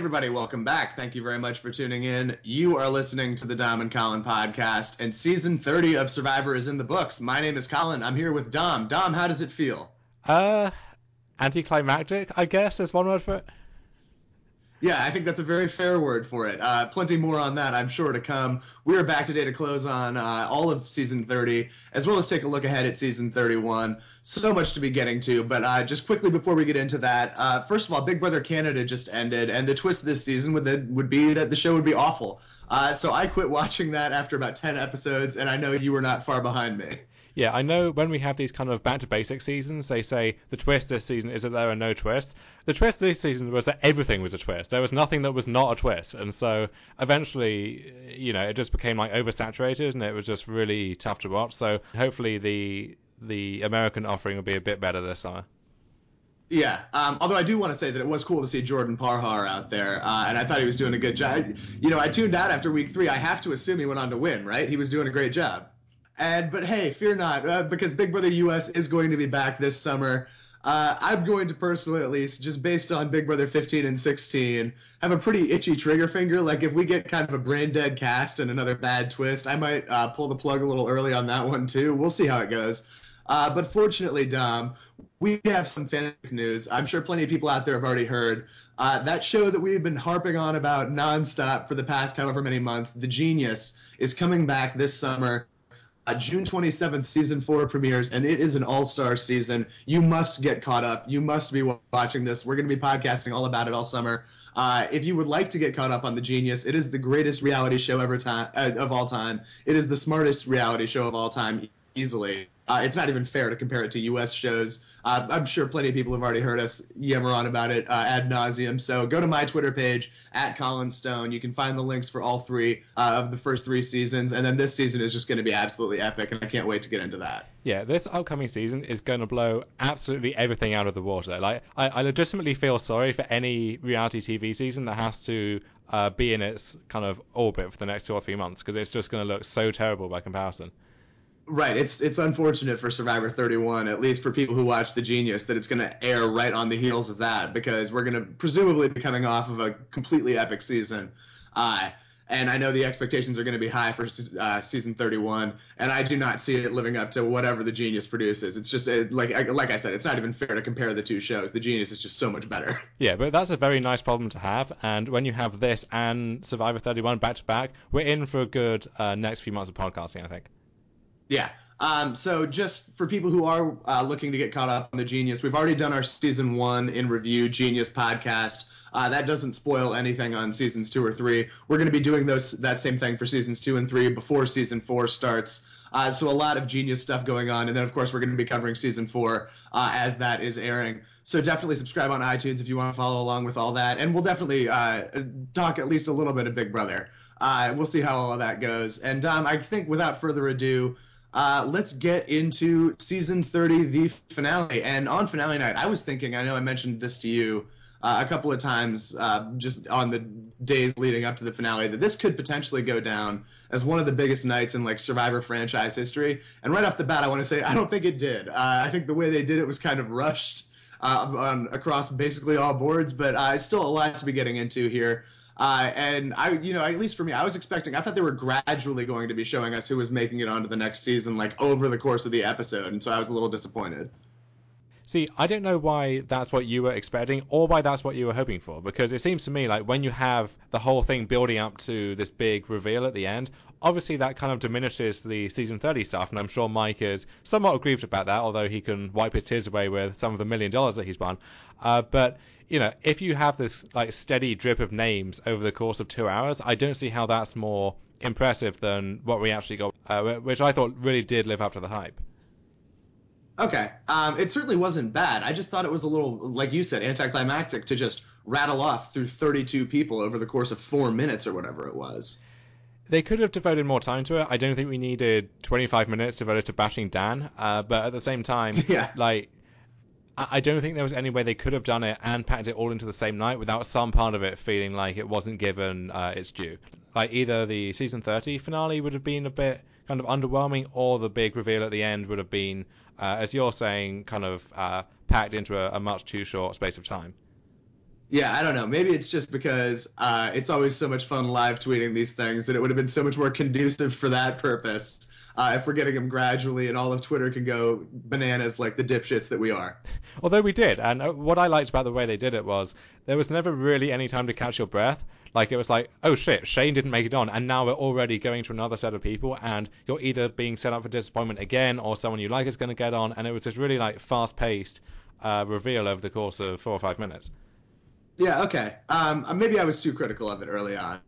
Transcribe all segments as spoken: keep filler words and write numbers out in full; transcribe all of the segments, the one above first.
everybody, welcome back. Thank you very much for tuning in. You are listening to the Dom and Colin podcast, and season thirty of Survivor is in the books. My name is Colin. I'm here with Dom. Dom, how does it feel? Uh, anticlimactic, I guess, is one word for it. Yeah, I think that's a very fair word for it. Uh, plenty more on that, I'm sure, to come. We are back today to close on uh, all of season thirty, as well as take a look ahead at season thirty-one. So much to be getting to, but uh, just quickly before we get into that, uh, first of all, Big Brother Canada just ended, and the twist this season would, it would be that the show would be awful. Uh, so I quit watching that after about ten episodes, and I know you were not far behind me. Yeah, I know when we have these kind of back to basic seasons, they say the twist this season is that there are no twists. The twist this season was that everything was a twist. There was nothing that was not a twist. And so eventually, you know, it just became like oversaturated and it was just really tough to watch. So hopefully the the American offering will be a bit better this summer. Yeah, um, although I do want to say that it was cool to see Jordan Parhar out there, uh, and I thought he was doing a good job. You know, I tuned out after week three. I have to assume he went on to win, right? He was doing a great job. And but hey, fear not, uh, because Big Brother U S is going to be back this summer. Uh, I'm going to personally, at least, just based on Big Brother fifteen and sixteen, have a pretty itchy trigger finger. Like if we get kind of a brain dead cast and another bad twist, I might uh, pull the plug a little early on that one too. We'll see how it goes. Uh, but fortunately, Dom, we have some fantastic news. I'm sure plenty of people out there have already heard. Uh, that show that we've been harping on about nonstop for the past however many months, The Genius, is coming back this summer. Uh, June twenty-seventh, season four premieres, and it is an all-star season. You must get caught up. You must be watching this. We're going to be podcasting all about it all summer. Uh, if you would like to get caught up on The Genius, it is the greatest reality show ever time uh, of all time. It is the smartest reality show of all time, easily. Uh, it's not even fair to compare it to U S shows. Uh, I'm sure plenty of people have already heard us yammer on about it uh, ad nauseum. So go to my Twitter page, at Colin Stone. You can find the links for all three uh, of the first three seasons. And then this season is just going to be absolutely epic, and I can't wait to get into that. Yeah, this upcoming season is going to blow absolutely everything out of the water. Like, I, I legitimately feel sorry for any reality T V season that has to uh, be in its kind of orbit for the next two or three months, because it's just going to look so terrible by comparison. Right. It's it's unfortunate for Survivor thirty-one, at least for people who watch The Genius, that it's going to air right on the heels of that, because we're going to presumably be coming off of a completely epic season. Uh, and I know the expectations are going to be high for uh, season thirty-one, and I do not see it living up to whatever The Genius produces. It's just, it, like like I said, it's not even fair to compare the two shows. The Genius is just so much better. Yeah, but that's a very nice problem to have, and when you have this and Survivor thirty-one back to back, we're in for a good uh, next few months of podcasting, I think. Yeah. Um, so just for people who are uh, looking to get caught up on The Genius, we've already done our season one in review Genius podcast. Uh, that doesn't spoil anything on seasons two or three. We're going to be doing those that same thing for seasons two and three before season four starts. Uh, so a lot of Genius stuff going on, and then of course we're going to be covering season four uh, as that is airing. So definitely subscribe on iTunes if you want to follow along with all that, and we'll definitely uh, talk at least a little bit of Big Brother. Uh, we'll see how all of that goes. And um, I think without further ado, uh, let's get into season thirty, the finale. And on finale night, I was thinking, I know I mentioned this to you uh, a couple of times uh, just on the days leading up to the finale, that this could potentially go down as one of the biggest nights in like Survivor franchise history. And right off the bat, I want to say I don't think it did. Uh, I think the way they did it was kind of rushed uh, on across basically all boards, but uh, it's still a lot to be getting into here. Uh, and I, you know, at least for me, I was expecting, I thought they were gradually going to be showing us who was making it onto the next season, like over the course of the episode. And so I was a little disappointed. See, I don't know why that's what you were expecting or why that's what you were hoping for, because it seems to me like when you have the whole thing building up to this big reveal at the end, obviously that kind of diminishes the season thirty stuff, and I'm sure Mike is somewhat aggrieved about that, although he can wipe his tears away with some of the million dollars that he's won. Uh, but, you know, if you have this like steady drip of names over the course of two hours, I don't see how that's more impressive than what we actually got, uh, which I thought really did live up to the hype. Okay. Um, it certainly wasn't bad. I just thought it was a little, like you said, anticlimactic to just rattle off through thirty-two people over the course of four minutes or whatever it was. They could have devoted more time to it. I don't think we needed twenty-five minutes devoted to bashing Dan, uh, but at the same time, Yeah. like, I don't think there was any way they could have done it and packed it all into the same night without some part of it feeling like it wasn't given uh, its due. Like, either the season thirty finale would have been a bit kind of underwhelming, or the big reveal at the end would have been, uh, as you're saying, kind of uh, packed into a, a much too short space of time. Yeah, I don't know. Maybe it's just because uh, it's always so much fun live tweeting these things, and it would have been so much more conducive for that purpose uh, if we're getting them gradually, and all of Twitter can go bananas like the dipshits that we are. Although we did, and uh, what I liked about the way they did it was there was never really any time to catch your breath. Like it was like, oh shit, Shane didn't make it on, and now we're already going to another set of people, and you're either being set up for disappointment again, or someone you like is going to get on, and it was this really like fast paced uh, reveal over the course of four or five minutes. Yeah, okay. Um, uh, maybe I was too critical of it early on.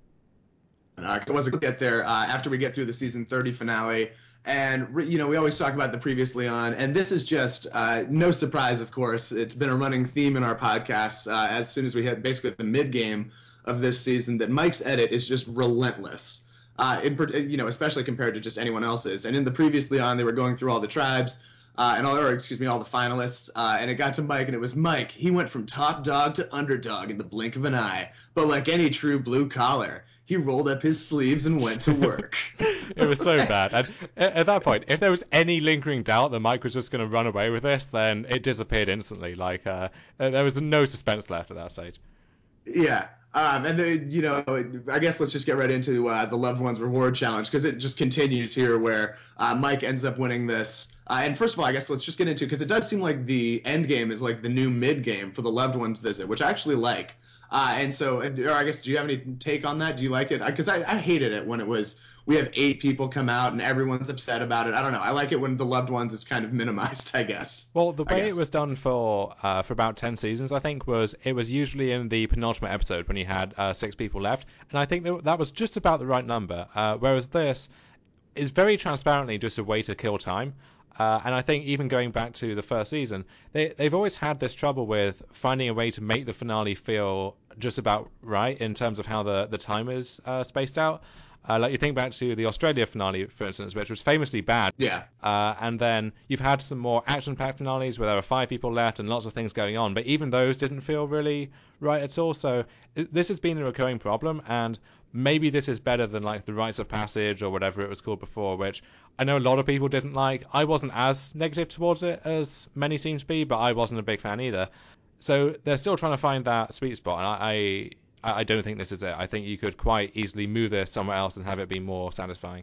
Uh, 'cause I wasn't get there uh, after we get through the season thirty finale. And, you know, we always talk about the previously on, and this is just uh, no surprise, of course. It's been a running theme in our podcasts uh, as soon as we hit basically the mid game of this season that Mike's edit is just relentless. Uh, in, you know, especially compared to just anyone else's. And in the previously on, they were going through all the tribes uh, and all, or excuse me, all the finalists. Uh, and it got to Mike, and it was Mike. He went from top dog to underdog in the blink of an eye. But like any true blue collar, he rolled up his sleeves and went to work. It was so bad. And at that point, if there was any lingering doubt that Mike was just going to run away with this, then it disappeared instantly. Like uh, there was no suspense left at that stage. Yeah. Um, and then, you know, I guess let's just get right into uh, the loved ones reward challenge because it just continues here where uh, Mike ends up winning this. Uh, and first of all, I guess let's just get into because it does seem like the end game is like the new mid game for the loved ones visit, which I actually like. Uh, and so, or I guess, do you have any take on that? Do you like it? Because I, I hated it when it was we have eight people come out and everyone's upset about it. I don't know. I like it when the loved ones is kind of minimized. I guess. Well, the I way it guess. was done for uh, for about ten seasons, I think, was it was usually in the penultimate episode when you had uh, six people left, and I think that, that was just about the right number. Uh, whereas this is very transparently just a way to kill time. Uh, and I think even going back to the first season, they they've always had this trouble with finding a way to make the finale feel just about right in terms of how the the time is uh, spaced out. Uh, like you think back to the Australia finale, for instance, which was famously bad. Yeah. Uh, and then you've had some more action-packed finales where there are five people left and lots of things going on, but even those didn't feel really right at all. So this has been a recurring problem, and maybe this is better than like the Rites of Passage or whatever it was called before, which I know a lot of people didn't like. I wasn't as negative towards it as many seem to be, but I wasn't a big fan either. So they're still trying to find that sweet spot, and I, I, I don't think this is it. I think you could quite easily move this somewhere else and have it be more satisfying.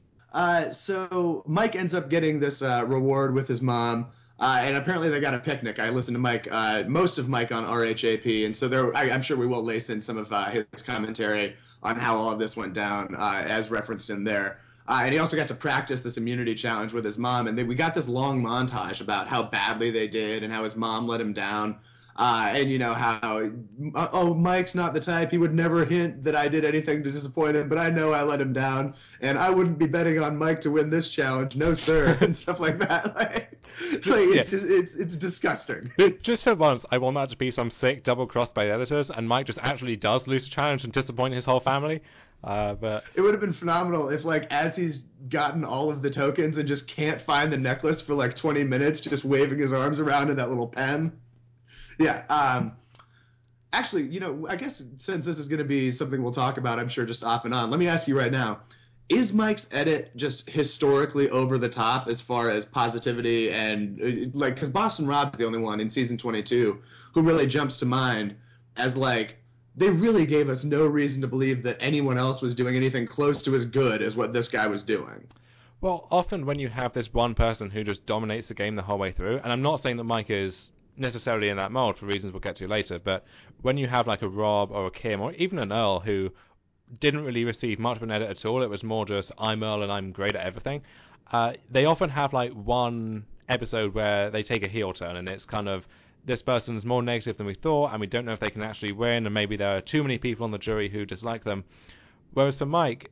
Uh, so Mike ends up getting this uh, reward with his mom, uh, and apparently they got a picnic. I listened to Mike, uh, most of Mike on R H A P, and so there, I, I'm sure we will lace in some of uh, his commentary on how all of this went down, uh, as referenced in there. Uh, and he also got to practice this immunity challenge with his mom, and then we got this long montage about how badly they did and how his mom let him down. Uh, and you know how, oh, Mike's not the type. He would never hint that I did anything to disappoint him, but I know I let him down, and I wouldn't be betting on Mike to win this challenge, no sir, and stuff like that. Like, like Yeah. it's just it's it's disgusting. Just for once, I want that to be some sick double cross by the editors, and Mike just actually does lose a challenge and disappoint his whole family. Uh, but It would have been phenomenal if, like, as he's gotten all of the tokens and just can't find the necklace for like twenty minutes, just waving his arms around in that little pen. Yeah. Um, actually, you know, I guess since this is going to be something we'll talk about, I'm sure just off and on. Let me ask you right now: is Mike's edit just historically over the top as far as positivity and uh, like? Because Boston Rob's the only one in season twenty-two who really jumps to mind as like they really gave us no reason to believe that anyone else was doing anything close to as good as what this guy was doing. well, often when you have this one person who just dominates the game the whole way through, and I'm not saying that Mike is necessarily in that mold for reasons we'll get to later, but when you have like a Rob or a Kim or even an Earl who didn't really receive much of an edit at all, it was more just I'm Earl and I'm great at everything. Uh, they often have like one episode where they take a heel turn, and it's kind of this person's more negative than we thought, and we don't know if they can actually win, and maybe there are too many people on the jury who dislike them. Whereas for Mike,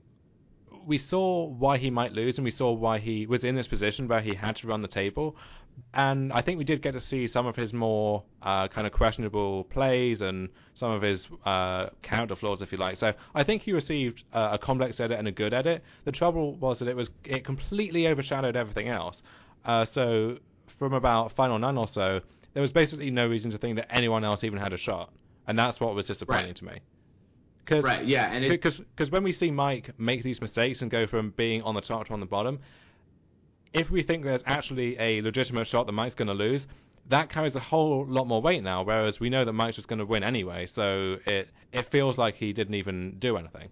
we saw why he might lose, and we saw why he was in this position where he had to run the table. And I think we did get to see some of his more uh, kind of questionable plays and some of his uh, character flaws, if you like. So I think he received uh, a complex edit and a good edit. The trouble was that it was it completely overshadowed everything else. Uh, so from about final nine or so, there was basically no reason to think that anyone else even had a shot, and that's what was Right. disappointing to me. Because Right. Yeah. And it. because when we see Mike make these mistakes and go from being on the top to on the bottom, if we think there's actually a legitimate shot that Mike's going to lose, that carries a whole lot more weight now, whereas we know that Mike's just going to win anyway, so it it feels like he didn't even do anything.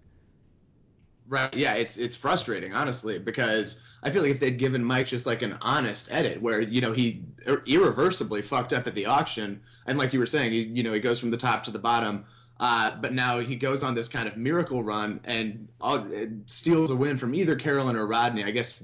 Right. Yeah, it's it's frustrating, honestly, because I feel like if they'd given Mike just like an honest edit where, you know, he irreversibly fucked up at the auction, and like you were saying, he, you know, he goes from the top to the bottom, uh, but now he goes on this kind of miracle run and uh, steals a win from either Carolyn or Rodney. I guess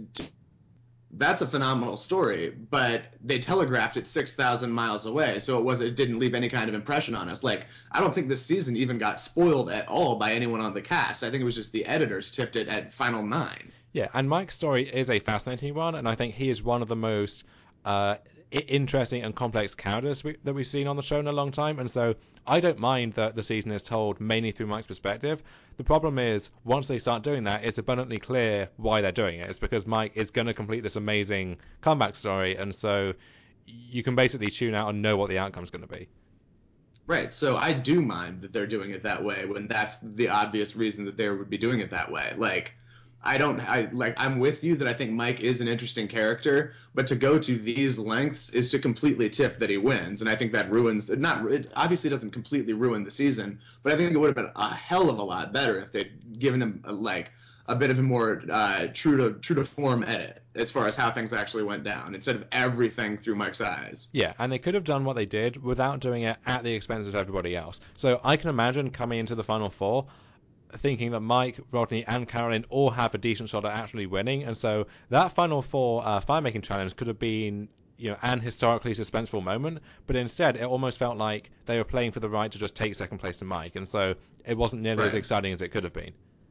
that's a phenomenal story, but they telegraphed it six thousand miles away, so it was it didn't leave any kind of impression on us. Like, I don't think this season even got spoiled at all by anyone on the cast. I think it was just the editors tipped it at final nine. Yeah, and Mike's story is a fascinating one, and I think he is one of the most uh, interesting and complex characters we, that we've seen on the show in a long time. And so I don't mind that the season is told mainly through Mike's perspective. The problem is, once they start doing that, it's abundantly clear why they're doing it. It's because Mike is going to complete this amazing comeback story, and so you can basically tune out and know what the outcome's going to be. Right. So I do mind that they're doing it that way when that's the obvious reason that they would be doing it that way. Like, I don't, I like, I'm with you that I think Mike is an interesting character, but to go to these lengths is to completely tip that he wins. And I think that ruins, not, it obviously doesn't completely ruin the season, but I think it would have been a hell of a lot better if they'd given him a, like a bit of a more uh, true to true to form edit as far as how things actually went down instead of everything through Mike's eyes. Yeah, and they could have done what they did without doing it at the expense of everybody else. So I can imagine coming into the final four thinking that Mike, Rodney, and Carolyn all have a decent shot at actually winning, and so that final four uh, fire-making challenge could have been, you know, an historically suspenseful moment, but instead it almost felt like they were playing for the right to just take second place to Mike, and so it wasn't nearly Right. as exciting as it could have been.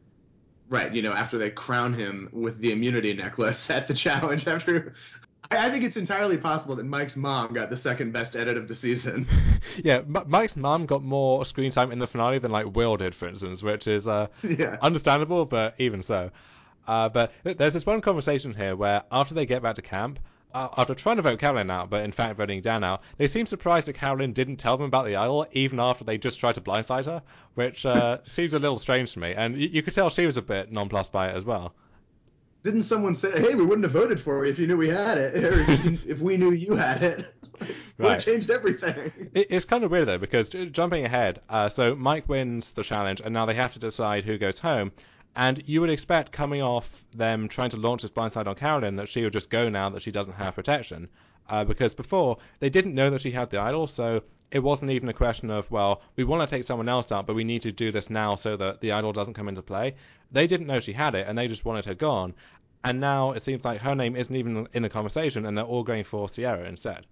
Right, you know, after they crown him with the immunity necklace at the challenge after I think it's entirely possible that Mike's mom got the second best edit of the season. Yeah, M- Mike's mom got more screen time in the finale than like Will did, for instance, which is uh, Yeah. understandable, but even so. Uh, but there's this one conversation here where after they get back to camp, uh, after trying to vote Carolyn out, but in fact voting Dan out, they seem surprised that Carolyn didn't tell them about the idol, even after they just tried to blindside her, which uh, seems a little strange to me. And you, you could tell she was a bit nonplussed by it as well. Didn't someone say, "Hey, we wouldn't have voted for you if you knew we had it, or if, you, if we knew you had it"? Would have Right. changed everything. It, it's kind of weird though, because jumping ahead, uh, so Mike wins the challenge, and now they have to decide who goes home. And you would expect, coming off them trying to launch this blindside on Carolyn, that she would just go now that she doesn't have protection. Uh, because before, they didn't know that she had the idol, so it wasn't even a question of, well, we want to take someone else out, but we need to do this now so that the idol doesn't come into play. They didn't know she had it, and they just wanted her gone. And now it seems like her name isn't even in the conversation, and they're all going for Sierra instead.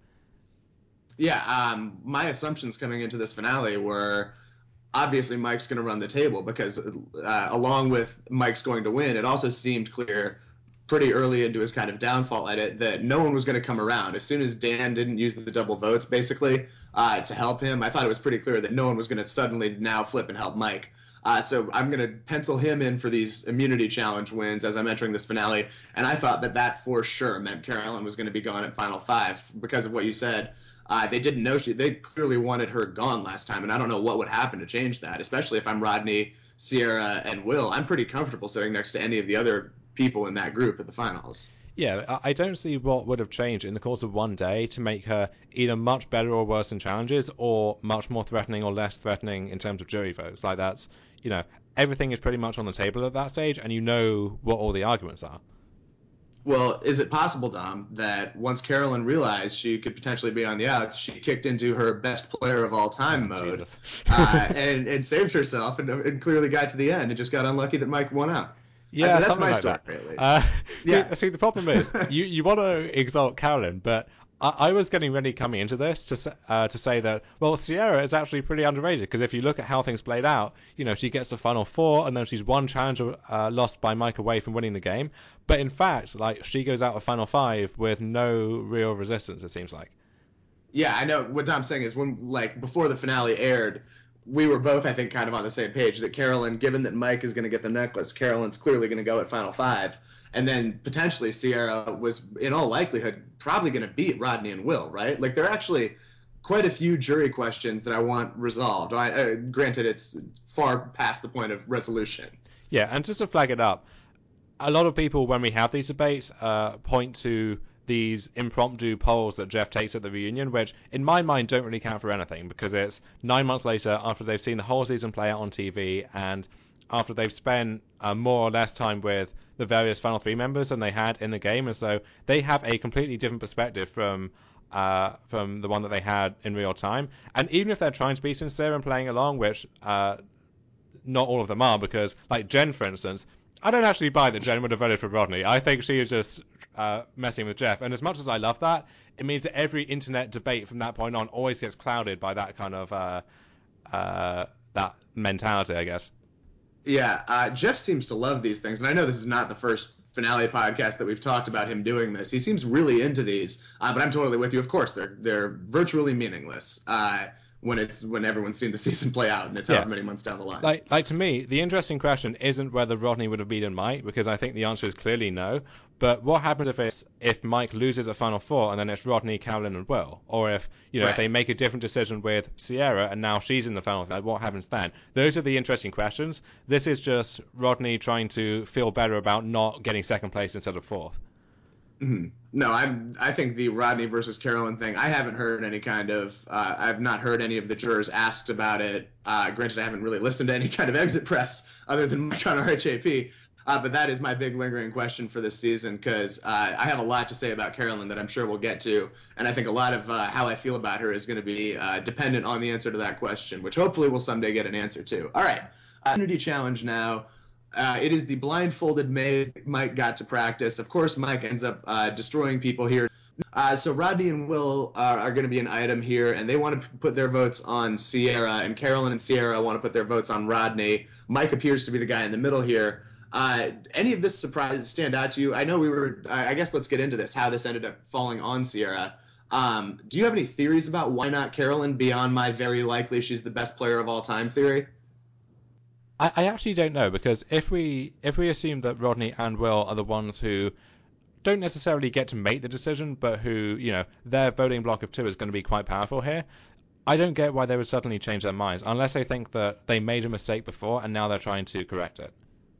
Yeah, um, my assumptions coming into this finale were obviously Mike's going to run the table because, uh, along with Mike's going to win, it also seemed clear pretty early into his kind of downfall edit that no one was going to come around. As soon as Dan didn't use the double votes, basically, uh, to help him, I thought it was pretty clear that no one was going to suddenly now flip and help Mike. Uh, so I'm going to pencil him in for these immunity challenge wins as I'm entering this finale. And I thought that that for sure meant Carolyn was going to be gone at final five because of what you said. Uh, they didn't know she. They clearly wanted her gone last time, and I don't know what would happen to change that. Especially if I'm Rodney, Sierra, and Will, I'm pretty comfortable sitting next to any of the other people in that group at the finals. Yeah, I don't see what would have changed in the course of one day to make her either much better or worse in challenges, or much more threatening or less threatening in terms of jury votes. Like, that's, you know, everything is pretty much on the table at that stage, and you know what all the arguments are. Well, is it possible, Dom, that once Carolyn realized she could potentially be on the outs, she kicked into her best player of all time Oh, mode Jesus. uh, and, and saved herself and, and clearly got to the end and just got unlucky that Mike won out? I, Yeah, that's something my like story, that. at least. Uh, Yeah. see, the problem is, you, you want to exalt Carolyn, but I, I was getting ready coming into this to uh, to say that, well, Sierra is actually pretty underrated, because if you look at how things played out, you know, she gets to final four, and then she's one challenge uh, lost by Mike away from winning the game. But in fact, like, she goes out of final five with no real resistance, it seems like. Yeah, I know what Dom's saying is when, like, before the finale aired, we were both, I think, kind of on the same page that Carolyn, given that Mike is going to get the necklace, Carolyn's clearly going to go at Final Five. And then potentially Sierra was, in all likelihood, probably going to beat Rodney and Will, right? Like, there are actually quite a few jury questions that I want resolved. I, uh, granted, it's far past the point of resolution. Yeah, and just to flag it up, a lot of people, when we have these debates, uh, point to these impromptu polls that Jeff takes at the reunion, which in my mind don't really count for anything because it's nine months later after they've seen the whole season play out on T V and after they've spent uh, more or less time with the various Final Three members than they had in the game, and so they have a completely different perspective from uh, from the one that they had in real time. And even if they're trying to be sincere and playing along, which uh, not all of them are, because like Jen, for instance, I don't actually buy that Jen would have voted for Rodney. I think she is just uh, messing with Jeff. And as much as I love that, it means that every internet debate from that point on always gets clouded by that kind of uh, uh, that mentality, I guess. Yeah, uh, Jeff seems to love these things, and I know this is not the first finale podcast that we've talked about him doing this. He seems really into these, uh, but I'm totally with you. Of course, they're they're virtually meaningless uh, when it's when everyone's seen the season play out, and it's Yeah. however many months down the line. Like, like to me, the interesting question isn't whether Rodney would have beaten Mike, because I think the answer is clearly no. But what happens if it's if Mike loses at Final Four and then it's Rodney, Carolyn, and Will, or if you know Right. if they make a different decision with Sierra and now she's in the Final Four, what happens then? Those are the interesting questions. This is just Rodney trying to feel better about not getting second place instead of fourth. Mm-hmm. No, I'm. I think the Rodney versus Carolyn thing. I haven't heard any kind of. Uh, I've not heard any of the jurors asked about it. Uh, granted, I haven't really listened to any kind of exit press other than Mike on R H A P. Uh, but that is my big lingering question for this season because uh, I have a lot to say about Carolyn that I'm sure we'll get to, and I think a lot of uh, how I feel about her is going to be uh, dependent on the answer to that question, which hopefully we'll someday get an answer to. All right, uh, Unity Challenge now. Uh, it is the blindfolded maze Mike got to practice. Of course, Mike ends up uh, destroying people here. Uh, so Rodney and Will are, are going to be an item here, and they want to put their votes on Sierra, and Carolyn and Sierra want to put their votes on Rodney. Mike appears to be the guy in the middle here. Uh, any of this surprise stand out to you? I know we were, I guess let's get into this, how this ended up falling on Sierra. Um, do you have any theories about why not Carolyn beyond my very likely she's the best player of all time theory? I, I actually don't know, because if we if we assume that Rodney and Will are the ones who don't necessarily get to make the decision, but who, you know, their voting block of two is going to be quite powerful here, I don't get why they would suddenly change their minds, unless they think that they made a mistake before and now they're trying to correct it.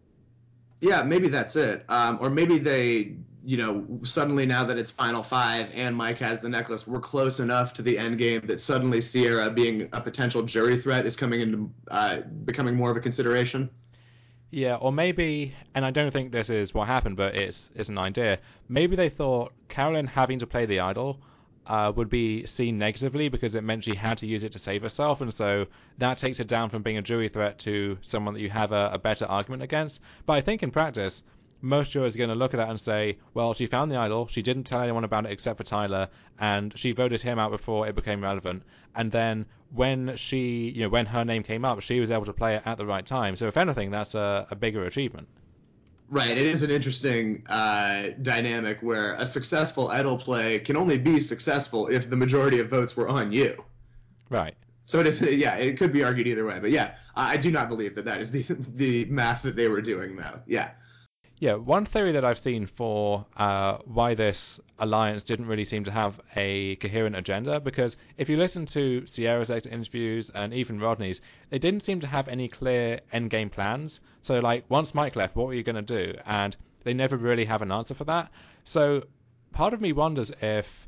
Yeah, maybe that's it. Um, or maybe they, you know, suddenly now that it's Final Five and Mike has the necklace, we're close enough to the end game that suddenly Sierra being a potential jury threat is coming into uh, becoming more of a consideration. Yeah, or maybe, and I don't think this is what happened, but it's it's an idea. Maybe they thought Carolyn having to play the idol uh, would be seen negatively because it meant she had to use it to save herself, and so that takes it down from being a jury threat to someone that you have a, a better argument against. But I think in practice, most jurors are going to look at that and say, well, she found the idol, she didn't tell anyone about it except for Tyler, and she voted him out before it became relevant. And then when she, you know, when her name came up, she was able to play it at the right time. So if anything, that's a, a bigger achievement. Right. It is an interesting uh, dynamic where a successful idol play can only be successful if the majority of votes were on you. Right. So it is, yeah, it could be argued either way. But yeah, I do not believe that that is the the math that they were doing, though. Yeah. Yeah, one theory that I've seen for uh, why this alliance didn't really seem to have a coherent agenda, because if you listen to Sierra's exit interviews and even Rodney's, they didn't seem to have any clear endgame plans. So, like, once Mike left, what were you going to do? And they never really have an answer for that. So, part of me wonders if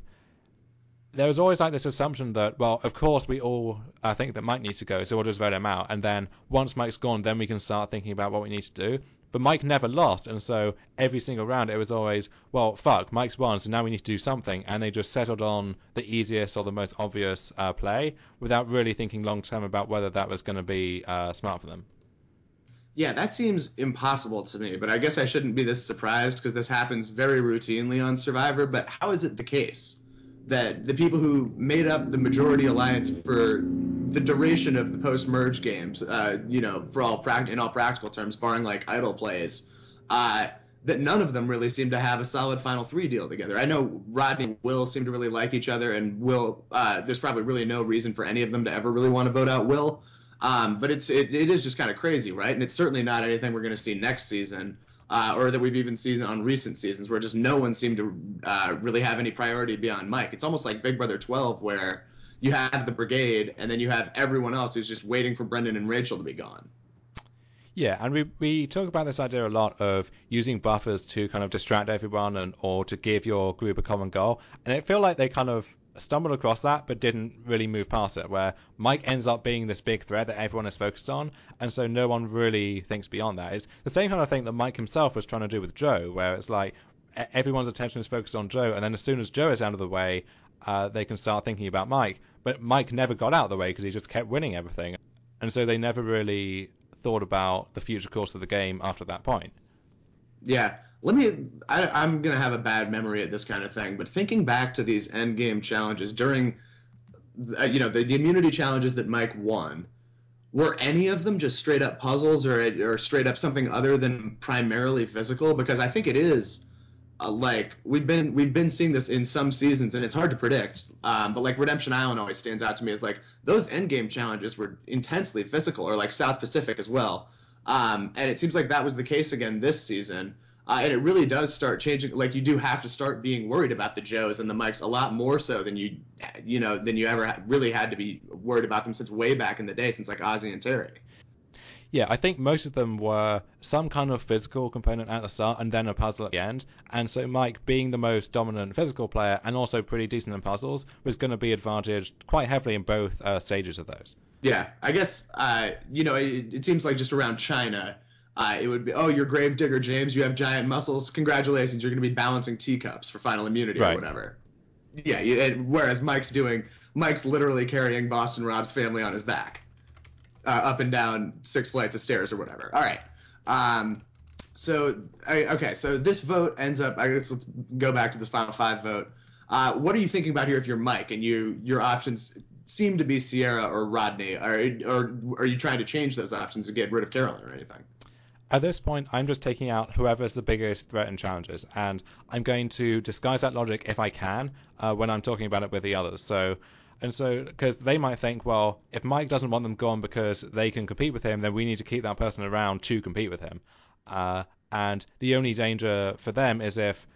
there was always like this assumption that, well, of course we all uh, think that Mike needs to go, so we'll just vote him out. And then once Mike's gone, then we can start thinking about what we need to do. But Mike never lost, and so every single round it was always, well, fuck, Mike's won, so now we need to do something. And they just settled on the easiest or the most obvious uh, play without really thinking long term about whether that was going to be uh, smart for them. Yeah, that seems impossible to me, but I guess I shouldn't be this surprised because this happens very routinely on Survivor. But how is it the case that the people who made up the majority alliance for the duration of the post-merge games, uh, you know, for all pract- in all practical terms, barring like idle plays, uh, that none of them really seem to have a solid Final Three deal together? I know Rodney and Will seem to really like each other, and Will, uh, there's probably really no reason for any of them to ever really want to vote out Will. Um, but it's it, it is just kind of crazy, right? And it's certainly not anything we're going to see next season, uh, or that we've even seen on recent seasons, where just no one seemed to uh, really have any priority beyond Mike. It's almost like Big Brother twelve, where you have the brigade, and then you have everyone else who's just waiting for Brendan and Rachel to be gone. Yeah, and we we talk about this idea a lot of using buffers to kind of distract everyone and or to give your group a common goal. And it felt like they kind of stumbled across that but didn't really move past it, where Mike ends up being this big threat that everyone is focused on, and so no one really thinks beyond that. It's the same kind of thing that Mike himself was trying to do with Joe, where it's like e- everyone's attention is focused on Joe, and then as soon as Joe is out of the way, uh, they can start thinking about Mike. But Mike never got out of the way because he just kept winning everything. And so they never really thought about the future course of the game after that point. Yeah. Let me. I, I'm gonna have a bad memory at this kind of thing, but thinking back to these end game challenges during, uh, you know, the, the immunity challenges that Mike won, were any of them just straight up puzzles or or straight up something other than primarily physical? Because I think it is. Uh, like we've been we've been seeing this in some seasons, and it's hard to predict. Um, but like Redemption Island always stands out to me as like those end game challenges were intensely physical, or like South Pacific as well. Um, and it seems like that was the case again this season. Uh, and it really does start changing. Like you do have to start being worried about the Joes and the Mikes a lot more so than you, you know, than you ever really had to be worried about them since way back in the day, since like Ozzy and Terry. Yeah, I think most of them were some kind of physical component at the start and then a puzzle at the end. And so Mike, being the most dominant physical player and also pretty decent in puzzles, was going to be advantaged quite heavily in both uh, stages of those. Yeah, I guess uh, you know it, it seems like just around China, uh, it would be, oh, you're Gravedigger James, you have giant muscles, congratulations, you're going to be balancing teacups for final immunity or Right. whatever. Yeah, you, and, whereas Mike's doing, Mike's literally carrying Boston Rob's family on his back, uh, up and down six flights of stairs or whatever. All right, um, so I, okay, so this vote ends up. I guess let's go back to this final five vote. Uh, what are you thinking about here if you're Mike and you your options seem to be Sierra or Rodney, or or are you trying to change those options to get rid of Carolyn or anything? At this point, I'm just taking out whoever's the biggest threat and challenges, and I'm going to disguise that logic if I can uh, when I'm talking about it with the others. So, and so because they might think, well, if Mike doesn't want them gone because they can compete with him, then we need to keep that person around to compete with him. Uh, and the only danger for them is if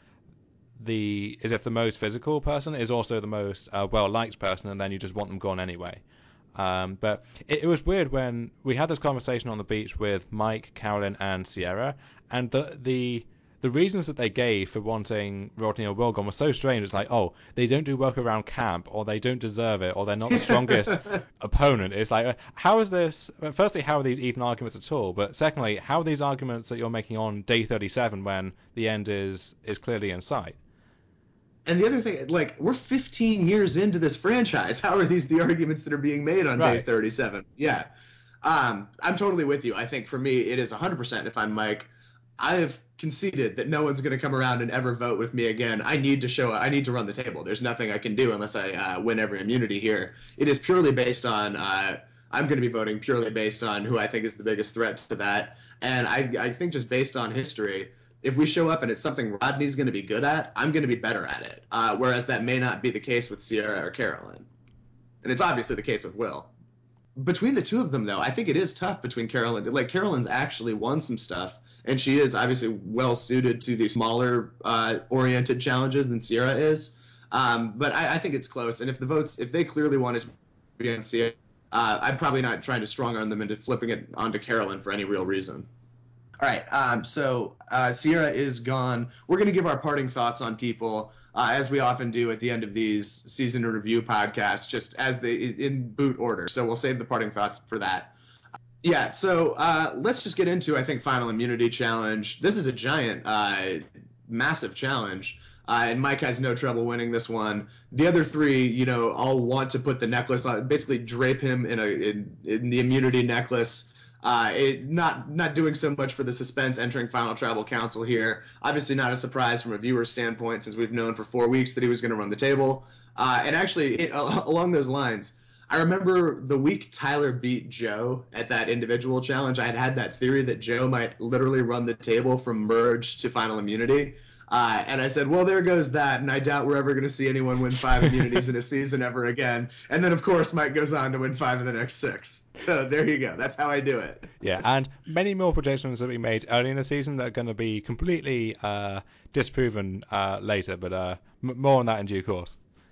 the is if the most physical person is also the most uh, well liked person, and then you just want them gone anyway. Um, but it, it was weird when we had this conversation on the beach with Mike, Carolyn, and Sierra, and the the the reasons that they gave for wanting Rodney or Will gone were so strange. It's like, oh, they don't do work around camp, or they don't deserve it, or they're not the strongest opponent. It's like, how is this? Firstly, how are these even arguments at all? But secondly, how are these arguments that you're making on day thirty-seven when the end is is clearly in sight? And the other thing, like, we're fifteen years into this franchise. How are these the arguments that are being made on day Right. thirty-seven? Yeah. Um, I'm totally with you. I think for me, it is one hundred percent if I'm Mike. I have conceded that no one's going to come around and ever vote with me again. I need to show, I need to run the table. There's nothing I can do unless I uh, win every immunity here. It is purely based on, uh, I'm going to be voting purely based on who I think is the biggest threat to that. And I, I think just based on history, if we show up and it's something Rodney's going to be good at, I'm going to be better at it. Uh, whereas that may not be the case with Sierra or Carolyn. And it's obviously the case with Will. Between the two of them, though, I think it is tough between Carolyn. Like, Carolyn's actually won some stuff, and she is obviously well suited to the smaller uh, oriented challenges than Sierra is. Um, but I, I think it's close. And if the votes, if they clearly wanted to be on Sierra, uh, I'm probably not trying to strong arm them into flipping it onto Carolyn for any real reason. All right. Um, so uh, Sierra is gone. We're going to give our parting thoughts on people, uh, as we often do at the end of these season review podcasts, just as they in boot order. So we'll save the parting thoughts for that. Yeah. So uh, let's just get into, I think, final immunity challenge. This is a giant, uh, massive challenge. Uh, and Mike has no trouble winning this one. The other three, you know, all want to put the necklace on, basically drape him in a in, in the immunity necklace. Uh, it, not not doing so much for the suspense entering Final Tribal Council here. Obviously, not a surprise from a viewer standpoint, since we've known for four weeks that he was going to run the table. Uh, and actually, it, uh, along those lines, I remember the week Tyler beat Joe at that individual challenge. I had had that theory that Joe might literally run the table from merge to final immunity. Uh, and I said, well, there goes that, and I doubt we're ever going to see anyone win five immunities in a season ever again. And then, of course, Mike goes on to win five of the next six. So there you go. That's how I do it. Yeah, and many more projections that we made early in the season that are going to be completely uh, disproven uh, later, but uh, m- more on that in due course.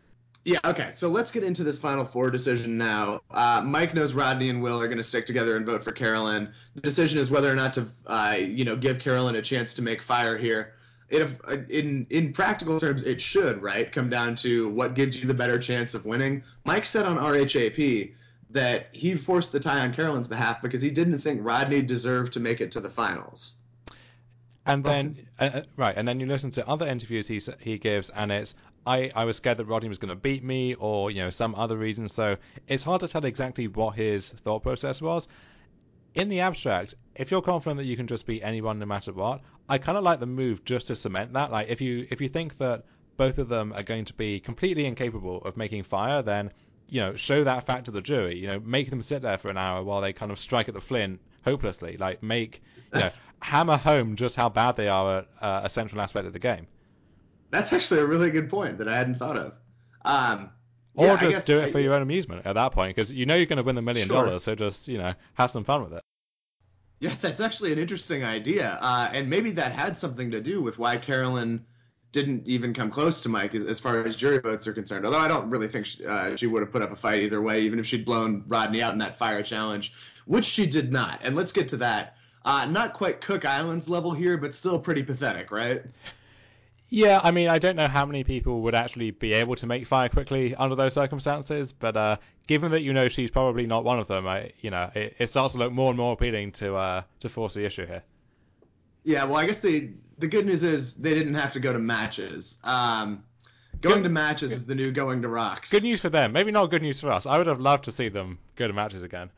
Yeah, okay. So let's get into this Final Four decision now. Uh, Mike knows Rodney and Will are going to stick together and vote for Carolyn. The decision is whether or not to, uh, you know, give Carolyn a chance to make fire here. It, in in practical terms, it should, right, come down to what gives you the better chance of winning. Mike said on R H A P that he forced the tie on Carolyn's behalf because he didn't think Rodney deserved to make it to the finals. And then, uh, uh, right, and then you listen to other interviews he he gives, and it's I, I was scared that Rodney was going to beat me, or you know some other reason. So it's hard to tell exactly what his thought process was. In the abstract, if you're confident that you can just beat anyone no matter what, I kind of like the move just to cement that. Like if you if you think that both of them are going to be completely incapable of making fire, then you know show that fact to the jury. You know, make them sit there for an hour while they kind of strike at the flint hopelessly. Like make you know hammer home just how bad they are at uh, a central aspect of the game. That's actually a really good point that I hadn't thought of. Um, Or yeah, I just guess do it for I, your own amusement at that point, because you know you're going to win the million sure. dollars, so just you know have some fun with it. Yeah, that's actually an interesting idea, uh, and maybe that had something to do with why Carolyn didn't even come close to Mike as, as far as jury votes are concerned. Although I don't really think she, uh, she would have put up a fight either way, even if she'd blown Rodney out in that fire challenge, which she did not. And let's get to that. Uh, not quite Cook Islands level here, but still pretty pathetic, right? Yeah, I mean, I don't know how many people would actually be able to make fire quickly under those circumstances, but uh, given that you know she's probably not one of them, I, you know, it, it starts to look more and more appealing to uh, to force the issue here. Yeah, well, I guess they the good news is they didn't have to go to matches. Um, going to Good, matches good, is the new going to good rocks. news for them. Maybe not good news for us. I would have loved to see them go to matches again.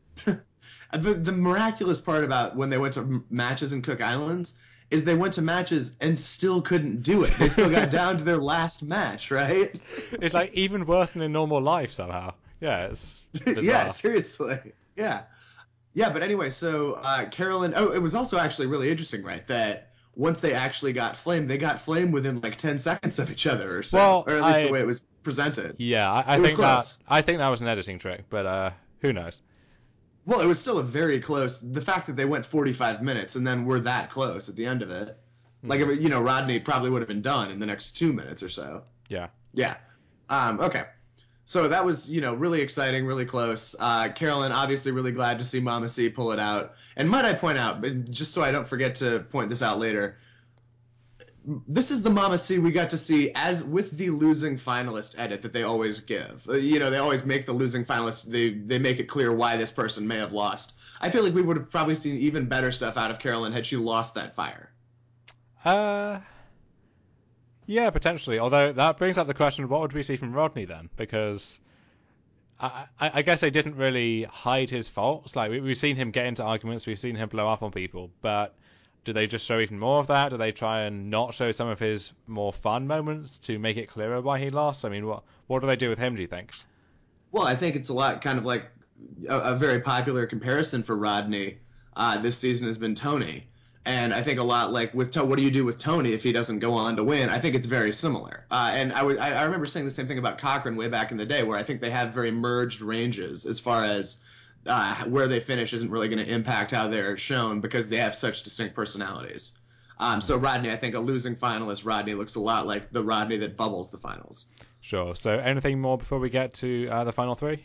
the the miraculous part about when they went to matches in Cook Islands is they went to matches and still couldn't do it. They still got down to their last match, right? It's like even worse than in normal life somehow. Yeah, it's Yeah, bizarre. seriously. Yeah. Yeah, but anyway, so uh, Carolyn. Oh, it was also actually really interesting, right? That once they actually got flame, they got flame within like ten seconds of each other or so, Well, or at least the I way it was presented. yeah, I, I It was think that close. I think that was an editing trick, but uh, who knows? Well, it was still a very close. The fact that they went forty-five minutes and then were that close at the end of it, like Hmm. you know, Rodney probably would have been done in the next two minutes or so. Yeah. Yeah. Um, okay. So that was, you know, really exciting, really close. Uh, Carolyn, obviously, really glad to see Mama C pull it out. And might I point out, just so I don't forget to point this out later, this is the Mama C we got to see as with the losing finalist edit that they always give. Uh, you know, they always make the losing finalist. They they make it clear why this person may have lost. I feel like we would have probably seen even better stuff out of Carolyn had she lost that fire. Uh, yeah, potentially. Although that brings up the question: what would we see from Rodney then? Because I, I, I guess they didn't really hide his faults. Like we, we've seen him get into arguments, we've seen him blow up on people, but do they just show even more of that? Do they try and not show some of his more fun moments to make it clearer why he lost? I mean, what what do they do with him? Do you think? Well, I think it's a lot kind of like a, a very popular comparison for Rodney uh, this season has been Tony. And I think a lot like with to- what do you do with Tony if he doesn't go on to win? I think it's very similar. Uh, and I, w- I I remember saying the same thing about Cochran way back in the day, where I think they have very merged ranges as far as uh, where they finish isn't really going to impact how they're shown because they have such distinct personalities. Um, Mm-hmm. so Rodney, I think a losing finalist, Rodney looks a lot like the Rodney that bubbles the finals. Sure. So, anything more before we get to uh, the final three?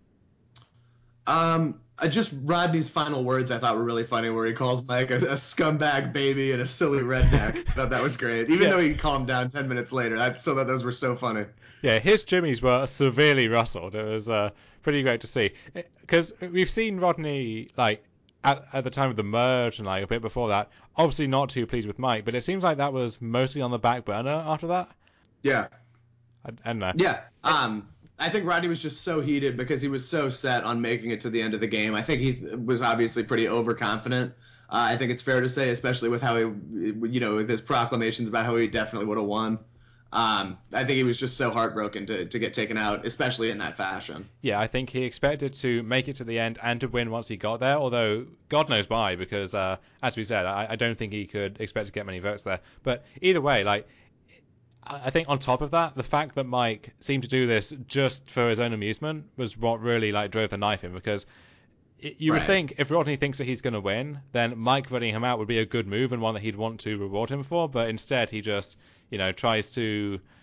Um, uh, just Rodney's final words I thought were really funny, where he calls Mike a, a scumbag baby and a silly redneck. I thought that was great, even Yeah. though he calmed down ten minutes later. I still thought those were so funny. Yeah, his jimmies were severely rustled. It was uh, pretty great to see. Because we've seen Rodney, like, at, at the time of the merge and, like, a bit before that, obviously not too pleased with Mike, but it seems like that was mostly on the back burner after that. Yeah, I, I don't know. yeah. It, Um, I think Rodney was just so heated because he was so set on making it to the end of the game. I think he was obviously pretty overconfident. Uh, I think it's fair to say, especially with how he, you know, with his proclamations about how he definitely would have won. Um, I think he was just so heartbroken to, to get taken out, especially in that fashion. yeah, I think he expected to make it to the end and to win once he got there, although God knows why, because, uh, as we said, I, I don't think he could expect to get many votes there. But either way, like, I think on top of that, the fact that Mike seemed to do this just for his own amusement was what really like drove the knife in. Because you would Right. think if Rodney thinks that he's going to win, then Mike voting him out would be a good move and one that he'd want to reward him for. But instead, he just you know tries to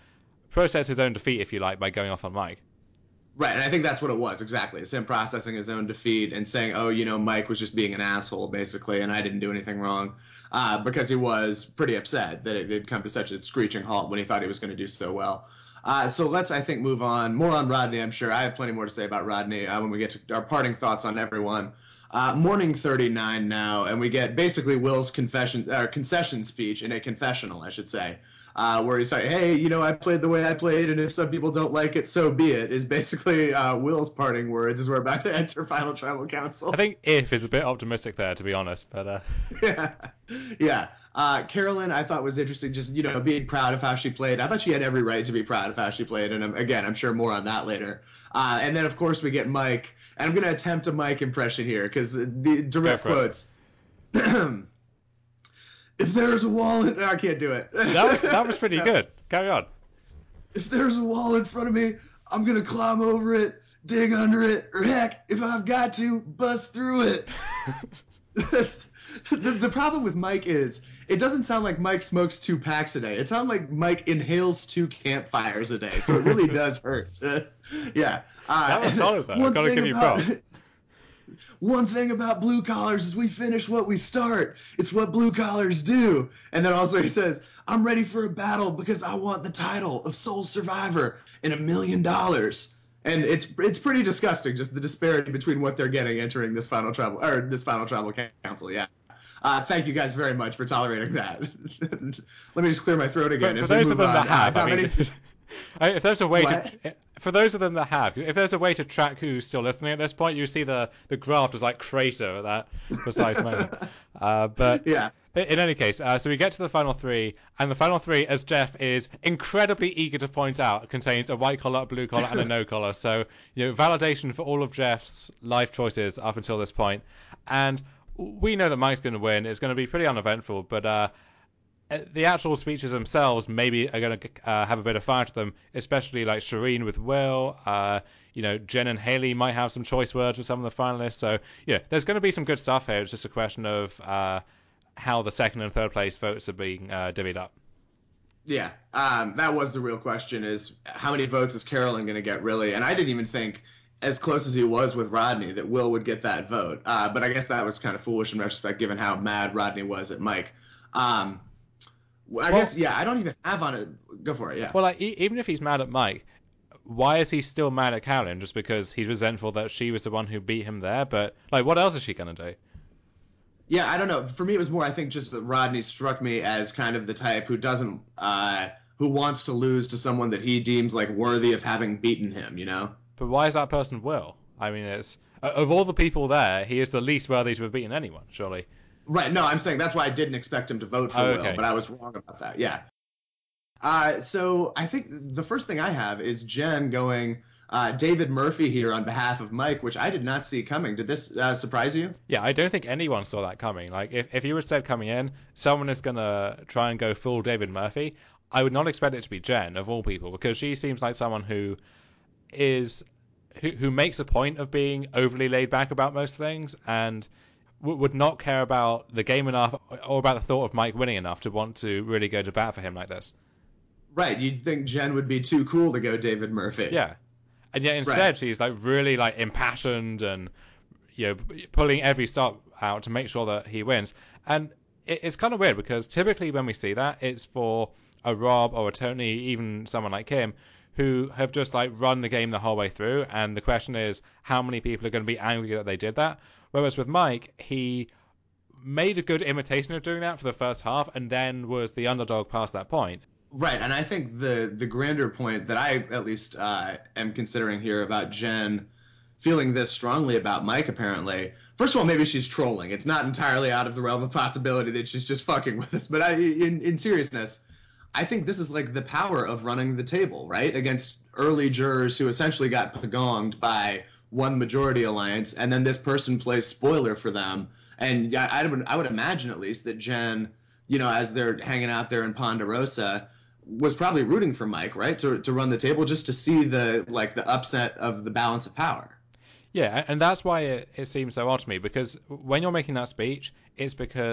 process his own defeat, if you like, by going off on Mike. Right, and I think that's what it was, exactly. It's him processing his own defeat and saying, oh, you know, Mike was just being an asshole, basically, and I didn't do anything wrong. Uh, because he was pretty upset that it had come to such a screeching halt when he thought he was going to do so well. Uh, so let's, I think, move on. More on Rodney, I'm sure. I have plenty more to say about Rodney uh, when we get to our parting thoughts on everyone. Uh, morning thirty-nine now, and we get basically Will's confession, uh, concession speech in a confessional, I should say. Uh, where he's like, hey, you know, I played the way I played, and if some people don't like it, so be it, is basically uh, Will's parting words as we're about to enter Final Tribal Council. I think if is a bit optimistic there, to be honest, but... Uh... yeah. yeah. Uh, Carolyn, I thought was interesting, just, you know, being proud of how she played. I thought she had every right to be proud of how she played, and um, again, I'm sure more on that later. Uh, and then, of course, we get Mike, and I'm going to attempt a Mike impression here, because the direct quotes... If there's a wall in... I can't do it. that, was, that was pretty no. good. Carry on. If there's a wall in front of me, I'm going to climb over it, dig under it, or heck, if I've got to, bust through it. the, the problem with Mike is, it doesn't sound like Mike smokes two packs a day. It sounds like Mike inhales two campfires a day, so it really does hurt. yeah. Uh, that was solid, though. I've got to give you props. One thing about blue collars is we finish what we start. It's what blue collars do. And then also he says, I'm ready for a battle because I want the title of sole survivor and a million dollars. And it's it's pretty disgusting, just the disparity between what they're getting entering this final tribal or this final tribal council. Yeah. Uh, thank you guys very much for tolerating that. Let me just clear my throat again. For, for those of them on. that have, uh, I mean, if there's a way what? to, for those of them that have, if there's a way to track who's still listening at this point, you see the the graph is like crater at that precise moment. Uh, but yeah. In any case, uh, so we get to the final three, and the final three, as Jeff is incredibly eager to point out, contains a white collar, a blue collar, and a no collar. So, you know, validation for all of Jeff's life choices up until this point. And we know that Mike's going to win. It's going to be pretty uneventful, but uh, the actual speeches themselves maybe are going to uh, have a bit of fire to them, especially like Shireen with Will. Uh, you know, Jen and Haley might have some choice words with some of the finalists. So, yeah, there's going to be some good stuff here. It's just a question of uh, how the second and third place votes are being uh, divvied up. Yeah, um, that was the real question, is how many votes is Carolyn going to get, really? And I didn't even think, as close as he was with Rodney, that Will would get that vote. Uh, but I guess that was kind of foolish in retrospect, given how mad Rodney was at Mike. Um, I well, guess, yeah, I don't even have on it. Go for it, yeah. Well, like, e- even if he's mad at Mike, why is he still mad at Carolyn? Just because he's resentful that she was the one who beat him there? But, like, what else is she going to do? Yeah, I don't know. For me, it was more, I think, just that Rodney struck me as kind of the type who doesn't, uh, who wants to lose to someone that he deems, like, worthy of having beaten him, you know? But why is that person Will? I mean, it's of all the people there, he is the least worthy to have beaten anyone, surely. Right, no, I'm saying that's why I didn't expect him to vote for oh, Will, okay. but I was wrong about that, yeah. Uh, so I think the first thing I have is Jen going... Uh, David Murphy here on behalf of Mike, which I did not see coming. Did this uh, surprise you? Yeah, I don't think anyone saw that coming. Like, if, if you were said coming in, someone is going to try and go full David Murphy, I would not expect it to be Jen, of all people, because she seems like someone who is... who, who makes a point of being overly laid back about most things, and w- would not care about the game enough, or about the thought of Mike winning enough to want to really go to bat for him like this. Right, you'd think Jen would be too cool to go David Murphy. Yeah. And yet instead right. she's like really like impassioned and, you know, pulling every stop out to make sure that he wins. And it, it's kind of weird because typically when we see that, it's for a Rob or a Tony, even someone like him, who have just like run the game the whole way through. And the question is, how many people are going to be angry that they did that? Whereas with Mike, he made a good imitation of doing that for the first half and then was the underdog past that point. Right, and I think the the grander point that I at least uh, am considering here about Jen feeling this strongly about Mike, apparently. First of all, maybe she's trolling. It's not entirely out of the realm of possibility that she's just fucking with us. But I, in, in seriousness, I think this is like the power of running the table, right? Against early jurors who essentially got pagonged by one majority alliance, and then this person plays spoiler for them. And I, I would I would imagine at least that Jen, you know, as they're hanging out there in Ponderosa, was probably rooting for Mike, right, to to run the table just to see the like the upset of the balance of power. Yeah, and that's why it, it seems so odd to me, because when you're making that speech, it's because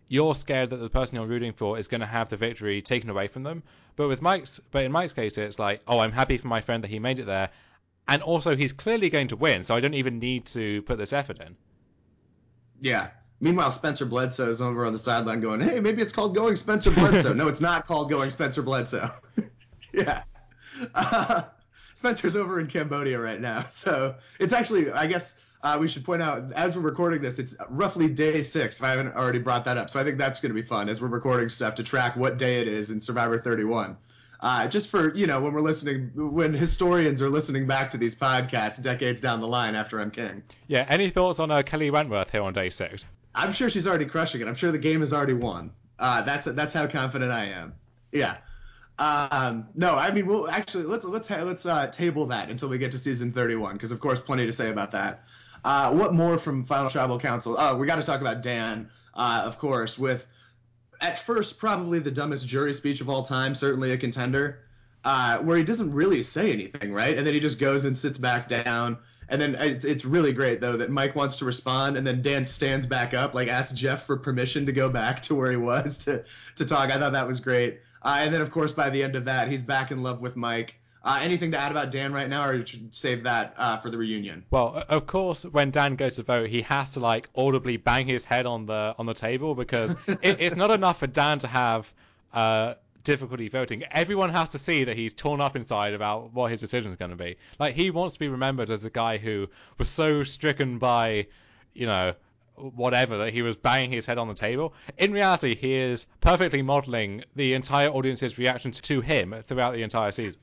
you're scared that the person you're rooting for is going to have the victory taken away from them. But with Mike's, but in Mike's case, it's like, oh, I'm happy for my friend that he made it there, and also he's clearly going to win, so I don't even need to put this effort in. Yeah. Meanwhile, Spencer Bledsoe is over on the sideline going, hey, maybe it's called going Spencer Bledsoe. No, it's not called going Spencer Bledsoe. Yeah. Uh, Spencer's over in Cambodia right now. So it's actually, I guess uh, we should point out, as we're recording this, it's roughly day six, if I haven't already brought that up. So I think that's going to be fun as we're recording stuff to track what day it is in Survivor thirty-one. Uh, just for, you know, when we're listening, when historians are listening back to these podcasts decades down the line after I'm king. Yeah, any thoughts on uh, Kelly Wentworth here on day six? I'm sure she's already crushing it. I'm sure the game is already won. Uh, that's that's how confident I am. Yeah. Um, no, I mean, we'll actually let's let's let's uh, table that until we get to season thirty-one, because of course, plenty to say about that. Uh, what more from Final Tribal Council? Oh, we got to talk about Dan, uh, of course, with at first probably the dumbest jury speech of all time, certainly a contender, uh, where he doesn't really say anything, right? And then he just goes and sits back down. And then it's really great, though, that Mike wants to respond, and then Dan stands back up, like asks Jeff for permission to go back to where he was to, to talk. I thought that was great. Uh, and then, of course, by the end of that, he's back in love with Mike. Uh, anything to add about Dan right now, or you should save that uh, for the reunion? Well, of course, when Dan goes to vote, he has to like audibly bang his head on the on the table, because it, it's not enough for Dan to have uh, difficulty voting. Everyone has to see that he's torn up inside about what his decision is going to be. Like, he wants to be remembered as a guy who was so stricken by, you know, whatever, that he was banging his head on the table. In reality, he is perfectly modeling the entire audience's reaction to him throughout the entire season.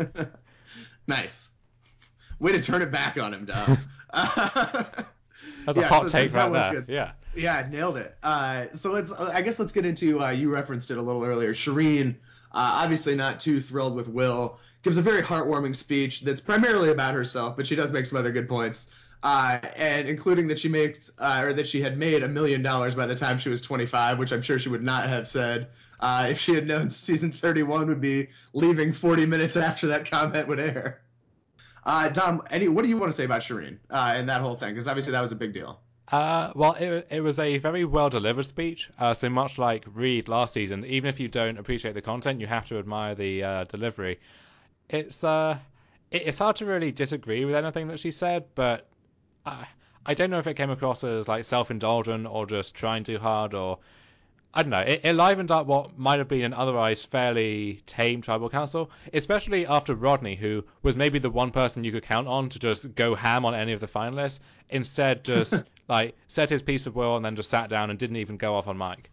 Nice. Way to turn it back on him, Dom. Uh, That's yeah, a hot so take that, that right there. Good. Yeah. Yeah, nailed it. Uh, so let's, uh, I guess let's get into, uh, you referenced it a little earlier. Shireen, uh, obviously not too thrilled with Will, gives a very heartwarming speech that's primarily about herself, but she does make some other good points. Uh, and including that she makes, uh, or that she had made a million dollars by the time she was twenty-five, which I'm sure she would not have said uh, if she had known season thirty-one would be leaving forty minutes after that comment would air. Uh, Dom, any, what do you want to say about Shireen uh, and that whole thing? Because obviously that was a big deal. Uh, well, it, it was a very well-delivered speech. Uh, so much like Reed last season, even if you don't appreciate the content, you have to admire the uh, delivery. It's uh, it, it's hard to really disagree with anything that she said, but I, I don't know if it came across as like self-indulgent or just trying too hard, or I don't know. It, it livened up what might have been an otherwise fairly tame tribal council, especially after Rodney, who was maybe the one person you could count on to just go ham on any of the finalists, instead just like said his piece with Will and then just sat down and didn't even go off on Mike.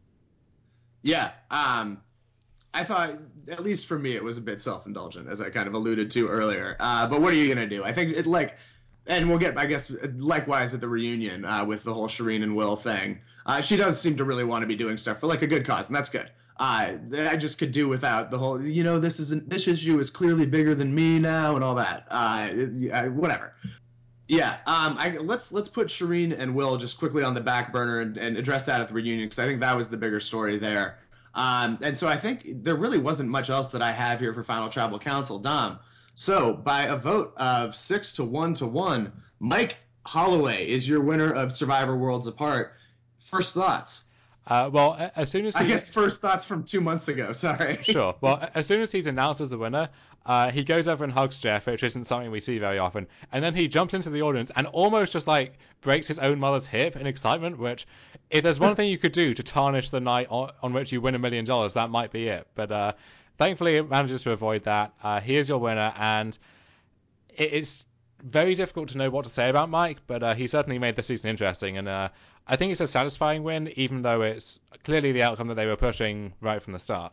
Yeah, um, I thought, at least for me, it was a bit self-indulgent, as I kind of alluded to earlier. Uh, but what are you going to do? I think it like, and we'll get, I guess, likewise at the reunion uh, with the whole Shireen and Will thing. Uh, she does seem to really want to be doing stuff for like a good cause, and that's good. Uh, I just could do without the whole, you know, this isn't this issue is clearly bigger than me now and all that. Uh, whatever. Yeah, um, I, let's let's put Shireen and Will just quickly on the back burner and, and address that at the reunion, because I think that was the bigger story there. Um, and so I think there really wasn't much else that I have here for Final Tribal Council. Dom. So by a vote of six to one to one, Mike Holloway is your winner of Survivor Worlds Apart. First thoughts? Uh, well, as soon as he... I guess first thoughts from two months ago. Sorry. Sure. Well, as soon as he's announced as the winner, uh, he goes over and hugs Jeff, which isn't something we see very often, and then he jumps into the audience and almost just like breaks his own mother's hip in excitement. Which, if there's one thing you could do to tarnish the night on, on which you win a million dollars, that might be it. But uh, thankfully, it manages to avoid that. Uh, he is your winner, and it, it's very difficult to know what to say about Mike, but uh, he certainly made the season interesting, and uh, I think it's a satisfying win, even though it's clearly the outcome that they were pushing right from the start.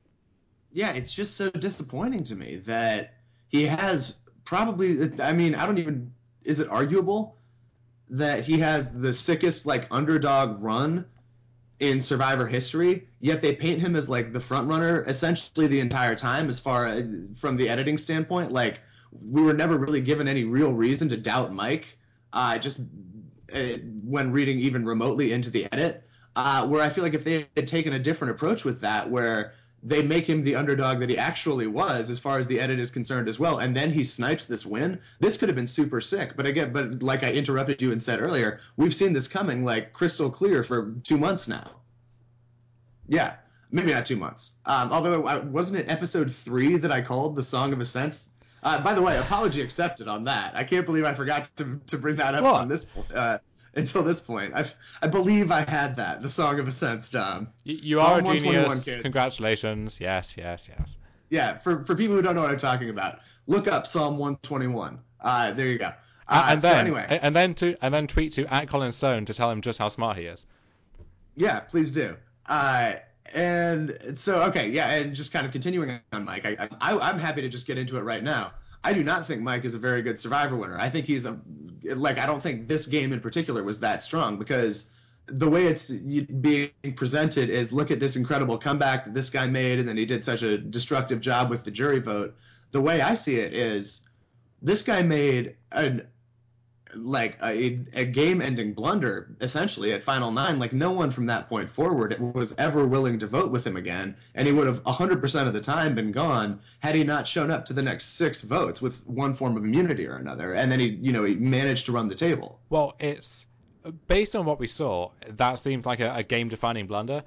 Yeah, it's just so disappointing to me that he has probably, I mean, I don't even, is it arguable that he has the sickest, like, underdog run in Survivor history, yet they paint him as, like, the front runner essentially the entire time as far as, from the editing standpoint. Like, we were never really given any real reason to doubt Mike, uh, just uh, when reading even remotely into the edit, uh, where I feel like if they had taken a different approach with that, where they make him the underdog that he actually was as far as the edit is concerned as well, and then he snipes this win, this could have been super sick. But again, but like I interrupted you and said earlier, we've seen this coming like crystal clear for two months now. Yeah, maybe not two months. Um, although, I, wasn't it episode three that I called the Song of Ascents? Uh, by the way, apology accepted on that. I can't believe I forgot to, to bring that up on What? this uh, until this point. I I believe I had that, the Song of Ascents, Dom. You, you are a Psalm one twenty-one, genius. kids. Congratulations. Yes, yes, yes. Yeah, for, for people who don't know what I'm talking about, look up Psalm one twenty-one. Uh, there you go. Uh, Uh, and so then, anyway, and then to, and then tweet to at Colin Stone to tell him just how smart he is. yeah, please do. Uh, and so, okay, yeah, and just kind of continuing on Mike, I, I, I'm happy to just get into it right now. I do not think Mike is a very good Survivor winner. I think he's a like I don't think this game in particular was that strong because the way it's being presented is look at this incredible comeback that this guy made, and then he did such a destructive job with the jury vote. The way I see it is this guy made an like a, a game-ending blunder essentially at Final Nine. Like no one from that point forward was ever willing to vote with him again, and he would have one hundred percent of the time been gone had he not shown up to the next six votes with one form of immunity or another. And then he, you know, he managed to run the table. Well, it's based on what we saw. That seems like a, a game-defining blunder.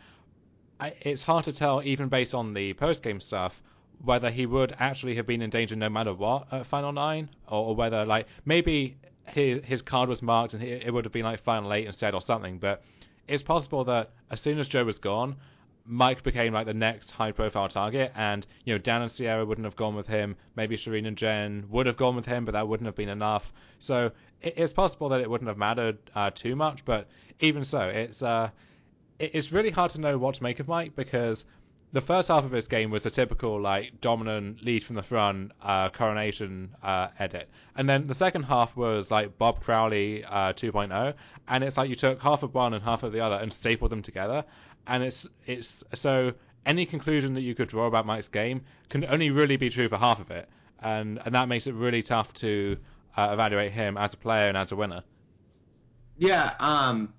I, it's hard to tell, even based on the post-game stuff, whether he would actually have been in danger no matter what at Final Nine, or, or whether like maybe his his card was marked and he, it would have been like Final Eight instead or something. But it's possible that as soon as Joe was gone, Mike became like the next high-profile target, and you know Dan and Sierra wouldn't have gone with him. Maybe Shireen and Jen would have gone with him, but that wouldn't have been enough. So it, it's possible that it wouldn't have mattered uh, too much. But even so, it's uh, it's really hard to know what to make of Mike because the first half of his game was a typical like dominant lead from the front uh, coronation uh, edit, and then the second half was like Bob Crowley uh, 2.0, and it's like you took half of one and half of the other and stapled them together, and it's it's so any conclusion that you could draw about Mike's game can only really be true for half of it, and and that makes it really tough to uh, evaluate him as a player and as a winner. Yeah, um,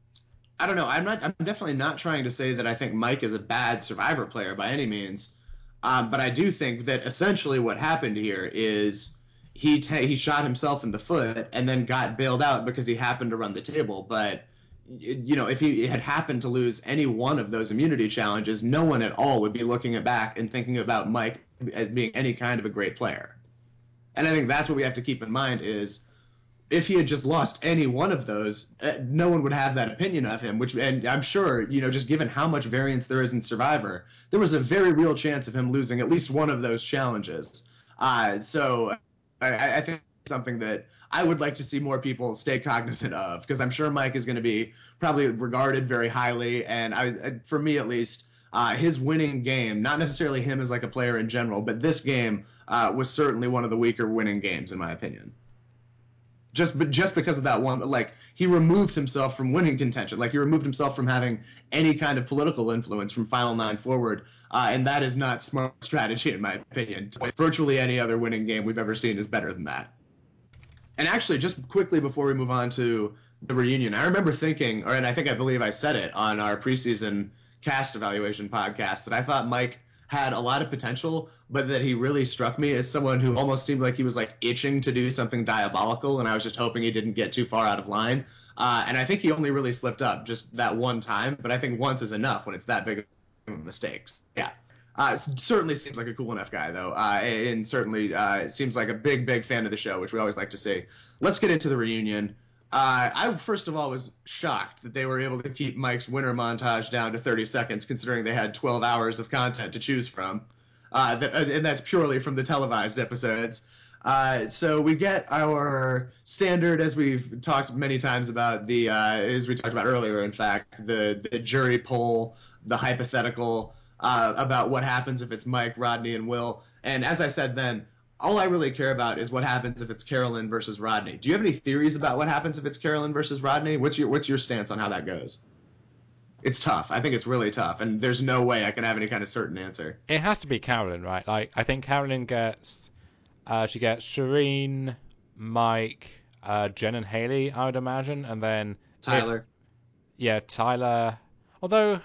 I don't know. I'm not. I'm definitely not trying to say that I think Mike is a bad Survivor player by any means, um, but I do think that essentially what happened here is he ta he shot himself in the foot and then got bailed out because he happened to run the table. But you know, if he had happened to lose any one of those immunity challenges, no one at all would be looking at back and thinking about Mike as being any kind of a great player. And I think that's what we have to keep in mind is if he had just lost any one of those, uh, no one would have that opinion of him. Which, and I'm sure, you know, just given how much variance there is in Survivor, there was a very real chance of him losing at least one of those challenges. Uh, so I, I think something that I would like to see more people stay cognizant of because I'm sure Mike is going to be probably regarded very highly, and I, for me at least. Uh, his winning game, not necessarily him as like a player in general, but this game uh, was certainly one of the weaker winning games in my opinion just but just because of that one, like he removed himself from winning contention, like he removed himself from having any kind of political influence from Final Nine forward, uh, and that is not smart strategy in my opinion. Virtually any other winning game we've ever seen is better than that. And actually, just quickly before we move on to the reunion, I remember thinking, or and I think I believe I said it on our preseason cast evaluation podcast, that I thought Mike had a lot of potential, but that he really struck me as someone who almost seemed like he was like itching to do something diabolical, and I was just hoping he didn't get too far out of line. Uh, and I think he only really slipped up just that one time, but I think once is enough when it's that big of mistakes. Yeah. Uh, certainly seems like a cool enough guy, though, uh, and certainly uh, seems like a big, big fan of the show, which we always like to see. Let's get into the reunion. Uh, I, first of all, was shocked that they were able to keep Mike's winter montage down to thirty seconds, considering they had twelve hours of content to choose from. Uh, that, and that's purely from the televised episodes. Uh, so we get our standard, as we've talked many times about, the uh, as we talked about earlier, in fact, the, the jury poll, the hypothetical uh, about what happens if it's Mike, Rodney, and Will. And as I said then, all I really care about is what happens if it's Carolyn versus Rodney. Do you have any theories about what happens if it's Carolyn versus Rodney? What's your what's your stance on how that goes? It's tough. I think it's really tough, and there's no way I can have any kind of certain answer. It has to be Carolyn, right? Like I think Carolyn gets, uh, she gets Shireen, Mike, uh, Jen, and Haley, I would imagine, and then if Tyler. yeah, Tyler. Although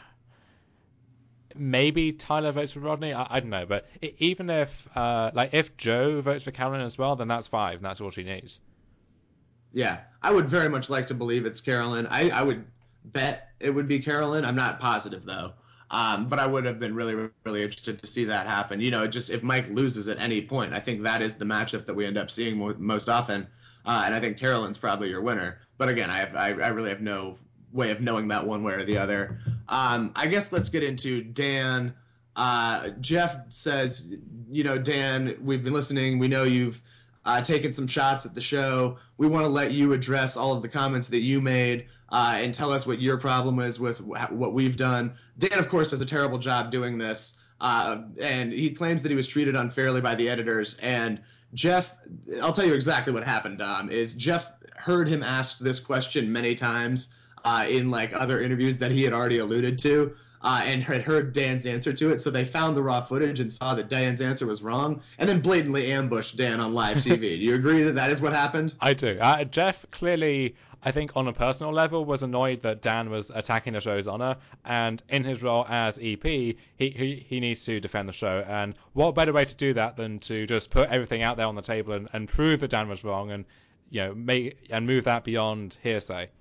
maybe Tyler votes for Rodney. I, I don't know, but it, even if uh, like if Joe votes for Carolyn as well, then that's five, and that's all she needs. Yeah, I would very much like to believe it's Carolyn. I, I would bet it would be Carolyn. I'm not positive though. Um, but I would have been really, really interested to see that happen. You know, just if Mike loses at any point, I think that is the matchup that we end up seeing mo- most often. Uh, and I think Carolyn's probably your winner. But again, I, have, I, I really have no way of knowing that one way or the other. Um, I guess let's get into Dan. Uh, Jeff says, you know, Dan, we've been listening. We know you've uh, taken some shots at the show. We want to let you address all of the comments that you made uh, and tell us what your problem is with what we've done. Dan, of course, does a terrible job doing this, uh, and he claims that he was treated unfairly by the editors. And Jeff, I'll tell you exactly what happened. Um, is Jeff heard him asked this question many times uh, in like other interviews that he had already alluded to. Uh, and had heard Dan's answer to it, so they found the raw footage and saw that Dan's answer was wrong, and then blatantly ambushed Dan on live T V. Do you agree that that is what happened? I do. Uh, Jeff clearly, I think, on a personal level, was annoyed that Dan was attacking the show's honor, and in his role as E P, he, he, he needs to defend the show. And what better way to do that than to just put everything out there on the table and, and prove that Dan was wrong, and you know, make and move that beyond hearsay.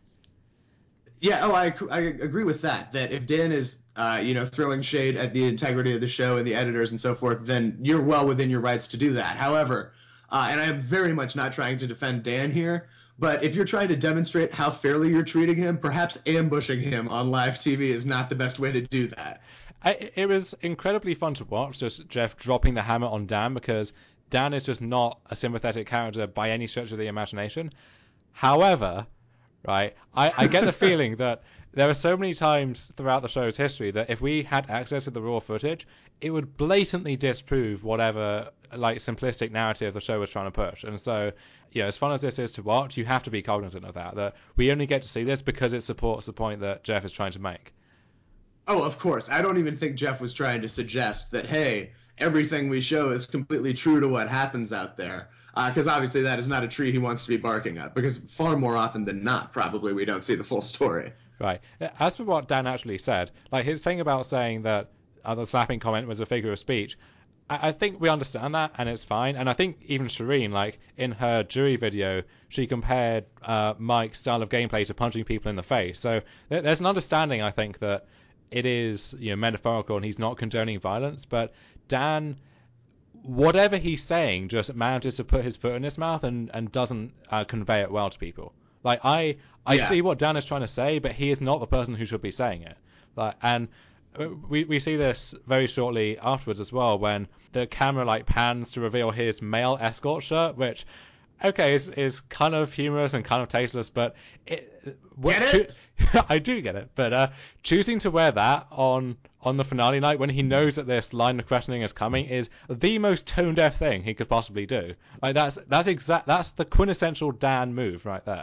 Yeah, oh, I, I agree with that. That if Dan is, uh, you know, throwing shade at the integrity of the show and the editors and so forth, then you're well within your rights to do that. However, uh, and I am very much not trying to defend Dan here, but if you're trying to demonstrate how fairly you're treating him, perhaps ambushing him on live T V is not the best way to do that. I, it was incredibly fun to watch, just Jeff dropping the hammer on Dan, because Dan is just not a sympathetic character by any stretch of the imagination. However, right, I, I get the feeling that there are so many times throughout the show's history that if we had access to the raw footage, it would blatantly disprove whatever like simplistic narrative the show was trying to push. And so, you know, as fun as this is to watch, you have to be cognizant of that, that we only get to see this because it supports the point that Jeff is trying to make. Oh, of course. I don't even think Jeff was trying to suggest that, hey, everything we show is completely true to what happens out there. Because uh, obviously that is not a tree he wants to be barking at. Because far more often than not, probably we don't see the full story. Right. As for what Dan actually said, like his thing about saying that uh, the slapping comment was a figure of speech, I, I think we understand that and it's fine. And I think even Shireen, like in her jury video, she compared uh, Mike's style of gameplay to punching people in the face. So there, there's an understanding, I think, that it is, you know, metaphorical and he's not condoning violence. But Dan, whatever he's saying, just manages to put his foot in his mouth and and doesn't uh, convey it well to people. Like I, I Yeah. see what Dan is trying to say, but he is not the person who should be saying it. Like, and we we see this very shortly afterwards as well, when the camera like pans to reveal his male escort shirt, which, okay, is is kind of humorous and kind of tasteless, but it, what, Get it? I do get it, but uh, choosing to wear that on on the finale night when he knows that this line of questioning is coming is the most tone deaf thing he could possibly do. Like that's that's exact that's the quintessential Dan move right there.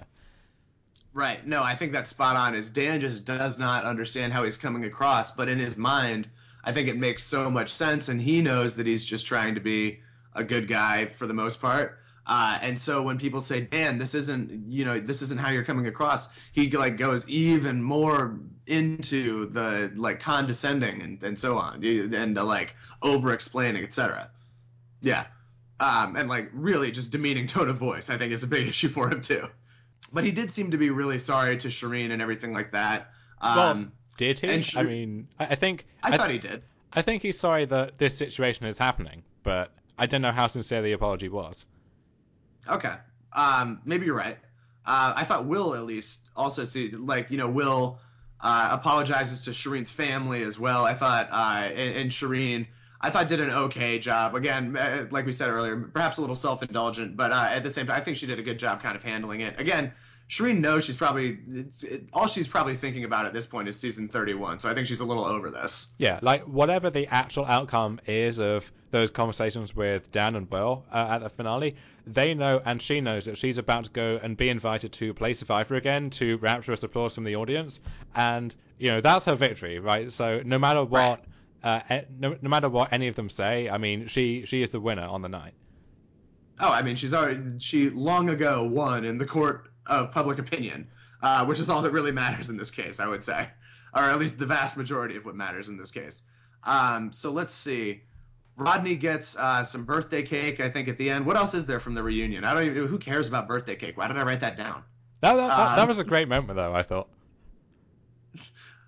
Right. No, I think that's spot on. Is Dan just does not understand how he's coming across, but in his mind, I think it makes so much sense, and he knows that he's just trying to be a good guy for the most part. Uh, and so when people say, "Dan, this isn't, you know, this isn't how you're coming across," he like goes even more into the like condescending and, and so on, and the like over explaining, et cetera. Yeah, um, and like really just demeaning tone of voice, I think is a big issue for him too. But he did seem to be really sorry to Shireen and everything like that. Well, Um, did he? and I Shireen, mean, I, I think I I, thought he did. I think he's sorry that this situation is happening, but I don't know how sincere the apology was. Okay. Um, maybe you're right. Uh, I thought Will at least also see like you know Will uh, apologizes to Shireen's family as well. I thought uh, and, and Shireen I thought did an okay job. Again, uh, like we said earlier, perhaps a little self indulgent, but uh, at the same time, I think she did a good job kind of handling it. Again, Shireen knows she's probably it's, it, all she's probably thinking about at this point is season thirty-one. So I think she's a little over this. Yeah, like whatever the actual outcome is of those conversations with Dan and Will uh, at the finale, they know and she knows that she's about to go and be invited to play Survivor again to rapturous applause from the audience, and you know that's her victory, right? So no matter Right. what, uh, no, no matter what any of them say, I mean, she she is the winner on the night. Oh, I mean, she's already she long ago won in the court of public opinion, uh, which is all that really matters in this case, I would say, or at least the vast majority of what matters in this case. Um, so let's see. Rodney gets uh, some birthday cake, I think, at the end. What else is there from the reunion? I don't even. Who cares about birthday cake? Why did I write that down? That that, that, that Um, was a great moment, though. I thought.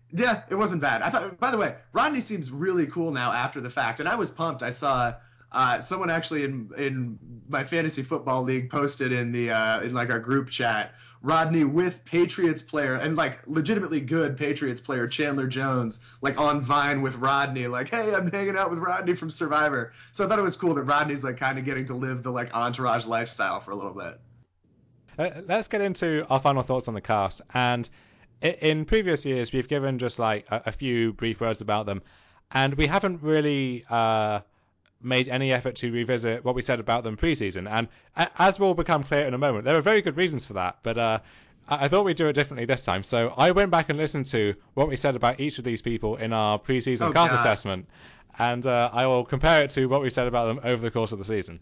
Yeah, it wasn't bad. I thought. By the way, Rodney seems really cool now after the fact, and I was pumped. I saw uh, someone actually in in my fantasy football league posted in the uh, in like our group chat Rodney with Patriots player and like legitimately good Patriots player Chandler Jones like on Vine with Rodney, like, hey, I'm hanging out with Rodney from Survivor. So I thought it was cool that Rodney's like kind of getting to live the like entourage lifestyle for a little bit. Uh, let's get into our final thoughts on the cast. And in previous years, we've given just like a, a few brief words about them, and we haven't really uh, made any effort to revisit what we said about them preseason. And as will become clear in a moment, there are very good reasons for that. But uh, I thought we'd do it differently this time. So I went back and listened to what we said about each of these people in our preseason Oh cast God. assessment, and uh, I will compare it to what we said about them over the course of the season.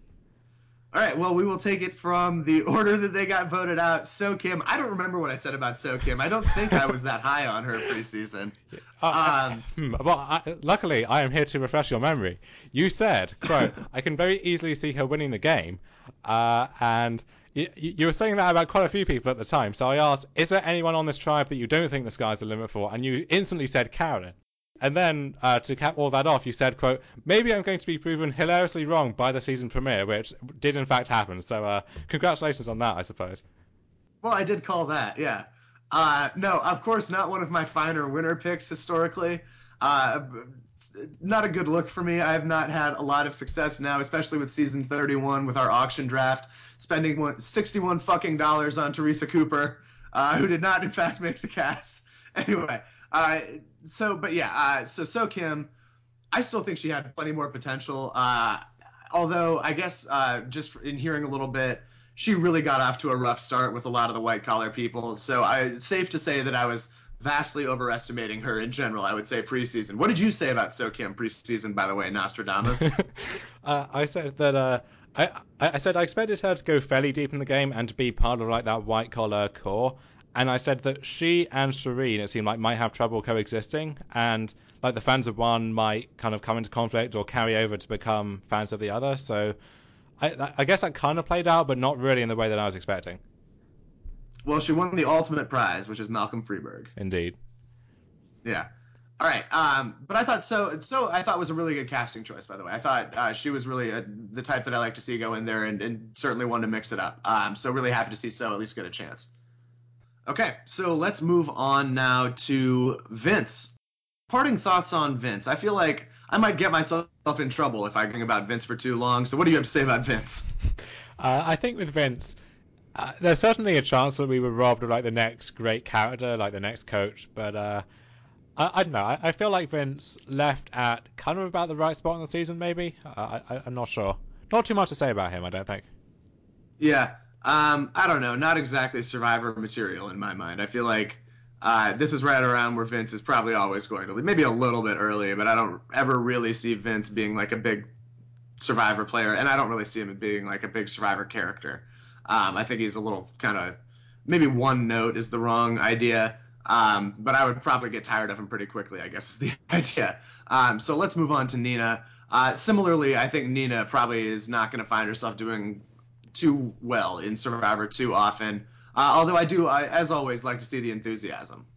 All right, well, we will take it from the order that they got voted out. So Kim, I don't remember what I said about So Kim. I don't think I was that high on her preseason. Uh, Um, hmm, well, I, luckily, I am here to refresh your memory. You said, "quote I can very easily see her winning the game," uh, and you, you were saying that about quite a few people at the time. So I asked, "Is there anyone on this tribe that you don't think the sky's the limit for?" And you instantly said Karen. And then uh, to cap all that off, you said, "quote Maybe I'm going to be proven hilariously wrong by the season premiere," which did in fact happen. So uh, congratulations on that, I suppose. well, I did call that, yeah. Uh, no, of course, not one of my finer winner picks historically. Uh, not a good look for me. I have not had a lot of success now, especially with season thirty-one with our auction draft, spending sixty-one fucking dollars on Teresa Cooper, uh, who did not, in fact, make the cast. Anyway, uh, so, but yeah, uh, so So Kim, I still think she had plenty more potential. Uh, although I guess uh, just in hearing a little bit, she really got off to a rough start with a lot of the white collar people. So I safe to say that I was vastly overestimating her in general. I would say preseason. What did you say about So Kim preseason? By the way, Nostradamus. uh, I said that uh, I I said I expected her to go fairly deep in the game and to be part of like that white collar core. And I said that she and Shireen, it seemed like, might have trouble coexisting, and like the fans of one might kind of come into conflict or carry over to become fans of the other. So I, I guess that kind of played out, but not really in the way that I was expecting. Well, she won the ultimate prize, which is Malcolm Freeberg. Indeed. Yeah. All right. Um, but I thought so. So I thought was a really good casting choice. By the way, I thought uh, she was really a, the type that I like to see go in there, and, and certainly wanted to mix it up. Um, so really happy to see So at least get a chance. Okay, so let's move on now to Vince. Parting thoughts on Vince. I feel like I might get myself in trouble if I think about Vince for too long. So what do you have to say about Vince? Uh, I think with Vince, uh, there's certainly a chance that we were robbed of like the next great character, like the next coach. But uh, I, I don't know. I, I feel like Vince left at kind of about the right spot in the season. Maybe uh, I, I'm not sure. Not too much to say about him, I don't think. Yeah, um, I don't know. Not exactly Survivor material in my mind. I feel like uh, this is right around where Vince is probably always going to leave. Maybe a little bit early, but I don't ever really see Vince being like a big Survivor player, and I don't really see him being like a big Survivor character. Um, I think he's a little kind of maybe one note is the wrong idea, um, but I would probably get tired of him pretty quickly. I guess is the idea. Um, so let's move on to Nina. Uh, similarly, I think Nina probably is not going to find herself doing too well in Survivor too often. Uh, although I do, I, as always, like to see the enthusiasm.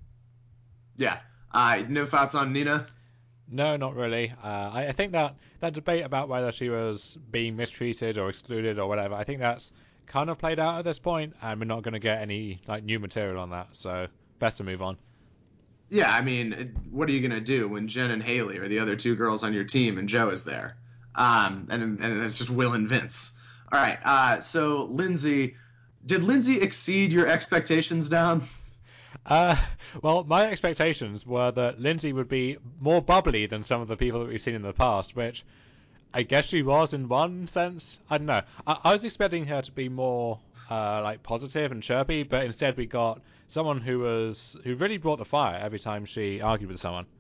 Yeah. Uh, no thoughts on Nina? No, not really. Uh, I, I think that that debate about whether she was being mistreated or excluded or whatever, I think that's kind of played out at this point, and we're not going to get any like new material on that. So best to move on. Yeah, I mean, what are you gonna do when Jen and Haley are the other two girls on your team and Joe is there? Um, and and it's just Will and Vince. All right. Uh, so Lindsay, did Lindsay exceed your expectations down? Uh, well, my expectations were that Lindsay would be more bubbly than some of the people that we've seen in the past, which I guess she was in one sense. I don't know. I, I was expecting her to be more uh, like positive and chirpy, but instead we got someone who was who really brought the fire every time she argued with someone.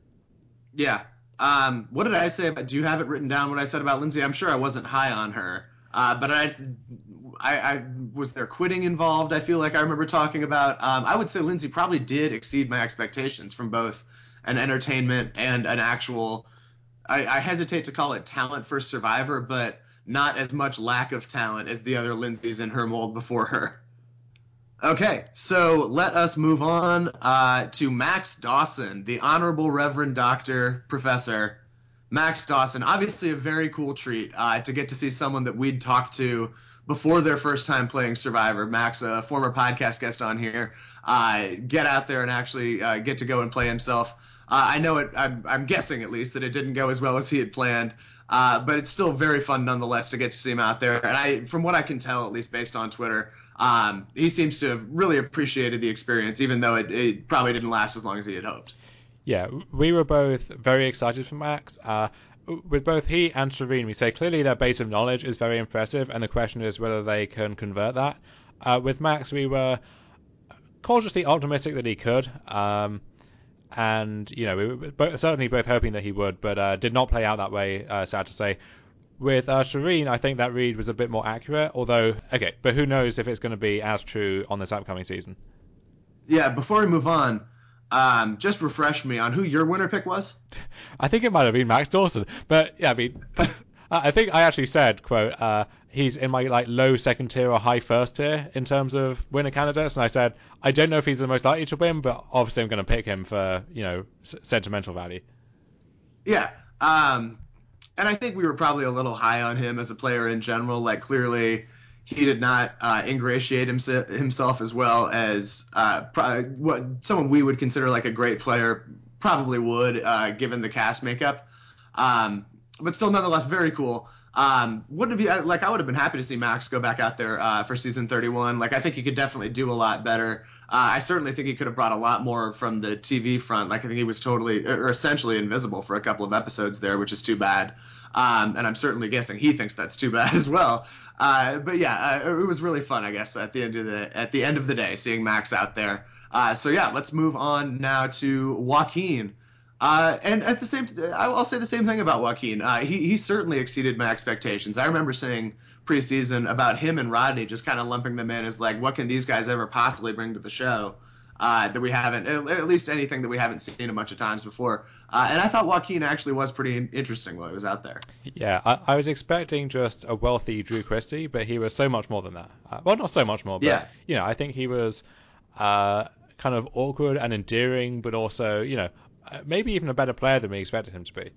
Yeah. Um, what did I say about? Do you have it written down? What I said about Lindsay? I'm sure I wasn't high on her, uh, but I, I, I was there quitting involved. I feel like I remember talking about. Um, I would say Lindsay probably did exceed my expectations from both an entertainment and an actual. I, I hesitate to call it talent for Survivor, but not as much lack of talent as the other Lindsays in her mold before her. Okay, so let us move on uh, to Max Dawson, the Honorable Reverend Doctor Professor Max Dawson. Obviously, a very cool treat uh, to get to see someone that we'd talked to before their first time playing Survivor. Max, a former podcast guest on here, uh, get out there and actually uh, get to go and play himself. Uh, I know it. I'm, I'm guessing at least that it didn't go as well as he had planned. Uh, but it's still very fun nonetheless to get to see him out there. And I, from what I can tell, at least based on Twitter, um, he seems to have really appreciated the experience, even though it, it probably didn't last as long as he had hoped. Yeah, we were both very excited for Max. Uh, with both he and Shireen, we say clearly their base of knowledge is very impressive, and the question is whether they can convert that. Uh, with Max, we were cautiously optimistic that he could. Um, and you know, we were both, certainly both hoping that he would, but uh, did not play out that way. Uh, sad to say. With uh, Shireen, I think that read was a bit more accurate. Although, okay, but who knows if it's going to be as true on this upcoming season? Yeah, before we move on, um, just refresh me on who your winner pick was. I think it might have been Max Dawson, but yeah, I mean, I think I actually said, "quote uh, He's in my like low second tier or high first tier in terms of winner candidates," and I said, "I don't know if he's the most likely to win, but obviously I'm going to pick him for you know s- sentimental value." Yeah, um, and I think we were probably a little high on him as a player in general. Like clearly, he did not uh, ingratiate himself, himself as well as uh, pro- what someone we would consider like a great player probably would, uh, given the cast makeup. Um, but still, nonetheless, very cool. Um, wouldn't have you like? I would have been happy to see Max go back out there uh, for season thirty-one. Like, I think he could definitely do a lot better. Uh, I certainly think he could have brought a lot more from the T V front. Like, I think he was totally or essentially invisible for a couple of episodes there, which is too bad. Um, and I'm certainly guessing he thinks that's too bad as well. Uh, but yeah, uh, it was really fun, I guess, at the end of the at the end of the day, seeing Max out there. Uh, so yeah, let's move on now to Joaquin. Uh, and at the same, I'll say the same thing about Joaquin. Uh, he he certainly exceeded my expectations. I remember saying preseason about him and Rodney, just kind of lumping them in as like, what can these guys ever possibly bring to the show uh, that we haven't, at least anything that we haven't seen a bunch of times before. Uh, and I thought Joaquin actually was pretty interesting while he was out there. Yeah, I, I was expecting just a wealthy Drew Christie, but he was so much more than that. Uh, well, not so much more, but Yeah, you know, I think he was uh, kind of awkward and endearing, but also you know uh, maybe even a better player than we expected him to be.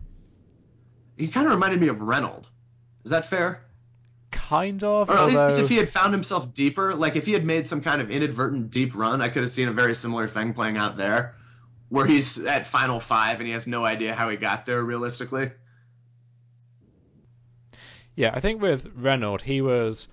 he kind of reminded me of Reynolds. Is that fair? Kind of, Or at least if although he had found himself deeper, like if he had made some kind of inadvertent deep run, I could have seen a very similar thing playing out there, where he's at final five and he has no idea how he got there realistically. yeah, I think with Reynolds, he was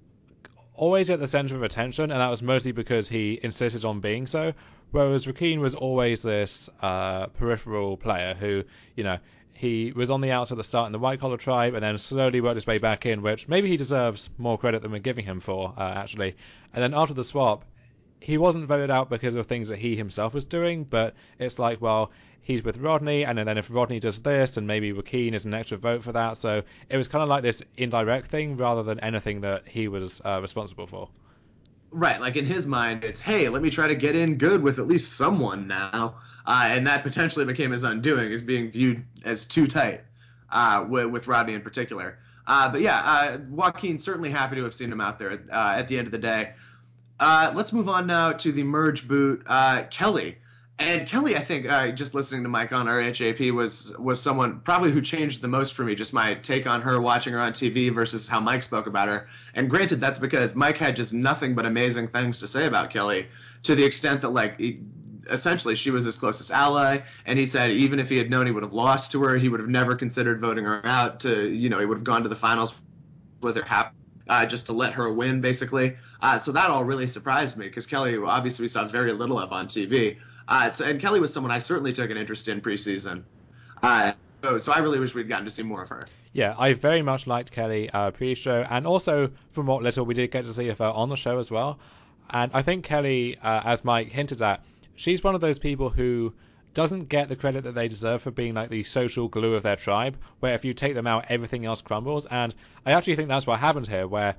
always at the center of attention, and that was mostly because he insisted on being so. Whereas Rakeen was always this uh, peripheral player who, you know, he was on the outs at the start in the white collar tribe, and then slowly worked his way back in, which maybe he deserves more credit than we're giving him for, uh, actually. And then after the swap, he wasn't voted out because of things that he himself was doing, but it's like, well, he's with Rodney, and then if Rodney does this, and maybe Joaquin is an extra vote for that. So it was kind of like this indirect thing rather than anything that he was uh, responsible for. Right, like in his mind, it's hey, let me try to get in good with at least someone now, uh, and that potentially became his undoing, as being viewed as too tight uh, with, with Rodney in particular. Uh, but yeah, uh, Joaquin certainly happy to have seen him out there uh, at the end of the day. Uh, let's move on now to the merge boot, uh, Kelly. And Kelly, I think, uh, just listening to Mike on R H A P was was someone probably who changed the most for me. Just my take on her, watching her on T V versus how Mike spoke about her. And granted, that's because Mike had just nothing but amazing things to say about Kelly, to the extent that like he, essentially she was his closest ally. And he said even if he had known he would have lost to her, he would have never considered voting her out. To you know, he would have gone to the finals with her happy uh, just to let her win, basically. Uh, so that all really surprised me because Kelly, obviously, we saw very little of on T V. Uh, so, and Kelly was someone I certainly took an interest in preseason. Uh, so, so I really wish we'd gotten to see more of her. Yeah, I very much liked Kelly uh, pre-show, and also from what little we did get to see of her on the show as well. And I think Kelly, uh, as Mike hinted at, she's one of those people who doesn't get the credit that they deserve for being like the social glue of their tribe, where if you take them out, everything else crumbles. And I actually think that's what happened here, where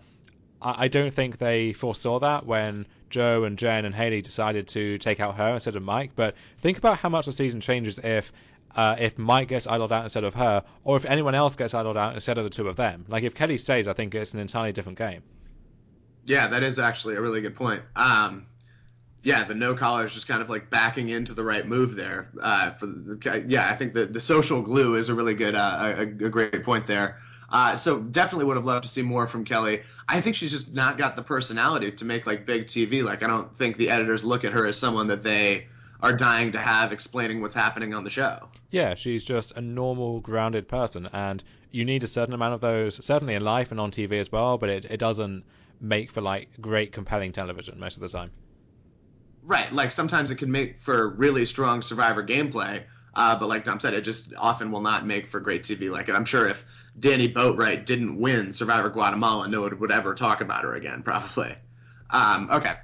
I don't think they foresaw that when Joe and Jen and Haley decided to take out her instead of Mike. But think about how much the season changes if uh, if Mike gets idled out instead of her, or if anyone else gets idled out instead of the two of them. Like if Kelly stays, I think it's an entirely different game. Yeah, that is actually a really good point. Um, yeah, the no collar is just kind of like backing into the right move there. Uh, for the, yeah, I think the the social glue is a really good, uh, a, a great point there. Uh, so definitely would have loved to see more from Kelly. I think she's just not got the personality to make like big T V. Like I don't think the editors look at her as someone that they are dying to have explaining what's happening on the show. Yeah, she's just a normal, grounded person, and you need a certain amount of those, certainly in life and on T V as well, but it, it doesn't make for like great, compelling television most of the time. Right, like sometimes it can make for really strong Survivor gameplay, uh, but like Dom said, it just often will not make for great T V. Like I'm sure if Danny Boatwright didn't win Survivor Guatemala, no one would ever talk about her again, probably. Um, okay,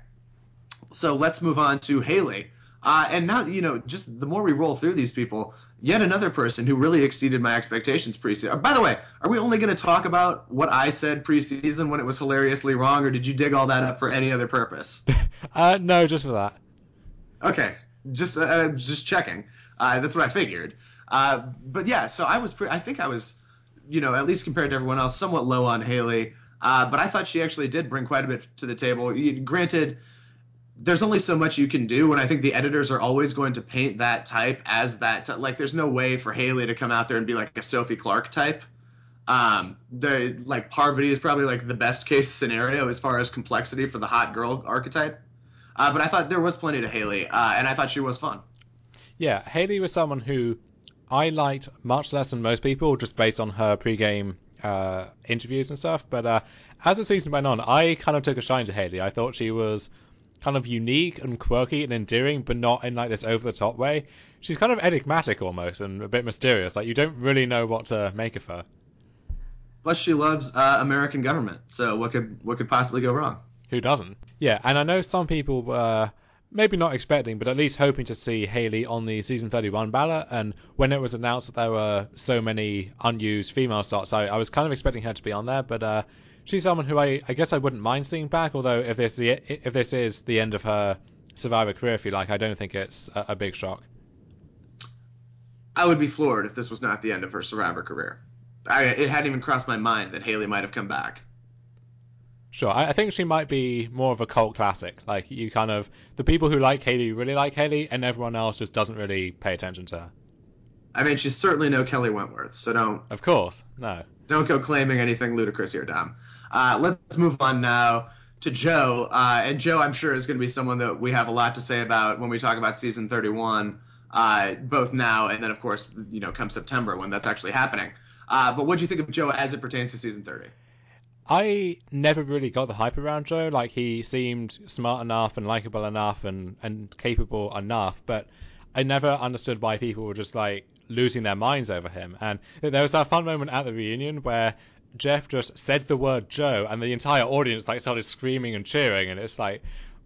so let's move on to Haley. Uh, and now, you know, just the more we roll through these people, yet another person who really exceeded my expectations preseason. Uh, by the way, are we only going to talk about what I said preseason when it was hilariously wrong, or did you dig all that up for any other purpose? Uh, no, just for that. Okay, just uh, uh, just checking. Uh, that's what I figured. Uh, but yeah, so I was, pre- I think I was, you know, at least compared to everyone else, somewhat low on Haley. Uh, but I thought she actually did bring quite a bit to the table. Granted, there's only so much you can do, and I think the editors are always going to paint that type as that. T- like, there's no way for Haley to come out there and be like a Sophie Clark type. Um, the like Parvati is probably like the best case scenario as far as complexity for the hot girl archetype. Uh, but I thought there was plenty to Haley, uh, and I thought she was fun. Yeah, Haley was someone who I liked much less than most people, just based on her pre-game uh, interviews and stuff. But uh, as the season went on, I kind of took a shine to Haley. I thought she was kind of unique and quirky and endearing, but not in like this over-the-top way. She's kind of enigmatic almost and a bit mysterious. Like you don't really know what to make of her. Plus, she loves uh, American government, so what could what could possibly go wrong? Who doesn't? Yeah, and I know some people were maybe not expecting, but at least hoping to see Haley on the season thirty-one ballot. And when it was announced that there were so many unused female slots, I, I was kind of expecting her to be on there. But uh, she's someone who I, I guess I wouldn't mind seeing back. Although if this if this is the end of her Survivor career, if you like, I don't think it's a, a big shock. I would be floored if this was not the end of her Survivor career. I, it hadn't even crossed my mind that Haley might have come back. Sure, I, I think she might be more of a cult classic. Like you kind of the people who like Haley really like Haley, and everyone else just doesn't really pay attention to her. I mean, she's certainly no Kelly Wentworth, so don't Of course, no. don't go claiming anything ludicrous here, Dom. Uh, let's move on now to Joe. Uh, and Joe, I'm sure, is going to be someone that we have a lot to say about when we talk about season thirty-one, uh, both now and then, of course, you know, come September when that's actually happening. Uh, but what do you think of Joe as it pertains to season thirty? I never really got the hype around Joe. Like he seemed smart enough and likable enough and, and capable enough, but I never understood why people were just like losing their minds over him. And there was that fun moment at the reunion where Jeff just said the word Joe, and the entire audience like started screaming and cheering, and it's like,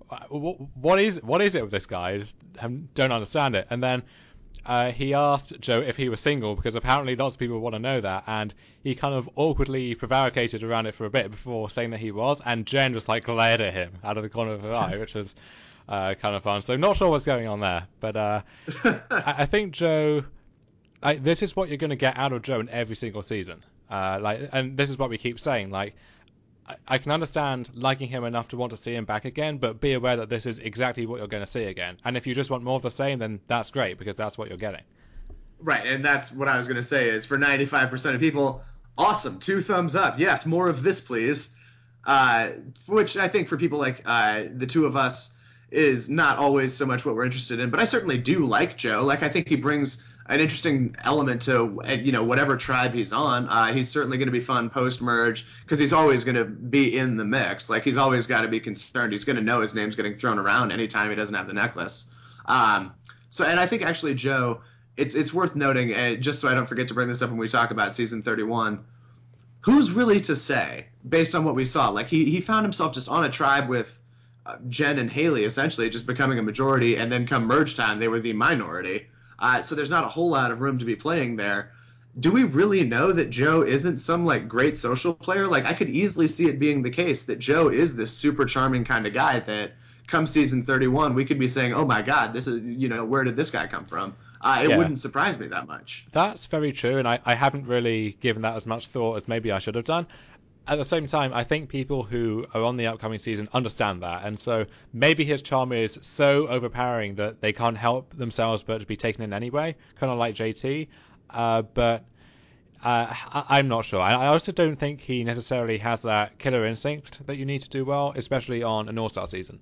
what is what is it with this guy? I just don't understand it. And then uh, he asked Joe if he was single because apparently lots of people want to know that, and he kind of awkwardly prevaricated around it for a bit before saying that he was, and Jen just like glared at him out of the corner of her eye, which was uh, kind of fun. So not sure what's going on there, but uh, I-, I think Joe. I, this is what you're going to get out of Joe in every single season. Uh, like, and this is what we keep saying. Like, I, I can understand liking him enough to want to see him back again, but be aware that this is exactly what you're going to see again. And if you just want more of the same, then that's great because that's what you're getting. Right, and that's what I was going to say is for ninety-five percent of people, awesome, two thumbs up. Yes, more of this, please. Uh, which I think for people like uh, the two of us is not always so much what we're interested in, but I certainly do like Joe. Like I think he brings an interesting element to you know whatever tribe he's on. Uh, he's certainly going to be fun post merge because he's always going to be in the mix. Like he's always got to be concerned. He's going to know his name's getting thrown around anytime he doesn't have the necklace. Um, so, and I think actually Joe it's it's worth noting, uh, just so I don't forget to bring this up when we talk about season thirty-one. Who's really to say, based on what we saw? Like he he found himself just on a tribe with uh, Jen and Haley, essentially just becoming a majority, and then come merge time, they were the minority. Uh, so there's not a whole lot of room to be playing there. Do we really know that Joe isn't some like great social player? Like I could easily see it being the case that Joe is this super charming kind of guy that come season thirty-one we could be saying, oh my god, this is you know where did this guy come from? Uh, it Yeah, wouldn't surprise me that much. that's very true, and I, I haven't really given that as much thought as maybe I should have done. at the same time, I think people who are on the upcoming season understand that, and so maybe his charm is so overpowering that they can't help themselves but to be taken in anyway, kind of like J T. Uh, but uh, I- I'm not sure. I also don't think he necessarily has that killer instinct that you need to do well, especially on an All-Star season.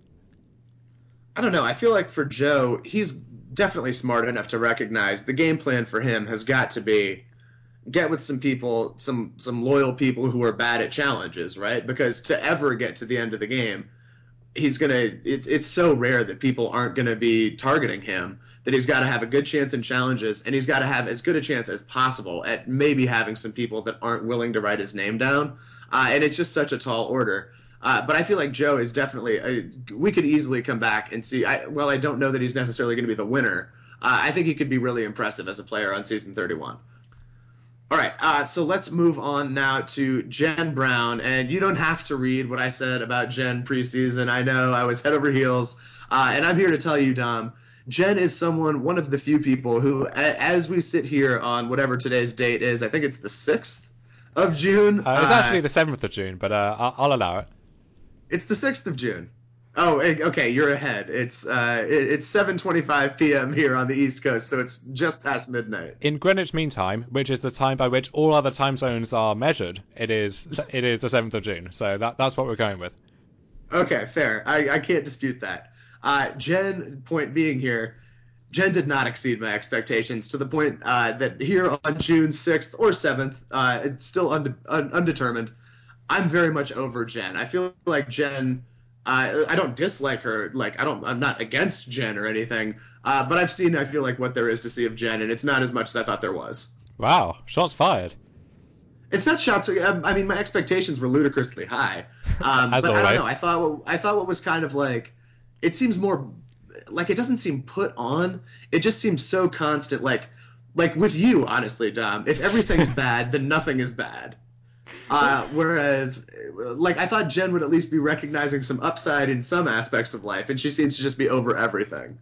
I don't know. I feel like for Joe, he's definitely smart enough to recognize the game plan for him has got to be get with some people, some some loyal people who are bad at challenges, right? Because to ever get to the end of the game, he's gonna. It's it's so rare that people aren't gonna be targeting him that he's got to have a good chance in challenges, and he's got to have as good a chance as possible at maybe having some people that aren't willing to write his name down. Uh, and it's just such a tall order. Uh, but I feel like Joe is definitely. A, we could easily come back and see. I, well, I don't know that he's necessarily going to be the winner. Uh, I think he could be really impressive as a player on season thirty-one. All right, uh, so let's move on now to Jen Brown. And you don't have to read what I said about Jen preseason. I know I was head over heels. Uh, and I'm here to tell you, Dom, Jen is someone, one of the few people who, a- as we sit here on whatever today's date is, I think it's the sixth of June. Uh, it's Uh, actually the seventh of June, but uh, I'll, I'll allow it. it's the sixth of June. Oh, okay, you're ahead. It's uh, it's seven twenty-five p.m. here on the East Coast, so it's just past midnight. In Greenwich Mean Time, which is the time by which all other time zones are measured, it is it is the seventh of June. So that that's what we're going with. Okay, fair. I, I can't dispute that. Uh, Jen, point being here, Jen did not exceed my expectations to the point uh, that here on June sixth or seventh, uh, it's still unde- un- undetermined. I'm very much over Jen. I feel like Jen. Uh, I don't dislike her. Like I don't. I'm not against Jen or anything. Uh, but I've seen. I feel like what there is to see of Jen, and it's not as much as I thought there was. Wow, shots fired. It's not shots. I mean, my expectations were ludicrously high. Um, As but I don't know. always. I thought. What, I thought what was kind of like. It seems more like it doesn't seem put on. It just seems so constant. Like, like with you, honestly, Dom. If everything's bad, then nothing is bad. Uh, whereas, like, I thought Jen would at least be recognizing some upside in some aspects of life, and she seems to just be over everything.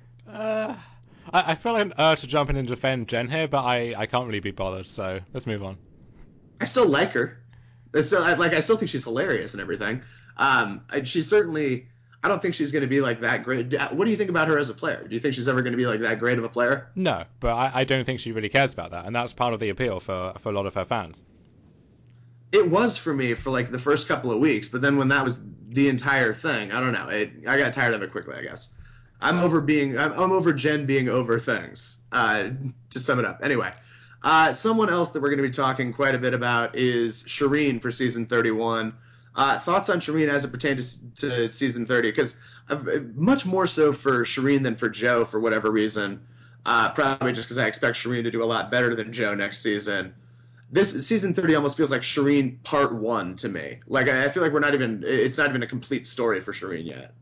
Uh, I, I feel an urge to jump in and defend Jen here, but I, I can't really be bothered, so let's move on. I still like her. I still, I, like, I still think she's hilarious and everything. Um, and she's certainly. I don't think she's going to be like that great. What do you think about her as a player? Do you think she's ever going to be like that great of a player? No, but I, I don't think she really cares about that, and that's part of the appeal for, for a lot of her fans. It was for me for like the first couple of weeks, but then when that was the entire thing, I don't know. It, I got tired of it quickly, I guess. I'm over being, I'm, I'm over Jen being over things. Uh, to sum it up, anyway. Uh, someone else that we're going to be talking quite a bit about is Shireen for season thirty-one. Uh, thoughts on Shireen as it pertains to, to season thirty? Because much more so for Shireen than for Joe for whatever reason. Uh, probably just because I expect Shireen to do a lot better than Joe next season. This season thirty almost feels like Shireen part one to me. Like I feel like we're not even it's not even a complete story for Shireen yet.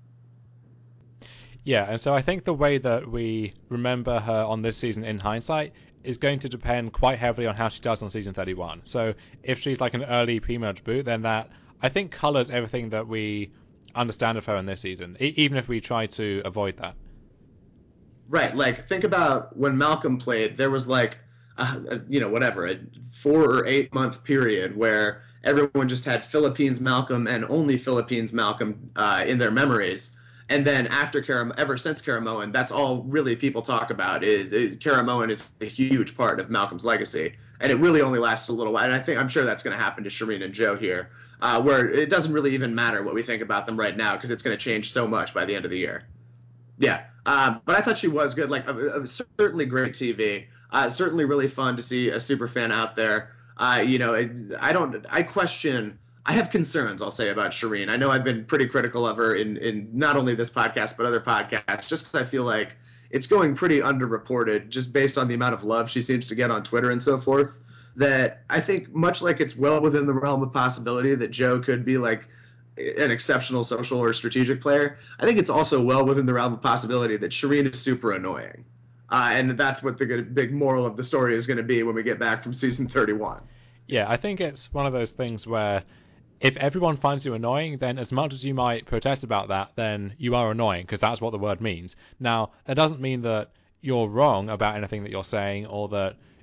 Yeah, and so I think the way that we remember her on this season in hindsight is going to depend quite heavily on how she does on season thirty-one. So if she's like an early pre-merge boot, then that I think colors everything that we understand of her in this season, e- even if we try to avoid that. Right. Like think about when Malcolm played. There was like a, a, you know whatever a four or eight month period where everyone just had Philippines Malcolm and only Philippines Malcolm uh, in their memories. And then after Karam, ever since Karamoan, that's all really people talk about is, is Karamoan is a huge part of Malcolm's legacy, and it really only lasts a little while. And I think I'm sure that's going to happen to Shireen and Joe here, uh, where it doesn't really even matter what we think about them right now because it's going to change so much by the end of the year. Yeah, um, but I thought she was good. Like, uh, uh, certainly great T V. Uh, certainly really fun to see a super fan out there. Uh, you know, I don't. I question. I have concerns. I'll say about Shireen. I know I've been pretty critical of her in in not only this podcast but other podcasts, just because I feel like it's going pretty underreported, just based on the amount of love she seems to get on Twitter and so forth. That I think, much like it's well within the realm of possibility that Joe could be like an exceptional social or strategic player, I think it's also well within the realm of possibility that Shireen is super annoying. Uh, and that's what the big moral of the story is going to be when we get back from season thirty-one. Yeah, I think it's one of those things where if everyone finds you annoying, then as much as you might protest about that, then you are annoying because that's what the word means. Now, that doesn't mean that you're wrong about anything that you're saying or that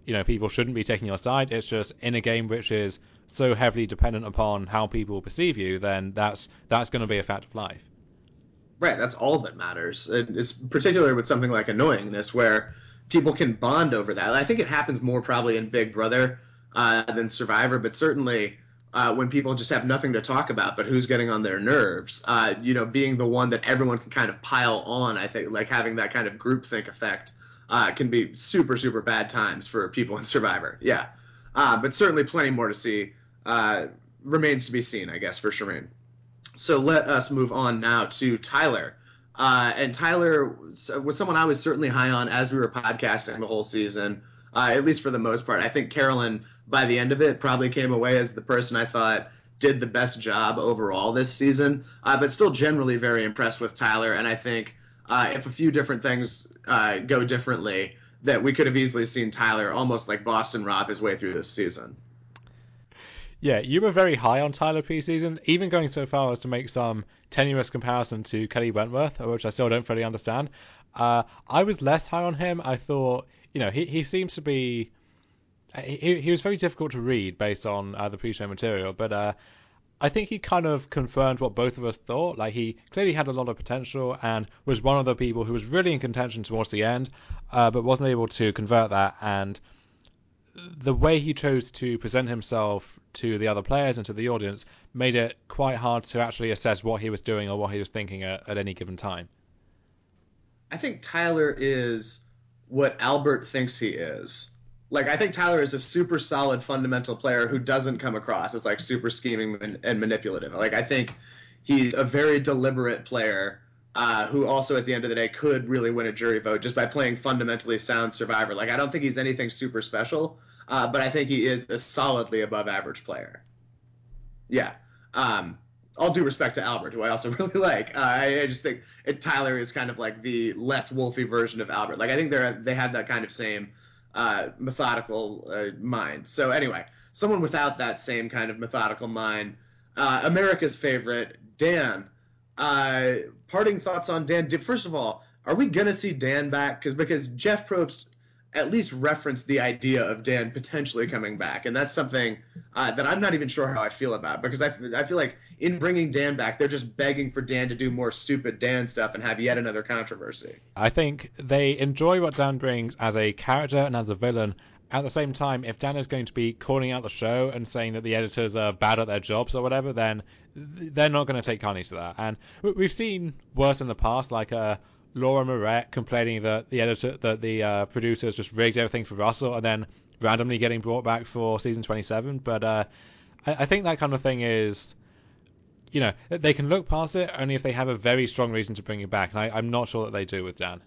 you know, people shouldn't be taking your side. It's just in a game which is so heavily dependent upon how people perceive you, then that's that's going to be a fact of life. Right, that's all that matters. It's particularly with something like annoyingness, where people can bond over that. I think it happens more probably in Big Brother uh, than Survivor, but certainly uh, when people just have nothing to talk about, but who's getting on their nerves. Uh, you know, being the one that everyone can kind of pile on. I think like having that kind of groupthink effect uh, can be super super bad times for people in Survivor. Yeah, uh, but certainly plenty more to see. Uh, remains to be seen, I guess, for Shireen. So let us move on now to Tyler. Uh, and Tyler was someone I was certainly high on as we were podcasting the whole season, uh, at least for the most part. I think Carolyn, by the end of it, probably came away as the person I thought did the best job overall this season, uh, but still generally very impressed with Tyler. And I think uh, if a few different things uh, go differently, that we could have easily seen Tyler almost like Boston Rob his way through this season. Yeah, you were very high on Tyler preseason, even going so far as to make some tenuous comparison to Kelly Wentworth, which I still don't fully understand. Uh, I was less high on him. I thought, you know, he, he seems to be... He, he was very difficult to read based on uh, the pre-show material, but uh, I think he kind of confirmed what both of us thought. Like, he clearly had a lot of potential and was one of the people who was really in contention towards the end, uh, but wasn't able to convert that. And the way he chose to present himself to the other players and to the audience made it quite hard to actually assess what he was doing or what he was thinking at, at any given time. I think Tyler is what Albert thinks he is. Like, I think Tyler is a super solid fundamental player who doesn't come across as like super scheming and, and manipulative. Like, I think he's a very deliberate player uh, who also at the end of the day could really win a jury vote just by playing fundamentally sound Survivor. Like, I don't think he's anything super special, uh, but I think he is a solidly above average player. Yeah. Um, all due respect to Albert, who I also really like. Uh, I, I just think it, Tyler is kind of like the less wolfy version of Albert. Like I think they're they have that kind of same uh, methodical uh, mind. So anyway, someone without that same kind of methodical mind, uh, America's favorite, Dan. Uh, parting thoughts on Dan. First of all, are we gonna see Dan back? Because because Jeff Probst at least referenced the idea of Dan potentially coming back, and that's something uh, that I'm not even sure how I feel about, because I, I feel like in bringing Dan back, they're just begging for Dan to do more stupid Dan stuff and have yet another controversy. I think they enjoy what Dan brings as a character and as a villain. At the same time, if Dan is going to be calling out the show and saying that the editors are bad at their jobs or whatever, then they're not going to take kindly to that. And we've seen worse in the past, like uh, Laura Moret complaining that the editor, that the uh, producers just rigged everything for Russell, and then randomly getting brought back for season twenty-seven. But uh, I, I think that kind of thing is, you know, they can look past it only if they have a very strong reason to bring it back, and I, I'm not sure that they do with Dan.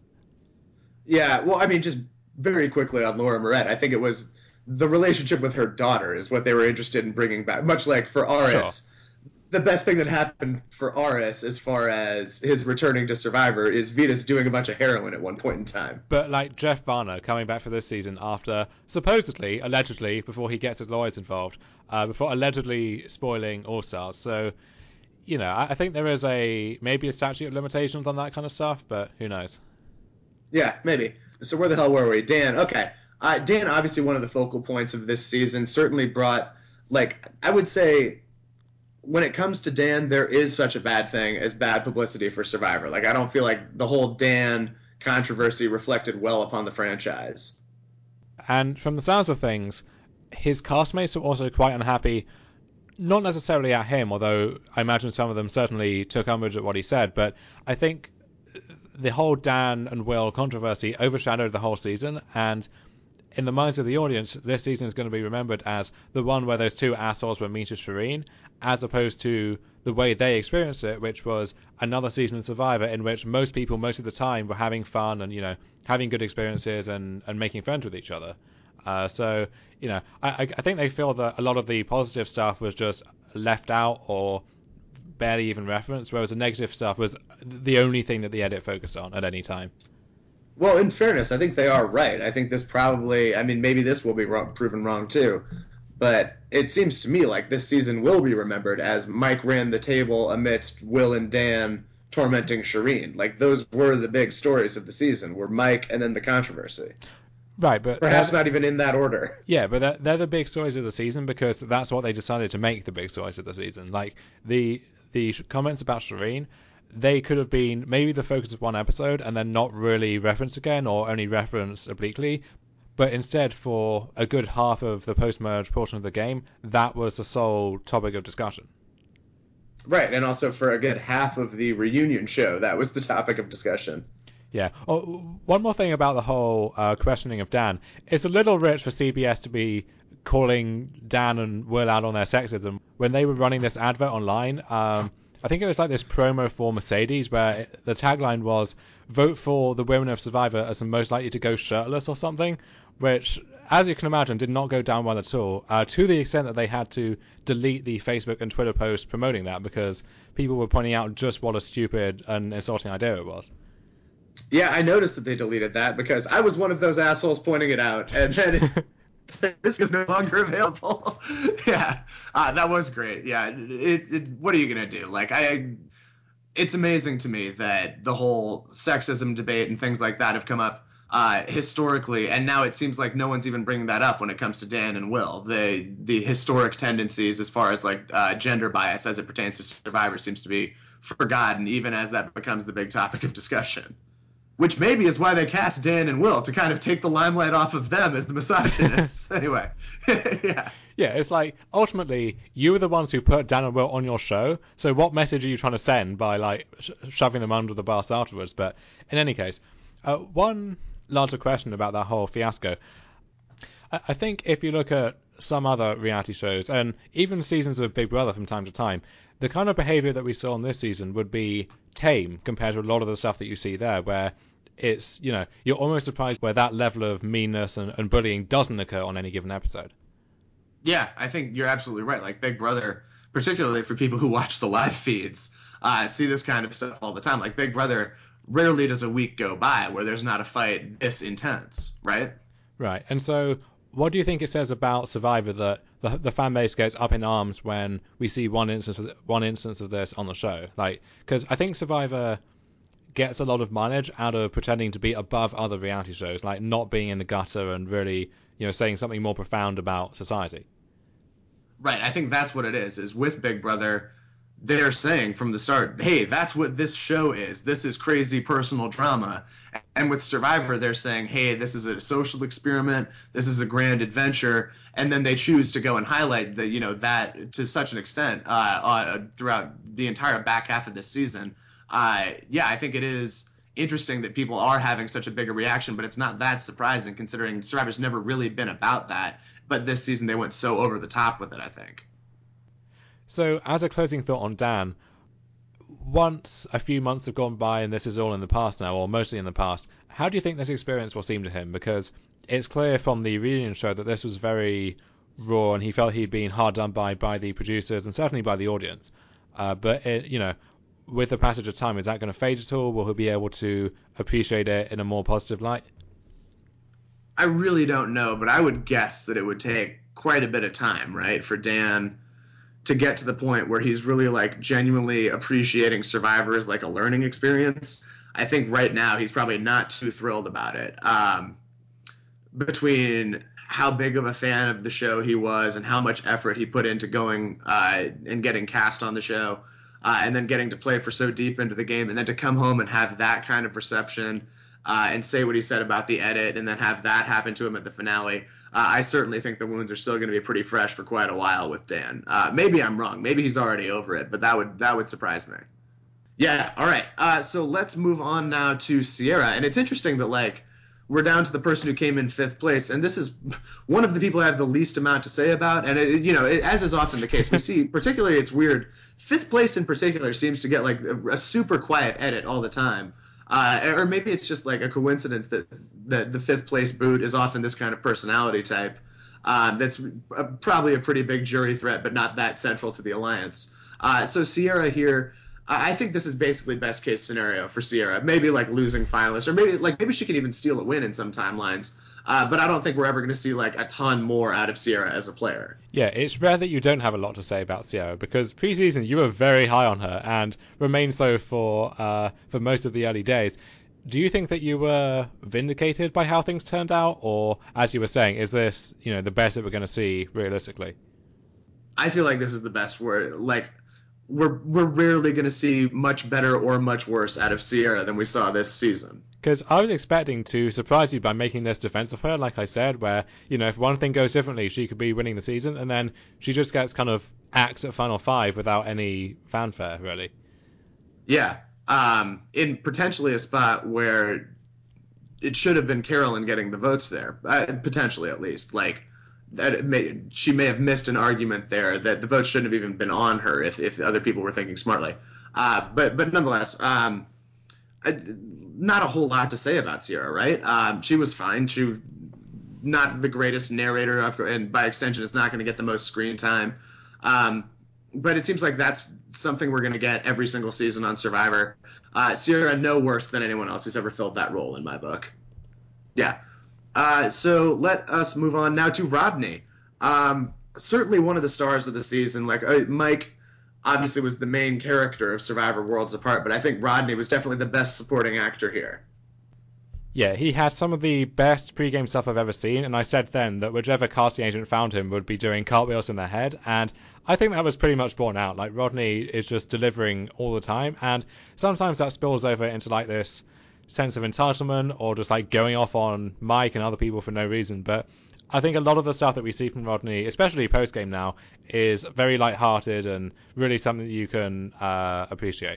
Yeah, well, I mean, just very quickly on Laura Moret, I think it was the relationship with her daughter is what they were interested in bringing back. Much like for Aris, sure. The best thing that happened for Aris as far as his returning to Survivor is Vetus doing a bunch of heroin at one point in time. But like Jeff Varner coming back for this season after supposedly, allegedly, before he gets his lawyers involved, uh, before allegedly spoiling All Stars. So, you know, I, I think there is a maybe a statute of limitations on that kind of stuff, but who knows? Yeah, maybe. So where the hell were we? Dan, okay. Uh, Dan, obviously one of the focal points of this season, certainly brought, like, I would say when it comes to Dan, there is such a bad thing as bad publicity for Survivor. Like, I don't feel like the whole Dan controversy reflected well upon the franchise. And from the sounds of things, his castmates were also quite unhappy, not necessarily at him, although I imagine some of them certainly took umbrage at what he said, but I think the whole Dan and Will controversy overshadowed the whole season, and in the minds of the audience, this season is going to be remembered as the one where those two assholes were mean to Shireen, as opposed to the way they experienced it, which was another season of Survivor in which most people, most of the time, were having fun and, you know, having good experiences and, and making friends with each other. Uh, so, you know, I, I think they feel that a lot of the positive stuff was just left out or barely even referenced, whereas the negative stuff was the only thing that the edit focused on at any time. Well, in fairness, I think they are right. I think this probably, I mean, maybe this will be wrong, proven wrong too, but it seems to me like this season will be remembered as Mike ran the table amidst Will and Dan tormenting Shireen. Like, those were the big stories of the season, were Mike and then the controversy. Right, but Perhaps not even in that order. yeah, but they're, they're the big stories of the season because that's what they decided to make the big stories of the season. Like the the comments about Shireen, they could have been maybe the focus of one episode and then not really referenced again or only referenced obliquely. But instead, for a good half of the post-merge portion of the game, that was the sole topic of discussion. Right, and also for a good half of the reunion show, that was the topic of discussion. Yeah. Oh, one more thing about the whole uh, questioning of Dan. It's a little rich for C B S to be calling Dan and Will out on their sexism. When they were running this advert online, um, I think it was like this promo for Mercedes where the tagline was, vote for the women of Survivor as the most likely to go shirtless or something, which, as you can imagine, did not go down well at all, uh, to the extent that they had to delete the Facebook and Twitter posts promoting that because people were pointing out just what a stupid and insulting idea it was. Yeah, I noticed that they deleted that because I was one of those assholes pointing it out, and then it, this is no longer available. yeah, uh, that was great. Yeah, it, it, what are you gonna do? Like, I, it's amazing to me that the whole sexism debate and things like that have come up uh, historically, and now it seems like no one's even bringing that up when it comes to Dan and Will. The the historic tendencies as far as like uh, gender bias as it pertains to Survivor seems to be forgotten, even as that becomes the big topic of discussion. Which maybe is why they cast Dan and Will, to kind of take the limelight off of them as the misogynists. Anyway, yeah. Yeah, it's like ultimately you were the ones who put Dan and Will on your show. So what message are you trying to send by like sh- shoving them under the bus afterwards? But in any case, uh, one larger question about that whole fiasco. I-, I think if you look at some other reality shows and even seasons of Big Brother from time to time, the kind of behavior that we saw in this season would be tame compared to a lot of the stuff that you see there, where it's, you know, you're almost surprised where that level of meanness and, and bullying doesn't occur on any given episode. Yeah, I think you're absolutely right. Like Big Brother, particularly for people who watch the live feeds, uh, see this kind of stuff all the time. Like Big Brother, rarely does a week go by where there's not a fight this intense, right? Right. And so, what do you think it says about Survivor that the, the fan base goes up in arms when we see one instance of, one instance of this on the show? Like, because I think Survivor gets a lot of mileage out of pretending to be above other reality shows, like not being in the gutter and really, you know, saying something more profound about society. Right. I think that's what it is. Is with Big Brother, they're saying from the start, hey, that's what this show is. This is crazy personal drama. And with Survivor, they're saying, hey, this is a social experiment. This is a grand adventure. And then they choose to go and highlight the, you know, that to such an extent uh, uh, throughout the entire back half of this season. Uh, yeah, I think it is interesting that people are having such a bigger reaction, but it's not that surprising considering Survivor's never really been about that. But this season they went so over the top with it, I think. So, as a closing thought on Dan, once a few months have gone by and this is all in the past now, or mostly in the past, how do you think this experience will seem to him? Because it's clear from the reunion show that this was very raw and he felt he'd been hard done by by the producers and certainly by the audience. Uh, but, it, you know, with the passage of time, is that going to fade at all? Will he be able to appreciate it in a more positive light? I really don't know, but I would guess that it would take quite a bit of time, right, for Dan to get to the point where he's really like genuinely appreciating Survivor as like a learning experience. I think right now he's probably not too thrilled about it. Um, between how big of a fan of the show he was and how much effort he put into going uh, and getting cast on the show, uh, and then getting to play for so deep into the game, and then to come home and have that kind of reception, uh, and say what he said about the edit, and then have that happen to him at the finale. Uh, I certainly think the wounds are still going to be pretty fresh for quite a while with Dan. Uh, maybe I'm wrong. Maybe he's already over it, but that would that would surprise me. Yeah. All right. Uh, so let's move on now to Sierra, and it's interesting that like we're down to the person who came in fifth place, and this is one of the people I have the least amount to say about. And it, you know, it, as is often the case, we see particularly it's weird. Fifth place in particular seems to get like a, a super quiet edit all the time, uh, or maybe it's just like a coincidence that that the fifth place boot is often this kind of personality type. Uh, that's a, probably a pretty big jury threat, but not that central to the alliance. Uh, so Sierra here, I think this is basically best case scenario for Sierra. Maybe like losing finalists, or maybe like maybe she can even steal a win in some timelines. Uh, but I don't think we're ever going to see like a ton more out of Sierra as a player. Yeah, it's rare that you don't have a lot to say about Sierra because preseason you were very high on her and remained so for uh, for most of the early days. do you think that you were vindicated by how things turned out, or as you were saying, is this, you know, the best that we're going to see realistically? I feel like this is the best word. Like we're we're rarely going to see much better or much worse out of Sierra than we saw this season. Because I was expecting to surprise you by making this defense of her, like I said, where, you know, if one thing goes differently, she could be winning the season, and then she just gets kind of axed at Final Five without any fanfare, really. Yeah, um, in potentially a spot where it should have been Carolyn getting the votes there, uh, potentially at least. Like that, it may, she may have missed an argument there that the vote shouldn't have even been on her if, if other people were thinking smartly. Uh, but but nonetheless, um, I, not a whole lot to say about Sierra, right? Um, she was fine. She not the greatest narrator, and by extension, is not going to get the most screen time. Um, but it seems like that's something we're going to get every single season on Survivor. Uh, Sierra, no worse than anyone else who's ever filled that role in my book. Yeah. Uh, so let us move on now to Rodney. Um, certainly one of the stars of the season. Like uh, Mike, obviously was the main character of Survivor Worlds Apart, but I think Rodney was definitely the best supporting actor here. Yeah, he had some of the best pre-game stuff I've ever seen, and I said then that whichever casting agent found him would be doing cartwheels in their head, and I think that was pretty much borne out. Like, Rodney is just delivering all the time, and sometimes that spills over into, like, this sense of entitlement, or just, like, going off on Mike and other people for no reason, but I think a lot of the stuff that we see from Rodney, especially post-game now, is very light-hearted and really something that you can uh, appreciate.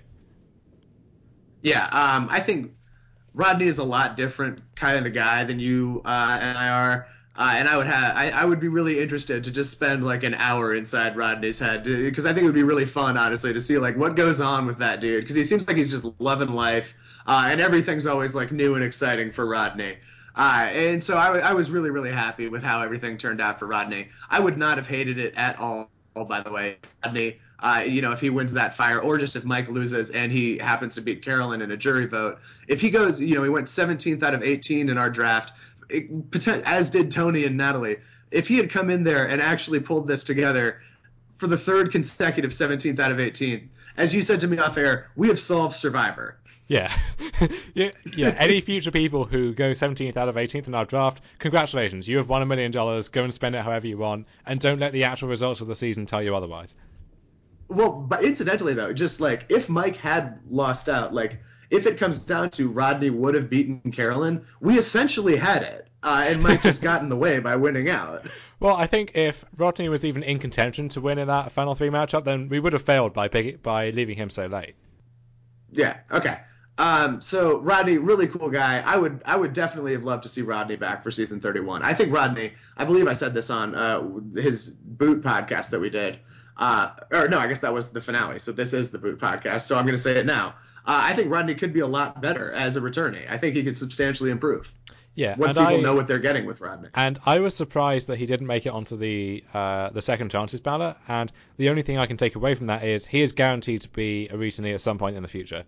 Yeah, um, I think Rodney is a lot different kind of guy than you uh, and I are. Uh, and I would have, I, I would be really interested to just spend like an hour inside Rodney's head because I think it would be really fun, honestly, to see like what goes on with that dude because he seems like he's just loving life, uh, and everything's always like new and exciting for Rodney. Uh, and so I, I was really, really happy with how everything turned out for Rodney. I would not have hated it at all, by the way, if Rodney. Uh, you know, if he wins that fire, or just if Mike loses and he happens to beat Carolyn in a jury vote, if he goes, you know, he went seventeenth out of eighteen in our draft, it, as did Tony and Natalie. If he had come in there and actually pulled this together for the third consecutive seventeenth out of eighteen, as you said to me off air, we have solved Survivor. Yeah. yeah, yeah. Any future people who go seventeenth out of eighteenth in our draft, congratulations. You have won a million dollars. Go and spend it however you want, and don't let the actual results of the season tell you otherwise. Well, but incidentally though, just like if Mike had lost out, like if it comes down to Rodney would have beaten Carolyn, we essentially had it, uh, and Mike just got in the way by winning out. Well, I think if Rodney was even in contention to win in that final three matchup, then we would have failed by big, by leaving him so late. Yeah. Okay. Um, so Rodney, really cool guy. I would I would definitely have loved to see Rodney back for season thirty-one. I think Rodney, I believe I said this on uh, his Boot podcast that we did. Uh, or no, I guess that was the finale. So this is the Boot podcast. So I'm going to say it now. Uh, I think Rodney could be a lot better as a returnee. I think he could substantially improve. Yeah, Once and people I, know what they're getting with Rodney. And I was surprised that he didn't make it onto the uh, the second chances ballot. And the only thing I can take away from that is he is guaranteed to be a returnee at some point in the future.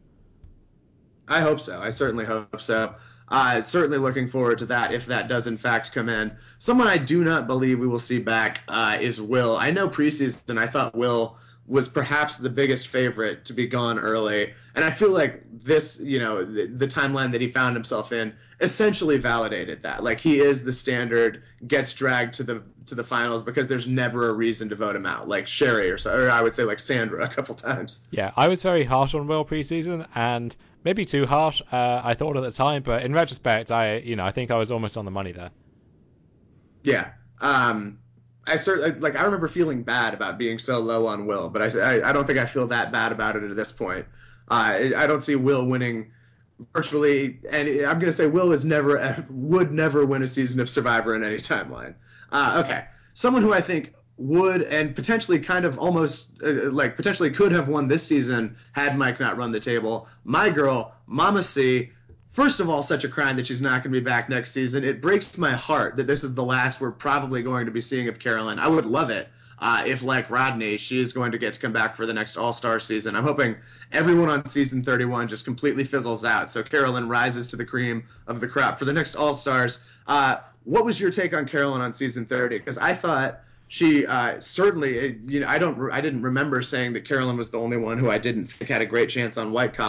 I hope so. I certainly hope so. Uh, certainly looking forward to that if that does in fact come in. Someone I do not believe we will see back uh, is Will. I know preseason I thought Will was perhaps the biggest favorite to be gone early, and I feel like this, you know, the, the timeline that he found himself in essentially validated that. Like he is the standard, gets dragged to the to the finals because there's never a reason to vote him out, like Sherry or, or I would say like Sandra a couple times. Yeah, I was very harsh on Will preseason, and maybe too harsh. Uh, I thought at the time, but in retrospect, I you know I think I was almost on the money there. Yeah. Um, I certainly like. I remember feeling bad about being so low on Will, but I, I, I don't think I feel that bad about it at this point. Uh, I don't see Will winning virtually, and I'm going to say Will is never would never win a season of Survivor in any timeline. Uh, okay, someone who I think would and potentially kind of almost uh, like potentially could have won this season had Mike not run the table. My girl, Mama C. First of all, such a crime that she's not going to be back next season. It breaks my heart that this is the last we're probably going to be seeing of Carolyn. I would love it uh, if, like Rodney, she is going to get to come back for the next All-Star season. I'm hoping everyone on season thirty-one just completely fizzles out, so Carolyn rises to the cream of the crop for the next All-Stars. Uh, what was your take on Carolyn on season thirty? Because I thought she uh, certainly, you know, I don't, I didn't remember saying that Carolyn was the only one who I didn't think had a great chance on White Collar.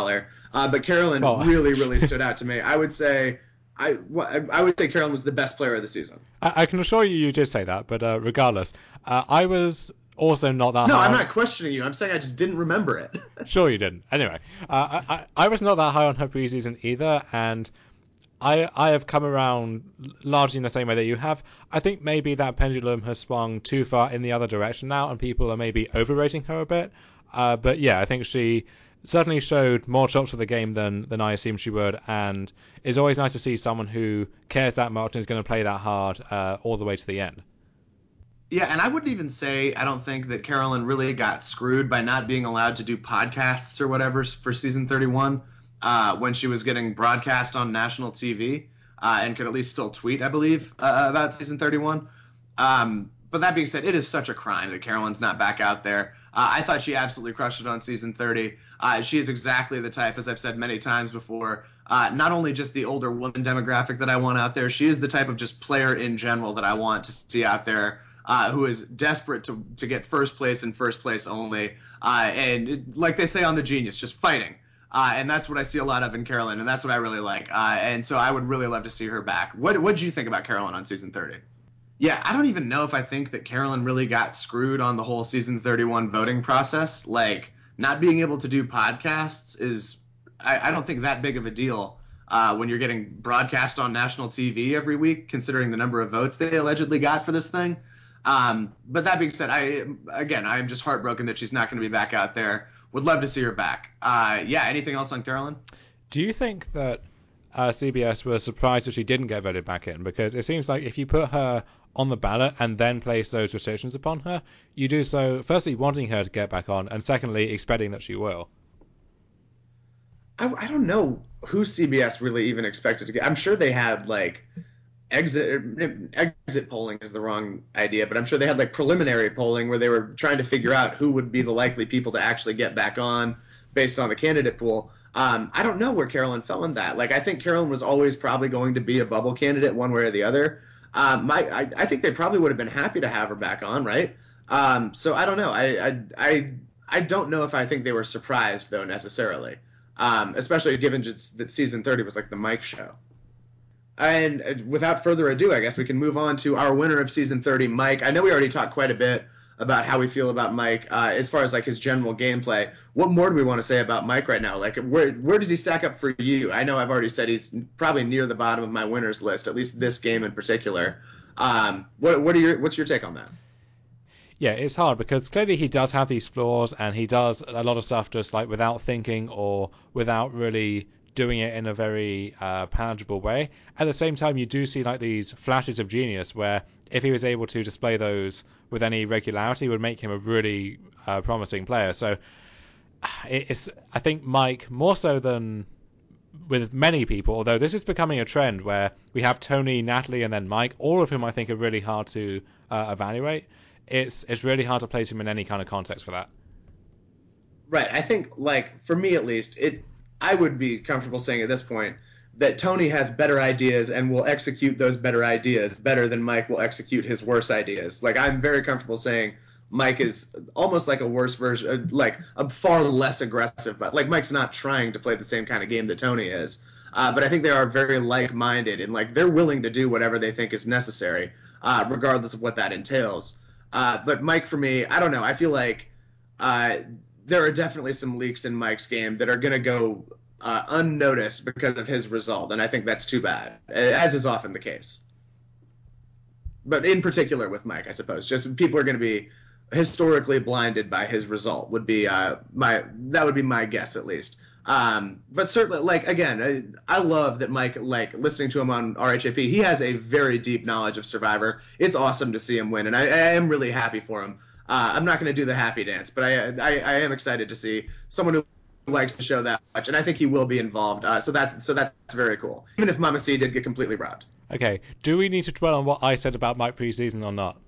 Uh, but Carolyn Well, really, really stood out to me. I would say, I, I would say Carolyn was the best player of the season. I, I can assure you, you did say that, but uh, regardless, uh, I was also not that No, high I'm on. not questioning you. I'm saying I just didn't remember it. Sure, you didn't. Anyway, uh, I, I I was not that high on her preseason either, and I I have come around largely in the same way that you have. I think maybe that pendulum has swung too far in the other direction now, and people are maybe overrating her a bit. Uh, but yeah, I think she certainly showed more chops for the game than than I assumed she would, and it's always nice to see someone who cares that much and is going to play that hard uh, all the way to the end. Yeah, and I wouldn't even say I don't think that Carolyn really got screwed by not being allowed to do podcasts or whatever for season thirty-one uh, when she was getting broadcast on national T V uh, and could at least still tweet, I believe, uh, about season thirty-one. Um, but that being said, it is such a crime that Carolyn's not back out there. Uh, I thought she absolutely crushed it on season thirty. Uh, she is exactly the type, as I've said many times before, uh, not only just the older woman demographic that I want out there, she is the type of just player in general that I want to see out there uh, who is desperate to, to get first place and first place only. Uh, and it, like they say on The Genius, just fighting. Uh, and that's what I see a lot of in Carolyn, and that's what I really like. Uh, and so I would really love to see her back. What what did you think about Carolyn on season thirty? Yeah, I don't even know if I think that Carolyn really got screwed on the whole season thirty-one voting process. Like, not being able to do podcasts is, I, I don't think that big of a deal uh, when you're getting broadcast on national T V every week, considering the number of votes they allegedly got for this thing. Um, but that being said, I again, I am just heartbroken that she's not going to be back out there. Would love to see her back. Uh, yeah, anything else on Carolyn? Do you think that uh, C B S was surprised that she didn't get voted back in? Because it seems like if you put her on the ballot and then place those restrictions upon her, you do so firstly wanting her to get back on, and secondly expecting that she will. I, I don't know who C B S really even expected to get. I'm sure they had like exit exit polling is the wrong idea, but I'm sure they had like preliminary polling where they were trying to figure out who would be the likely people to actually get back on based on the candidate pool. Um, I don't know where Carolyn fell in that. Like, I think Carolyn was always probably going to be a bubble candidate one way or the other. Um, my, I, I think they probably would have been happy to have her back on, right? Um, so I don't know. I, I, I, I don't know if I think they were surprised though necessarily, um, especially given just that season thirty was like the Mike show. And without further ado, I guess we can move on to our winner of season thirty, Mike. I know we already talked quite a bit about how we feel about Mike uh, as far as like his general gameplay. What more do we want to say about Mike right now? Like, where where does he stack up for you? I know I've already said he's probably near the bottom of my winners list, at least this game in particular. Um, what what are your what's your take on that? Yeah, it's hard because clearly he does have these flaws and he does a lot of stuff just like without thinking or without really doing it in a very uh, palatable way. At the same time, you do see like these flashes of genius where if he was able to display those with any regularity, would make him a really uh, promising player. So it's I think Mike more so than with many people, although this is becoming a trend where we have Tony, Natalie, and then Mike, all of whom I think are really hard to uh, evaluate. It's it's really hard to place him in any kind of context for that. Right. I think, like, for me at least, it I would be comfortable saying at this point that Tony has better ideas and will execute those better ideas better than Mike will execute his worse ideas. Like, I'm very comfortable saying Mike is almost like a worse version, uh, like a far less aggressive, but like Mike's not trying to play the same kind of game that Tony is. Uh, but I think they are very like-minded and like they're willing to do whatever they think is necessary, uh, regardless of what that entails. Uh, but Mike, for me, I don't know. I feel like uh, there are definitely some leaks in Mike's game that are going to go uh, unnoticed because of his result, and I think that's too bad, as is often the case. But in particular with Mike, I suppose, just people are going to be historically blinded by his result. Would be uh, my that would be my guess at least. Um, but certainly, like again, I, I love that Mike. Like listening to him on R H A P, he has a very deep knowledge of Survivor. It's awesome to see him win, and I, I am really happy for him. Uh, I'm not going to do the happy dance, but I, I, I am excited to see someone who likes the show that much, and I think he will be involved. Uh, so that's so that's very cool. Even if Mama C did get completely robbed. Okay, do we need to dwell on what I said about Mike preseason or not?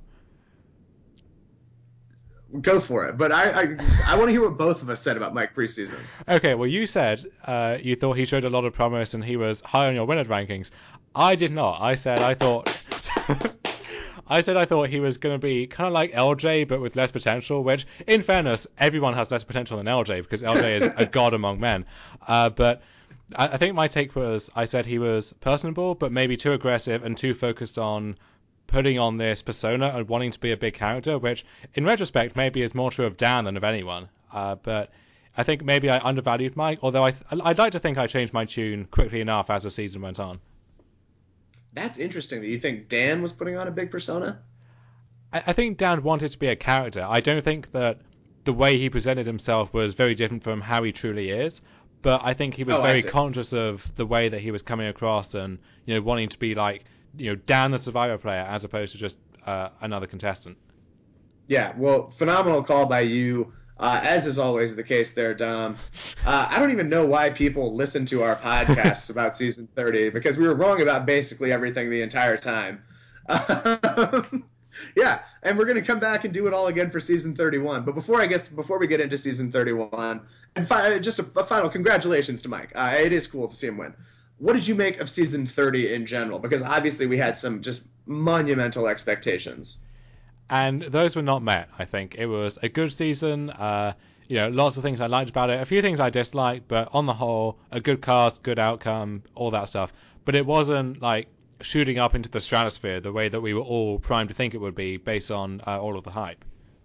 Go for it. But I, I, I want to hear what both of us said about Mike preseason. Okay, well, you said uh, you thought he showed a lot of promise and he was high on your winners rankings. I did not. I said I thought I said I thought he was going to be kind of like L J, but with less potential, which, in fairness, everyone has less potential than L J, because L J is a god among men. Uh, but I, I think my take was, I said he was personable, but maybe too aggressive and too focused on putting on this persona and wanting to be a big character, which, in retrospect, maybe is more true of Dan than of anyone. Uh, but I think maybe I undervalued Mike, although I th- I'd like to think I changed my tune quickly enough as the season went on. That's interesting that you think Dan was putting on a big persona. I, I think Dan wanted to be a character. I don't think that the way he presented himself was very different from how he truly is, but I think he was Oh, I very see. conscious of the way that he was coming across and, you know, wanting to be like, you know, Dan the Survivor player as opposed to just uh, another contestant. Yeah, well, phenomenal call by you. Uh, as is always the case there, Dom. Uh, I don't even know why people listen to our podcasts about season thirty because we were wrong about basically everything the entire time. Um, yeah, and we're going to come back and do it all again for season thirty-one. But before I guess before we get into season thirty-one, and fi- just a, a final congratulations to Mike. Uh, it is cool to see him win. What did you make of season thirty in general? Because obviously we had some just monumental expectations. And those were not met. I think it was a good season. Uh, you know, lots of things I liked about it. A few things I disliked, but on the whole, a good cast, good outcome, all that stuff. But it wasn't like shooting up into the stratosphere the way that we were all primed to think it would be based on uh, all of the hype.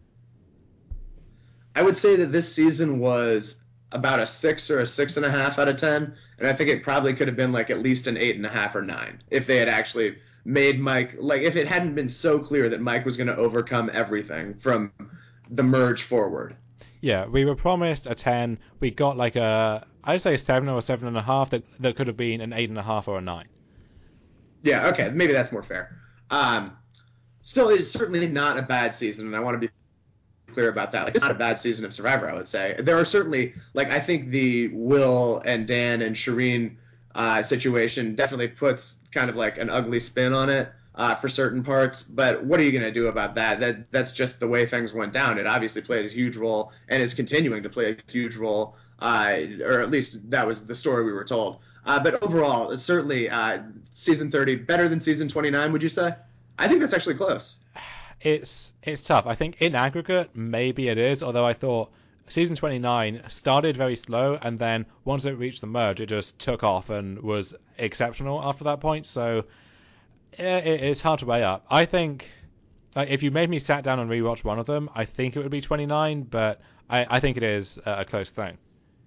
I would say that this season was about a six or a six and a half out of ten, and I think it probably could have been like at least an eight and a half or nine if they had actually made Mike like if it hadn't been so clear that Mike was going to overcome everything from the merge forward. Yeah, we were promised a ten. We got like a, I'd say a seven or a seven and a half. That that could have been an eight and a half or a nine. Yeah, okay, maybe that's more fair. Um, Still, it's certainly not a bad season, and I want to be clear about that. Like, it's not a bad season of Survivor, I would say. There are certainly, like, I think the Will and Dan and Shireen uh, situation definitely puts kind of like an ugly spin on it uh, for certain parts. But what are you going to do about that? That that's just the way things went down. It obviously played a huge role and is continuing to play a huge role, uh, or at least that was the story we were told. Uh, but overall, certainly uh, season thirty better than season twenty-nine. Would you say? I think that's actually close. It's it's tough. I think in aggregate, maybe it is. Although I thought season twenty-nine started very slow, and then once it reached the merge, it just took off and was exceptional after that point. So it, it's hard to weigh up. I think like, if you made me sat down and rewatch one of them, I think it would be twenty-nine, but I, I think it is a close thing.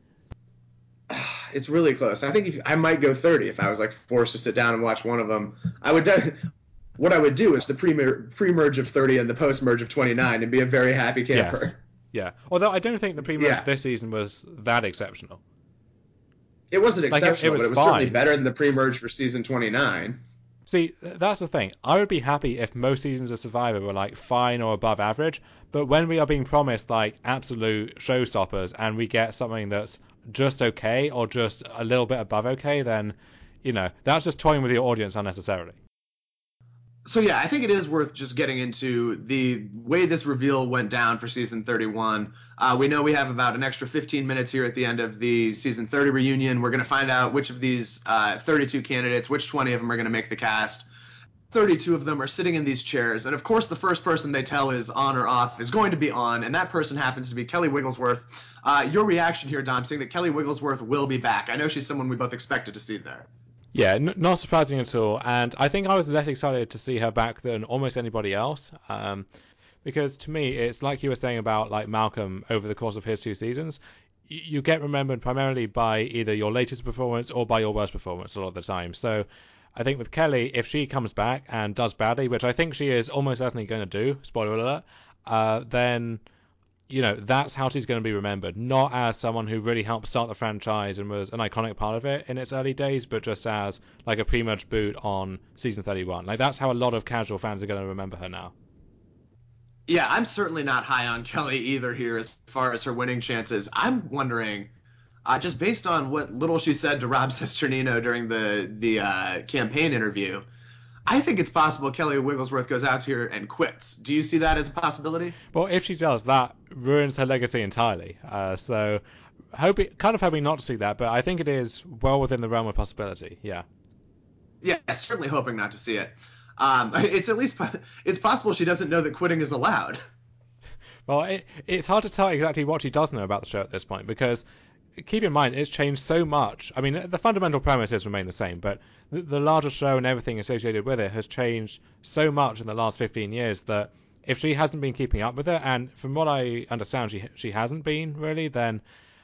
It's really close. I think if, I might go thirty if I was like forced to sit down and watch one of them. I would. De- what I would do is the pre pre merge of thirty and the post merge of twenty-nine and be a very happy Yes. camper. Yeah. Although I don't think the pre-merge Yeah, this season was that exceptional. it wasn't Like it, it exceptional, but was it was certainly fine. better than the pre merge for season twenty-nine. See, that's the thing. I would be happy if most seasons of Survivor were like fine or above average, but when we are being promised like absolute showstoppers and we get something that's just okay or just a little bit above okay, then you know that's just toying with your audience unnecessarily. So yeah, I think it is worth just getting into the way this reveal went down for season thirty-one. Uh, we know we have about an extra fifteen minutes here at the end of the season thirty reunion. We're going to find out which of these uh, thirty-two candidates, which twenty of them are going to make the cast. thirty-two of them are sitting in these chairs, and of course the first person they tell is on or off is going to be on, and that person happens to be Kelly Wigglesworth. Uh, your reaction here, Dom, saying that Kelly Wigglesworth will be back. I know she's someone we both expected to see there. Yeah, n- not surprising at all. And I think I was less excited to see her back than almost anybody else. Um, because to me, it's like you were saying about like Malcolm over the course of his two seasons. Y- you get remembered primarily by either your latest performance or by your worst performance a lot of the time. So I think with Kelly, if she comes back and does badly, which I think she is almost certainly going to do, spoiler alert, uh, then you know, that's how she's going to be remembered. Not as someone who really helped start the franchise and was an iconic part of it in its early days, but just as like a pre-merge boot on season thirty-one. Like that's how a lot of casual fans are going to remember her now. Yeah, I'm certainly not high on Kelly either here as far as her winning chances. I'm wondering, uh, just based on what little she said to Rob Cesternino during the the uh, campaign interview, I think it's possible Kelly Wigglesworth goes out here and quits. Do you see that as a possibility? Well, if she does, that ruins her legacy entirely. Uh, so, hoping, kind of hoping not to see that, but I think it is well within the realm of possibility. Yeah. Yeah, certainly hoping not to see it. Um, it's at least it's possible she doesn't know that quitting is allowed. Well, it, it's hard to tell exactly what she does know about the show at this point because keep in mind it's changed so much. I mean, the fundamental premises remain the same, but the, the larger show and everything associated with it has changed so much in the last fifteen years that if she hasn't been keeping up with it, and from what I understand, she she hasn't been really, then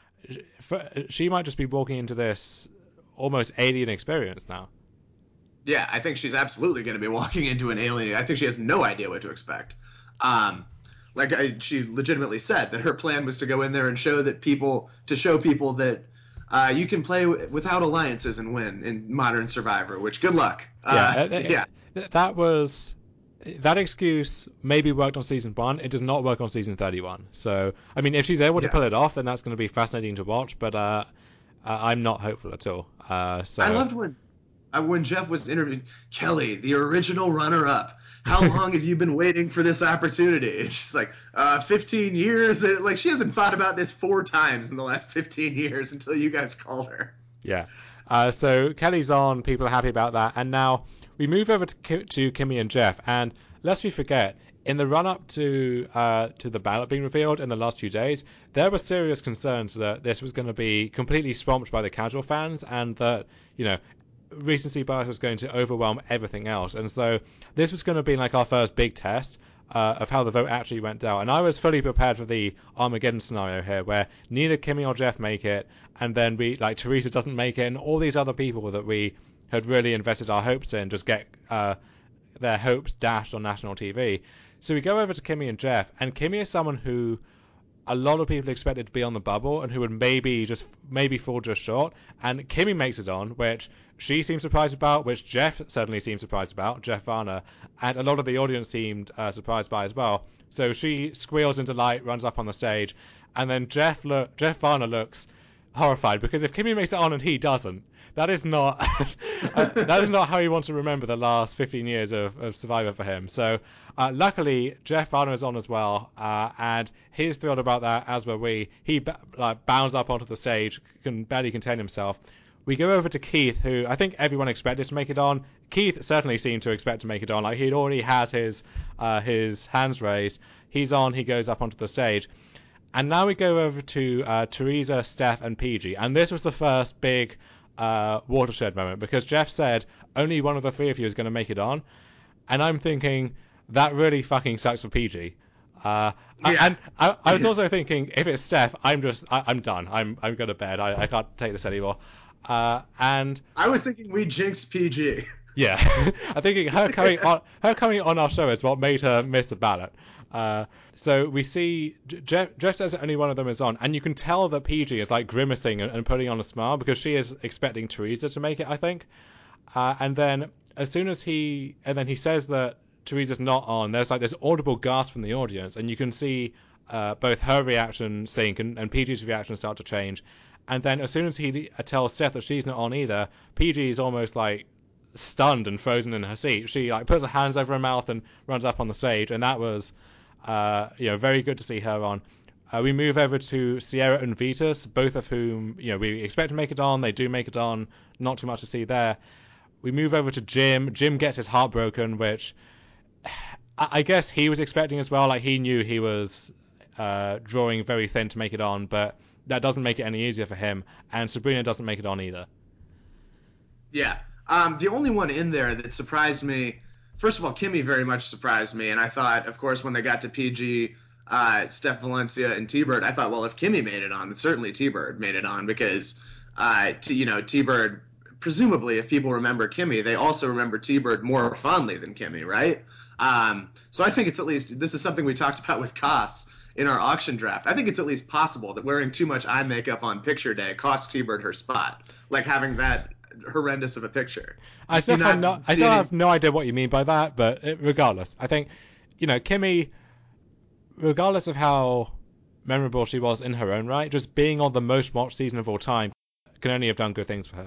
she might just be walking into this almost alien experience now. Yeah, I think she's absolutely going to be walking into an alien. I think she has no idea what to expect. Um, like I, she legitimately said that her plan was to go in there and show that people to show people that uh, you can play w- without alliances and win in modern Survivor. Which good luck. Uh, Yeah, yeah, that was that excuse maybe worked on season one. It does not work on season thirty-one. So, I mean, if she's able to yeah. pull it off, then that's going to be fascinating to watch. But uh, I'm not hopeful at all. Uh, I so, loved when uh, when Jeff was interviewed. Kelly, the original runner-up. How long have you been waiting for this opportunity? And she's like, uh, fifteen years. And, like, she hasn't thought about this four times in the last fifteen years until you guys called her. yeah. Uh, so Kelly's on. People are happy about that. And now we move over to, Ki- to Kimmy and Jeff. And lest we forget, in the run up to uh, to the ballot being revealed in the last few days, there were serious concerns that this was going to be completely swamped by the casual fans, and that you know recency bias was going to overwhelm everything else. And so this was going to be like our first big test uh, of how the vote actually went down. And I was fully prepared for the Armageddon scenario here, where neither Kimmy or Jeff make it, and then we like Teresa doesn't make it, and all these other people that we had really invested our hopes in just get uh, their hopes dashed on national T V. So we go over to Kimmy and Jeff, and Kimmy is someone who a lot of people expected to be on the bubble and who would maybe just maybe fall just short. And Kimmy makes it on, which she seemed surprised about, which Jeff certainly seemed surprised about, Jeff Varner, and a lot of the audience seemed uh, surprised by as well. So she squeals into light, runs up on the stage, and then Jeff look Jeff Varner looks horrified because if Kimmy makes it on and he doesn't, that is not uh, that is not how you want to remember the last fifteen years of, of Survivor for him. So uh, luckily Jeff Varner is on as well, uh, and he's thrilled about that, as were we. He b- like bounds up onto the stage, can barely contain himself. We go over to Keith, who I think everyone expected to make it on. Keith certainly seemed to expect to make it on. Like he'd already had his uh, his hands raised. He's on. He goes up onto the stage. And now we go over to uh, Teresa, Steph, and P G. And this was the first big uh, watershed moment because Jeff said only one of the three of you is going to make it on. And I'm thinking that really fucking sucks for P G. Uh, Yeah. and I, I was also thinking if it's Steph, I'm just I, I'm done. I'm I'm going to bed. I, I can't take this anymore. Uh, and I was thinking we jinxed P G. yeah, I think her coming on her coming on our show is what made her miss the ballot. Uh, so we see Jeff, Jeff says that only one of them is on, and you can tell that P G is like grimacing and, and putting on a smile because she is expecting Teresa to make it, I think. Uh, and then as soon as he and then he says that Teresa's not on, there's like this audible gasp from the audience, and you can see uh, both her reaction sink and, and P G's reaction start to change. And then as soon as he tells Steph that she's not on either, P G is almost like stunned and frozen in her seat. She like puts her hands over her mouth and runs up on the stage, and that was uh, you know very good to see her on. Uh, we move over to Sierra and Vitas, both of whom you know we expect to make it on. They do make it on. Not too much to see there. We move over to Jim. Jim gets his heart broken, which I guess he was expecting as well. Like he knew he was uh, drawing very thin to make it on, but that doesn't make it any easier for him. And Sabrina doesn't make it on either. Yeah. Um, the only one in there that surprised me, first of all, Kimmy very much surprised me. And I thought, of course, when they got to P G, uh, Steph Valencia and T-Bird, I thought, well, if Kimmy made it on, then certainly T-Bird made it on because, uh, t- you know, T-Bird, presumably, if people remember Kimmy, they also remember T-Bird more fondly than Kimmy, right? Um, so I think it's at least, this is something we talked about with Koss in our auction draft. I think it's at least possible that wearing too much eye makeup on picture day cost T-Bird her spot. Like having that horrendous of a picture. I Do still you have not no, I see still any? have no idea what you mean by that, but regardless, I think, you know, Kimmy, regardless of how memorable she was in her own right, just being on the most watched season of all time can only have done good things for her.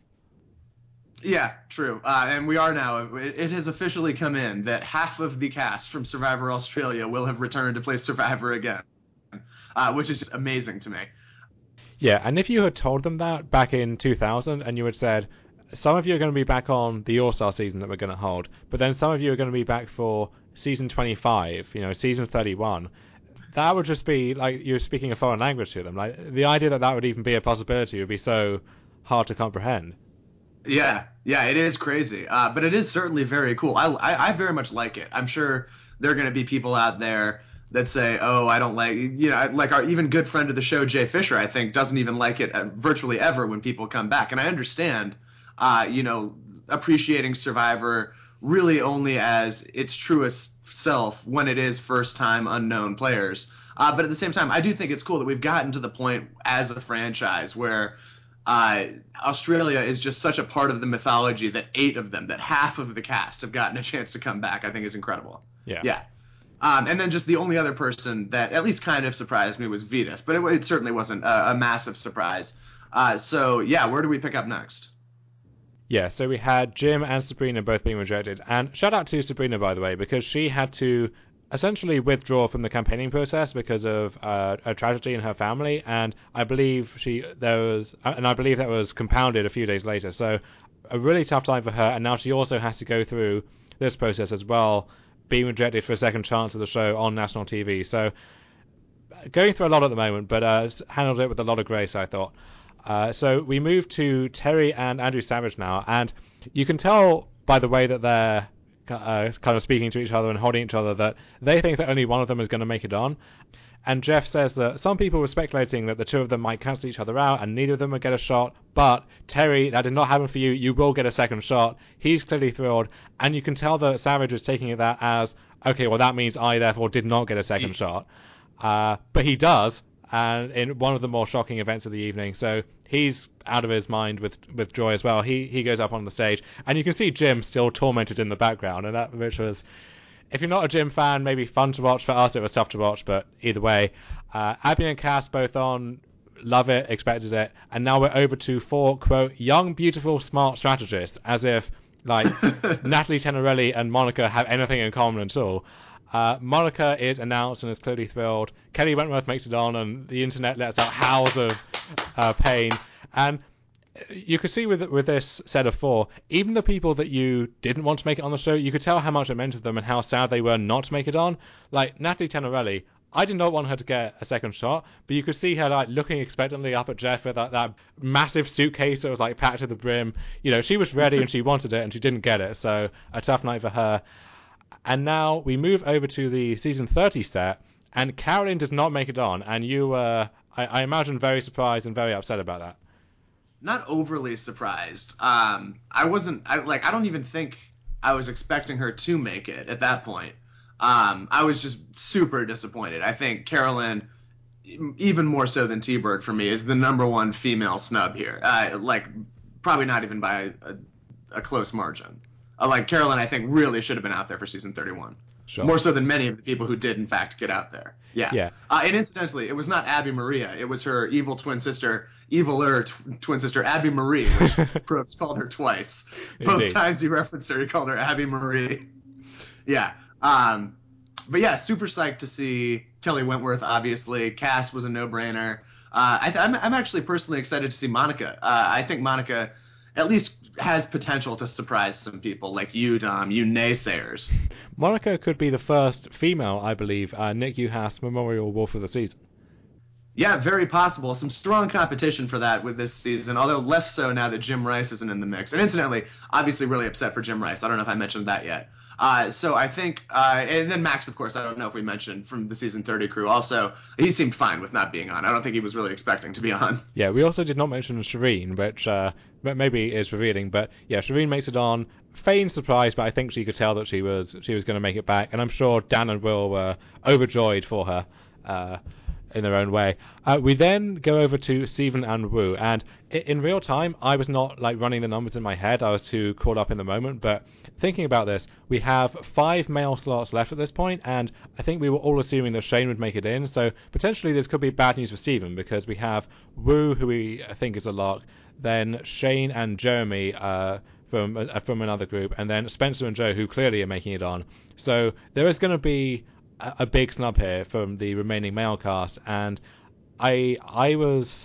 Yeah, true. Uh, and we are now. It, it has officially come in that half of the cast from Survivor Australia will have returned to play Survivor again, uh, which is just amazing to me. Yeah, and if you had told them that back in two thousand and you had said, some of you are going to be back on the All-Star season that we're going to hold, but then some of you are going to be back for season twenty-five, you know, season thirty-one. That would just be like you're speaking a foreign language to them. Like the idea that that would even be a possibility would be so hard to comprehend. Yeah, yeah, it is crazy, uh, but it is certainly very cool. I, I, I very much like it. I'm sure there are going to be people out there that say, "Oh, I don't like," you know, like our even good friend of the show, Jay Fisher, I think, doesn't even like it uh, virtually ever when people come back. And I understand, uh, you know, appreciating Survivor really only as its truest self when it is first-time unknown players. Uh, but at the same time, I do think it's cool that we've gotten to the point as a franchise where uh, Australia is just such a part of the mythology that eight of them, that half of the cast have gotten a chance to come back, I think is incredible. Yeah. Yeah. Um, and then just the only other person that at least kind of surprised me was Vetus, but it, it certainly wasn't a, a massive surprise. Uh, so, yeah, where do we pick up next? Yeah, so we had Jim and Sabrina both being rejected. And shout out to Sabrina, by the way, because she had to essentially withdraw from the campaigning process because of uh, a tragedy in her family. And I believe she there was, and I believe that was compounded a few days later. So a really tough time for her. And now she also has to go through this process as well, being rejected for a second chance of the show on national T V. So going through a lot at the moment, but uh, handled it with a lot of grace, I thought. Uh, so we move to Terry and Andrew Savage now, and you can tell by the way that they're uh, kind of speaking to each other and holding each other that they think that only one of them is going to make it on. And Jeff says that some people were speculating that the two of them might cancel each other out and neither of them would get a shot. But Terry, that did not happen for you. You will get a second shot. He's clearly thrilled. And you can tell that Savage is taking it that as, okay, well, that means I therefore did not get a second shot. Uh, but he does, and in one of the more shocking events of the evening. So he's out of his mind with, with joy as well. He he goes up on the stage, and you can see Jim still tormented in the background, and that which was, if you're not a Jim fan, maybe fun to watch. For us, it was tough to watch, but either way, uh, Abby and Cass both on. Love it, expected it, and now we're over to four, quote, young, beautiful, smart strategists, as if, like, Natalie Tenorelli and Monica have anything in common at all. Uh, Monica is announced and is clearly thrilled. Kelly Wentworth makes it on, and the internet lets out howls of uh, pain. And you could see with with this set of four, even the people that you didn't want to make it on the show, you could tell how much it meant to them and how sad they were not to make it on. Like Natalie Tenorelli, I did not want her to get a second shot, but you could see her like looking expectantly up at Jeff with that, that massive suitcase that was like packed to the brim. You know, she was ready and she wanted it and she didn't get it, so a tough night for her. And now we move over to the season thirty set, and Carolyn does not make it on, and you were, I, I imagine, very surprised and very upset about that. Not overly surprised. Um, I wasn't. I like. I don't even think I was expecting her to make it at that point. Um, I was just super disappointed. I think Carolyn, even more so than T-Bird for me, is the number one female snub here. Uh, like, probably not even by a, a close margin. Uh, like Carolyn, I think really should have been out there for season thirty-one. Sure. More so than many of the people who did, in fact, get out there. Yeah. Yeah. Uh, and incidentally, it was not Abby Maria. It was her evil twin sister, eviler tw- twin sister, Abby Marie, which Probst called her twice. Both Indeed. times he referenced her, he called her Abby Marie. Yeah. Um, but yeah, super psyched to see Kelly Wentworth, obviously. Cass was a no-brainer. Uh, I th- I'm, I'm actually personally excited to see Monica. Uh, I think Monica at least has potential to surprise some people like you, Dom, you naysayers. Monica could be the first female, I believe, uh, Nick Uhas Memorial Wolf of the Season. Yeah, very possible. Some strong competition for that with this season, although less so now that Jim Rice isn't in the mix. And incidentally, obviously really upset for Jim Rice. I don't know if I mentioned that yet. Uh, so I think, uh, and then Max, of course, I don't know if we mentioned from the season thirty crew. Also, he seemed fine with not being on. I don't think he was really expecting to be on. Yeah, we also did not mention Shireen, which uh, maybe is revealing. But yeah, Shireen makes it on. Feigned surprise, but I think she could tell that she was she was going to make it back. And I'm sure Dan and Will were overjoyed for her. Uh, in their own way. Uh, we then go over to Steven and Wu, and in real time, I was not like running the numbers in my head. I was too caught up in the moment. But thinking about this, we have five male slots left at this point, and I think we were all assuming that Shane would make it in. So potentially this could be bad news for Steven because we have Wu, who we think is a lock, then Shane and Jeremy uh, from uh, from another group, and then Spencer and Joe, who clearly are making it on. So there is going to be a big snub here from the remaining male cast, and I I was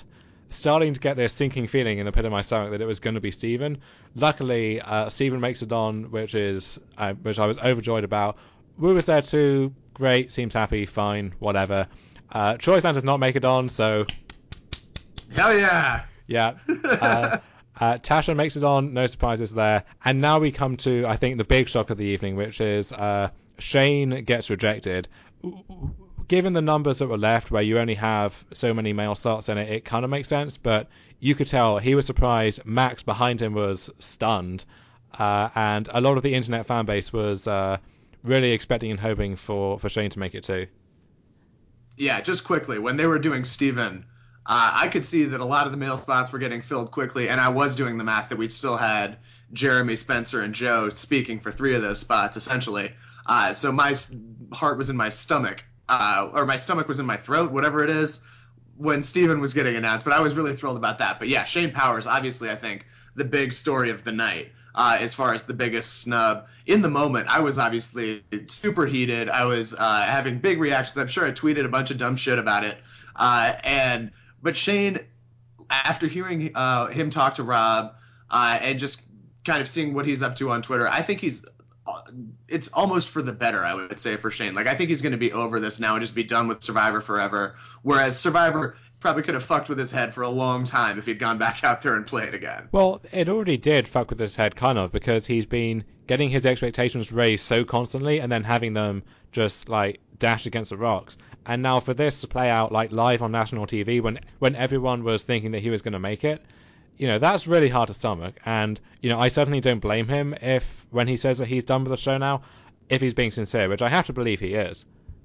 starting to get this sinking feeling in the pit of my stomach that it was going to be Steven. Luckily, uh, Steven makes it on, which is uh, which I was overjoyed about. Wu was there too. Great, seems happy, fine, whatever. Uh, Troy Sand does not make it on, so hell yeah, yeah. Uh, uh, Tasha makes it on, no surprises there. And now we come to, I think, the big shock of the evening, which is uh, Shane gets rejected. Given the numbers that were left, where you only have so many male slots in it, it kind of makes sense. But you could tell he was surprised. Max behind him was stunned, uh, and a lot of the internet fan base was uh, really expecting and hoping for, for Shane to make it too. Yeah, just quickly, when they were doing Steven, uh, I could see that a lot of the male spots were getting filled quickly, and I was doing the math that we still had Jeremy, Spencer, and Joe speaking for three of those spots, essentially. Uh, so my heart was in my stomach, uh, or my stomach was in my throat, whatever it is, when Steven was getting announced. But I was really thrilled about that. But yeah, Shane Powers, obviously, I think, the big story of the night. Uh, as far as the biggest snub. In the moment, I was obviously super heated. I was uh, having big reactions. I'm sure I tweeted a bunch of dumb shit about it. Uh, and but Shane, after hearing uh, him talk to Rob uh, and just kind of seeing what he's up to on Twitter, I think he's it's almost for the better, I would say, for Shane. Like, I think he's going to be over this now and just be done with Survivor forever. Whereas Survivor probably could have fucked with his head for a long time if he'd gone back out there and played again. Well, it already did fuck with his head, kind of, because he's been getting his expectations raised so constantly and then having them just, like, dashed against the rocks. And now for this to play out, like, live on national T V when, when everyone was thinking that he was going to make it, you know, that's really hard to stomach. And, you know, I certainly don't blame him if, when he says that he's done with the show now, if he's being sincere, which I have to believe he is.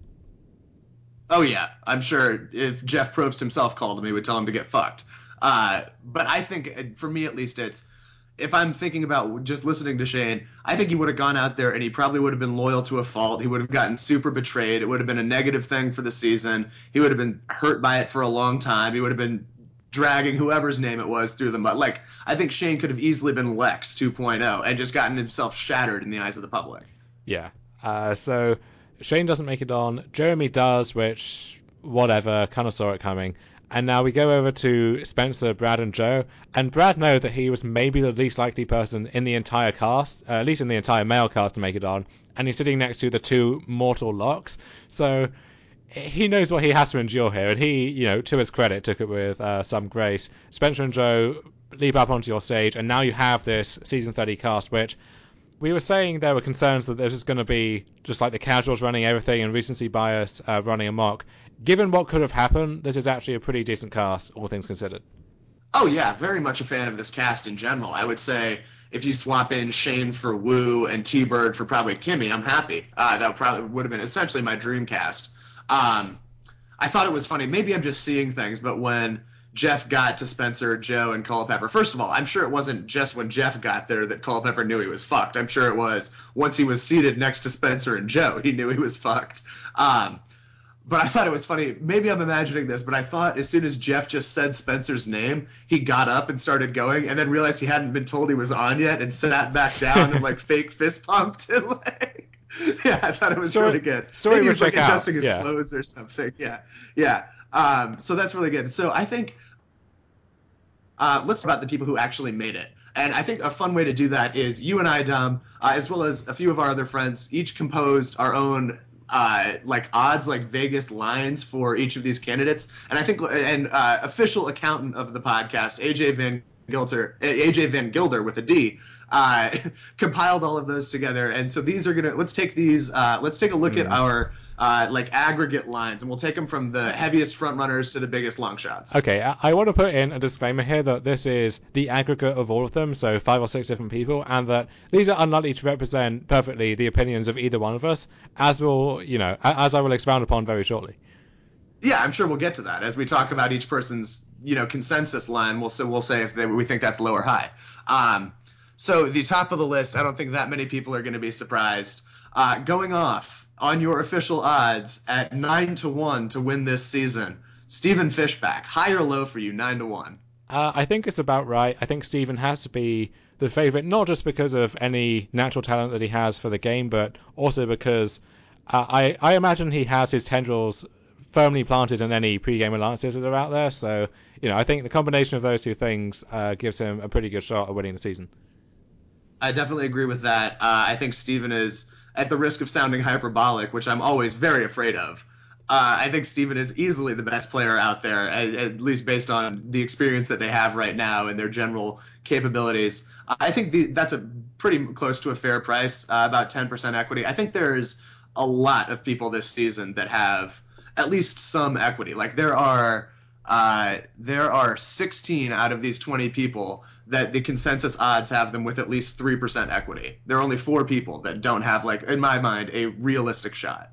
Oh, yeah. I'm sure if Jeff Probst himself called him, he would tell him to get fucked. Uh, but I think, for me at least, it's, if I'm thinking about just listening to Shane, I think he would have gone out there and he probably would have been loyal to a fault. He would have gotten super betrayed. It would have been a negative thing for the season. He would have been hurt by it for a long time. He would have been dragging whoever's name it was through the mud. Like, I think Shane could have easily been Lex two point oh and just gotten himself shattered in the eyes of the public. Yeah. Uh, so Shane doesn't make it on. Jeremy does, which, whatever, kind of saw it coming. And now we go over to Spencer, Brad, and Joe. And Brad knows that he was maybe the least likely person in the entire cast, uh, at least in the entire male cast, to make it on. And he's sitting next to the two mortal Locks. So he knows what he has to endure here. And he, you know, to his credit, took it with uh, some grace. Spencer and Joe leap up onto your stage. And now you have this season thirty cast, which we were saying there were concerns that this is going to be just like the casuals running everything and recency bias uh, running amok. Given what could have happened, this is actually a pretty decent cast, all things considered. Oh, yeah, very much a fan of this cast in general. I would say if you swap in Shane for Wu and T-Bird for probably Kimmy, I'm happy. Uh, that probably would have been essentially my dream cast. Um, I thought it was funny. Maybe I'm just seeing things, but when Jeff got to Spencer, Joe, and Culpepper, first of all, I'm sure it wasn't just when Jeff got there that Culpepper knew he was fucked. I'm sure it was once he was seated next to Spencer and Joe, he knew he was fucked. Um, but I thought it was funny. Maybe I'm imagining this, but I thought as soon as Jeff just said Spencer's name, he got up and started going, and then realized he hadn't been told he was on yet, and sat back down and like fake fist pumped and like. Yeah, I thought it was story, really good. Story Maybe he was like out. adjusting his yeah. clothes or something. Yeah, yeah. Um, so that's really good. So I think uh, let's talk about the people who actually made it. And I think a fun way to do that is you and I, Dom, uh, as well as a few of our other friends, each composed our own uh, like odds, like Vegas lines for each of these candidates. And I think an uh, official accountant of the podcast, A J Van Gilder, A J Van Gilder with a D, uh, compiled all of those together. And so these are gonna let's take these uh, let's take a look mm. at our uh, like aggregate lines, and we'll take them from the heaviest front runners to the biggest long shots. Okay, I, I want to put in a disclaimer here that this is the aggregate of all of them, so five or six different people, and that these are unlikely to represent perfectly the opinions of either one of us, as will you know as I will expound upon very shortly. Yeah, I'm sure we'll get to that as we talk about each person's you know consensus line. We'll say we'll say if they, we think that's low or high. Um, so the top of the list, I don't think that many people are going to be surprised. Uh, going off on your official odds at nine to one to win this season, Stephen Fishback, high or low for you? Nine to one. Uh, I think it's about right. I think Stephen has to be the favorite, not just because of any natural talent that he has for the game, but also because uh, I I imagine he has his tendrils firmly planted in any pre-game alliances that are out there. So, you know, I think the combination of those two things uh, gives him a pretty good shot at winning the season. I definitely agree with that. Uh, I think Steven is, at the risk of sounding hyperbolic, which I'm always very afraid of, uh, I think Steven is easily the best player out there, at, at least based on the experience that they have right now and their general capabilities. I think the, that's a pretty close to a fair price, uh, about ten percent equity. I think there's a lot of people this season that have at least some equity. Like there are uh, there are sixteen out of these twenty people that the consensus odds have them with at least three percent equity. There are only four people that don't have, like, in my mind, a realistic shot.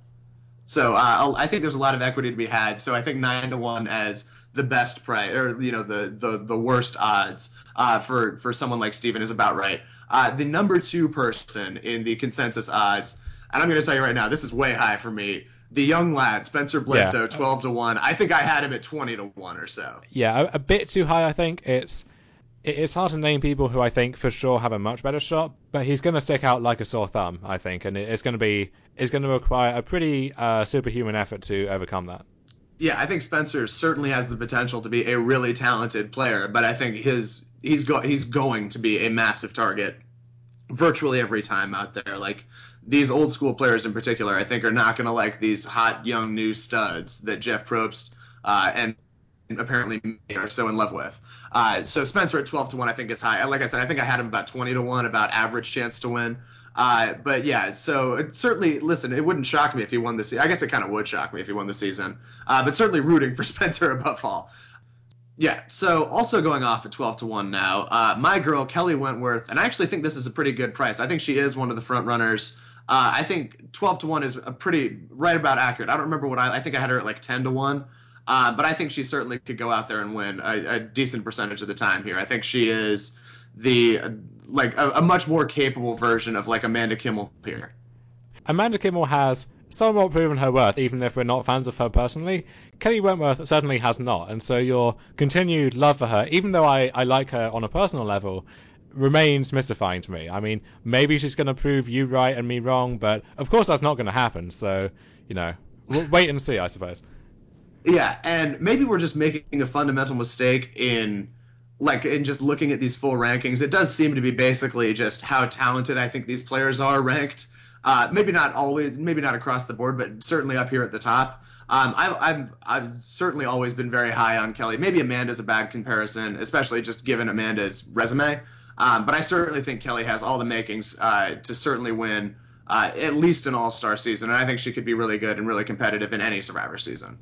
So uh, I think there's a lot of equity to be had. So I think nine to one as the best price, or you know, the the the worst odds uh, for for someone like Steven is about right. Uh, the number two person in the consensus odds, and I'm going to tell you right now, this is way high for me. The young lad, Spencer Bledsoe, Yeah. twelve to one. I think I had him at twenty to one or so. Yeah, a, a bit too high, I think. It's it's hard to name people who I think for sure have a much better shot, but he's going to stick out like a sore thumb, I think, and it's going to be it's going to require a pretty uh, superhuman effort to overcome that. Yeah, I think Spencer certainly has the potential to be a really talented player, but I think his he's go, he's going to be a massive target virtually every time out there. Like these old school players in particular, I think are not going to like these hot young new studs that Jeff Probst uh, and apparently are so in love with. Uh, so Spencer at twelve to one, I think is high. Like I said, I think I had him about twenty to one, about average chance to win. Uh, but yeah, so it certainly, listen, it wouldn't shock me if he won the season. I guess it kind of would shock me if he won the season. Uh, but certainly rooting for Spencer above all. Yeah, so also going off at twelve to one now, uh, my girl, Kelly Wentworth, and I actually think this is a pretty good price. I think she is one of the front runners. Uh, I think twelve to one is a pretty, right about accurate. I don't remember what I, I think I had her at like ten to one. Uh, but I think she certainly could go out there and win a, a decent percentage of the time here. I think she is the, like, a, a much more capable version of like Amanda Kimmel here. Amanda Kimmel has somewhat proven her worth, even if we're not fans of her personally. Kelly Wentworth certainly has not, and so your continued love for her, even though I, I like her on a personal level, remains mystifying to me. I mean, maybe she's going to prove you right and me wrong, but of course that's not going to happen, so, you know, we'll wait and see, I suppose. Yeah, and maybe we're just making a fundamental mistake in like in just looking at these full rankings. It does seem to be basically just how talented I think these players are ranked. Uh, maybe not always, maybe not across the board, but certainly up here at the top. Um, I've, I've I've certainly always been very high on Kelly. Maybe Amanda's a bad comparison, especially just given Amanda's resume. Um, but I certainly think Kelly has all the makings uh, to certainly win uh, at least an All Star season, and I think she could be really good and really competitive in any Survivor season.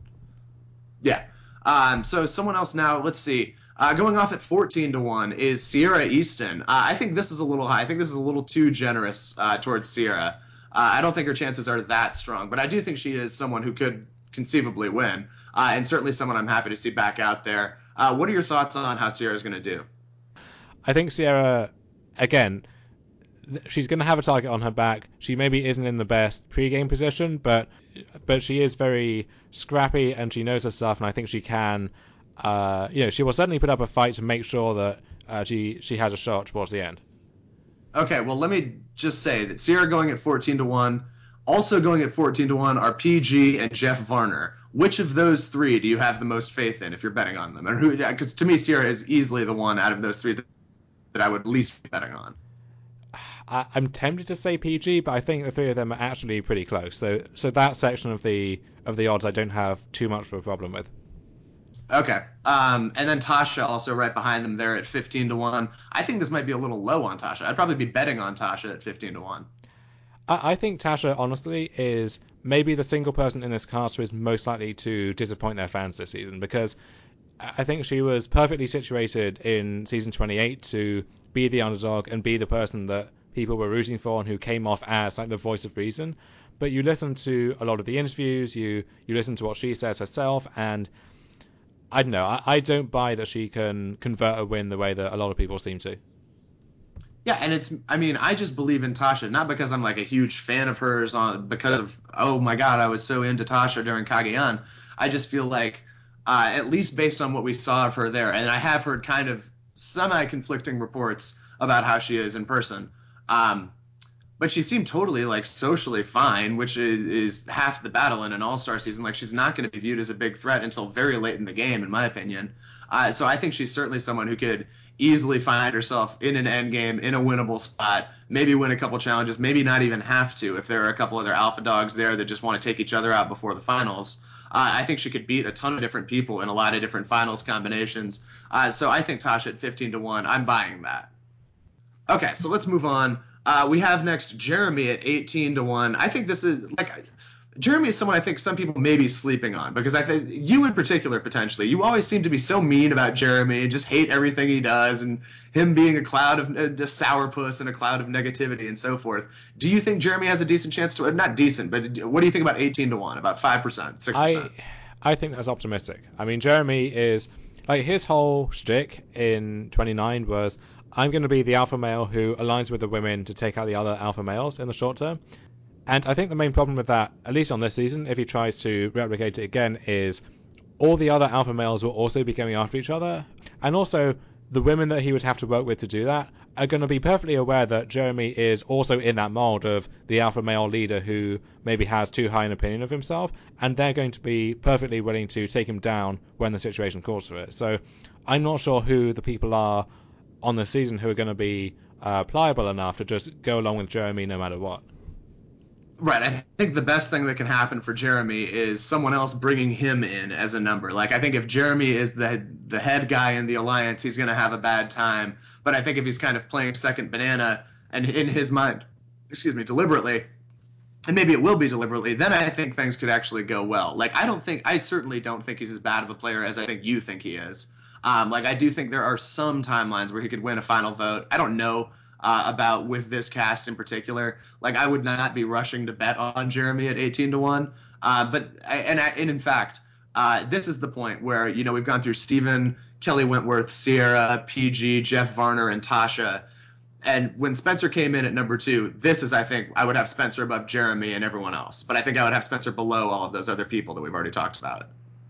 Yeah. Um, so someone else now, let's see. Uh, going off at fourteen to one is Sierra Easton. Uh, I think this is a little high. I think this is a little too generous uh, towards Sierra. Uh, I don't think her chances are that strong, but I do think she is someone who could conceivably win, uh, and certainly someone I'm happy to see back out there. Uh, what are your thoughts on how Sierra is going to do? I think Sierra, again, she's going to have a target on her back. She maybe isn't in the best pre-game position, but but she is very scrappy and she knows her stuff, and I think she can. Uh, you know, she will certainly put up a fight to make sure that uh, she she has a shot towards the end. Okay, well, let me just say that Sierra going at fourteen to one, also going at fourteen to one are P G and Jeff Varner. Which of those three do you have the most faith in if you're betting on them? And who? Because to me, Sierra is easily the one out of those three that, that I would least be betting on. I, I'm tempted to say P G, but I think the three of them are actually pretty close. So so that section of the of the odds I don't have too much of a problem with. Okay. Um, and then Tasha also right behind them there at fifteen to one. I think this might be a little low on Tasha. I'd probably be betting on Tasha at fifteen to one. I, I think Tasha, honestly, is maybe the single person in this cast who is most likely to disappoint their fans this season, because I think she was perfectly situated in season twenty-eight to be the underdog and be the person that people were rooting for and who came off as like the voice of reason. But you listen to a lot of the interviews, you you listen to what she says herself, and I don't know. I, I don't buy that she can convert a win the way that a lot of people seem to. Yeah, and it's, I mean, I just believe in Tasha, not because I'm like a huge fan of hers on because of, oh my God, I was so into Tasha during Cagayan. I just feel like, uh, at least based on what we saw of her there, and I have heard kind of semi conflicting reports about how she is in person. Um, but she seemed totally like socially fine, which is, is half the battle in an all-star season. Like she's not going to be viewed as a big threat until very late in the game, in my opinion. Uh, so I think she's certainly someone who could easily find herself in an end game, in a winnable spot, maybe win a couple challenges, maybe not even have to if there are a couple other alpha dogs there that just want to take each other out before the finals. Uh, I think she could beat a ton of different people in a lot of different finals combinations. Uh, so I think Tasha at fifteen to one, I'm buying that. Okay, so let's move on. Uh, we have next Jeremy at eighteen to one. I think this is like Jeremy is someone I think some people may be sleeping on because I think you in particular potentially. You always seem to be so mean about Jeremy and just hate everything he does and him being a cloud of a sourpuss and a cloud of negativity and so forth. Do you think Jeremy has a decent chance to not decent, but what do you think about eighteen to one? About five percent, six percent? I I think that's optimistic. I mean, Jeremy is like his whole shtick in twenty-nine was I'm going to be the alpha male who aligns with the women to take out the other alpha males in the short term. And I think the main problem with that, at least on this season, if he tries to replicate it again, is all the other alpha males will also be going after each other. And also, the women that he would have to work with to do that are going to be perfectly aware that Jeremy is also in that mold of the alpha male leader who maybe has too high an opinion of himself, and they're going to be perfectly willing to take him down when the situation calls for it. So I'm not sure who the people are on the season who are going to be uh, pliable enough to just go along with Jeremy no matter what. Right. I think the best thing that can happen for Jeremy is someone else bringing him in as a number. Like, I think if Jeremy is the the head guy in the alliance, he's going to have a bad time. But I think if he's kind of playing second banana and in his mind, excuse me, deliberately, and maybe it will be deliberately, then I think things could actually go well. Like, I don't think, I certainly don't think he's as bad of a player as I think you think he is. Um, like, I do think there are some timelines where he could win a final vote. I don't know uh, about with this cast in particular. Like, I would not be rushing to bet on Jeremy at eighteen to one. Uh, but, and, and in fact, uh, this is the point where, you know, we've gone through Steven, Kelly Wentworth, Sierra, P G, Jeff Varner, and Tasha. And when Spencer came in at number two, this is, I think, I would have Spencer above Jeremy and everyone else. But I think I would have Spencer below all of those other people that we've already talked about.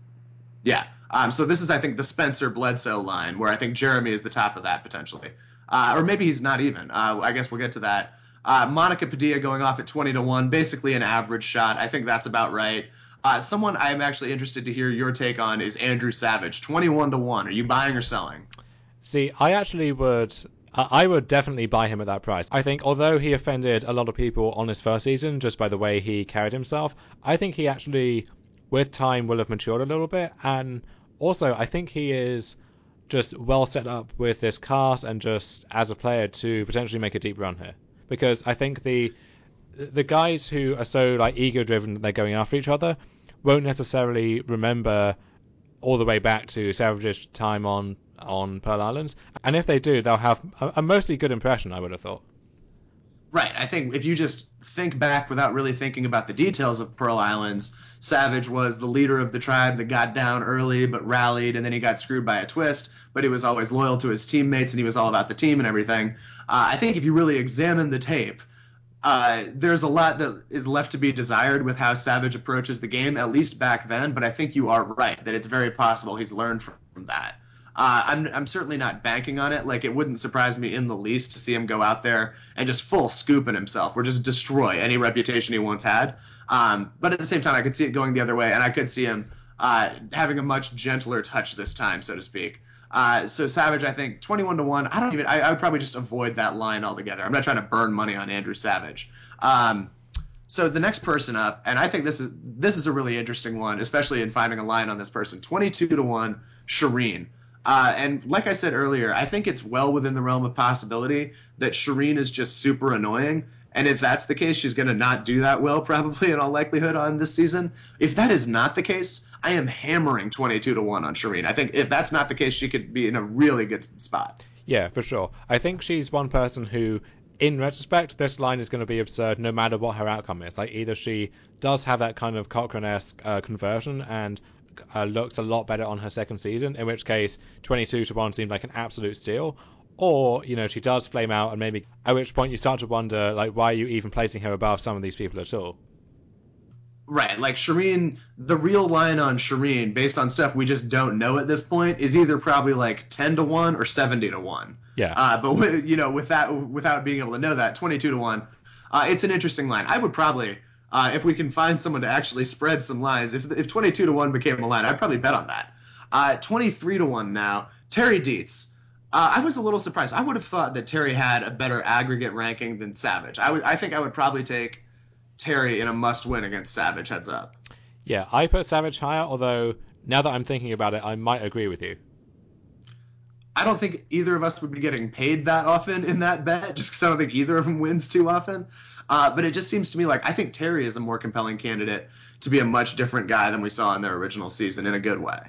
Yeah. Um, so this is, I think, the Spencer Bledsoe line, where I think Jeremy is the top of that potentially. Uh, or maybe he's not even. Uh, I guess we'll get to that. Uh, Monica Padilla going off at twenty to one, basically an average shot. I think that's about right. Uh, someone I'm actually interested to hear your take on is Andrew Savage, twenty-one to one. Are you buying or selling? See, I actually would. I would definitely buy him at that price. I think, although he offended a lot of people on his first season just by the way he carried himself, I think he actually, with time, will have matured a little bit. And also, I think he is just well set up with this cast and just as a player to potentially make a deep run here. Because I think the the guys who are so like ego driven that they're going after each other won't necessarily remember all the way back to Savage's time on on Pearl Islands, and if they do, they'll have a, a mostly good impression, I would have thought. Right. I think if you just think back without really thinking about the details of Pearl Islands, Savage was the leader of the tribe that got down early but rallied, and then he got screwed by a twist, but he was always loyal to his teammates, and he was all about the team and everything. Uh, I think if you really examine the tape, uh, there's a lot that is left to be desired with how Savage approaches the game, at least back then, but I think you are right that it's very possible he's learned from that. Uh, I'm I'm certainly not banking on it. Like, it wouldn't surprise me in the least to see him go out there and just full scooping himself or just destroy any reputation he once had. Um, but at the same time, I could see it going the other way, and I could see him uh, having a much gentler touch this time, so to speak. Uh, so Savage, I think twenty-one to one. I don't even. I, I would probably just avoid that line altogether. I'm not trying to burn money on Andrew Savage. Um, so the next person up, and I think this is this is a really interesting one, especially in finding a line on this person. twenty-two to one, Shireen. Uh, and like I said earlier, I think it's well within the realm of possibility that Shireen is just super annoying. And if that's the case, she's going to not do that well, probably in all likelihood, on this season. If that is not the case, I am hammering twenty-two to one on Shireen. I think if that's not the case, she could be in a really good spot. Yeah, for sure. I think she's one person who, in retrospect, this line is going to be absurd no matter what her outcome is. Like, either she does have that kind of Cochrane-esque uh, conversion and uh, looks a lot better on her second season, in which case twenty-two to one seemed like an absolute steal, or, you know, she does flame out and maybe at which point you start to wonder, like, why are you even placing her above some of these people at all? Right, like Shireen, the real line on Shireen, based on stuff we just don't know at this point, is either probably like ten to one or seventy to one. Yeah. Uh, but with, you know, with that, without being able to know that, twenty-two to one. Uh, it's an interesting line. I would probably, uh, if we can find someone to actually spread some lines, if if twenty-two to one became a line, I'd probably bet on that. Uh, twenty-three to one now. Terry Dietz. Uh, I was a little surprised. I would have thought that Terry had a better aggregate ranking than Savage. I would. I think I would probably take Terry in a must-win against Savage. Heads up. Yeah, I put Savage higher, although now that I'm thinking about it, I might agree with you. I don't think either of us would be getting paid that often in that bet, just because I don't think either of them wins too often. Uh, but it just seems to me like I think Terry is a more compelling candidate to be a much different guy than we saw in their original season in a good way.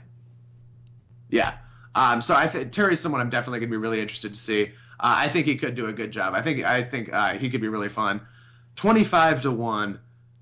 Yeah. Um, so I think Terry's someone I'm definitely going to be really interested to see. Uh, I think he could do a good job. I think I think uh, he could be really fun. twenty-five to one.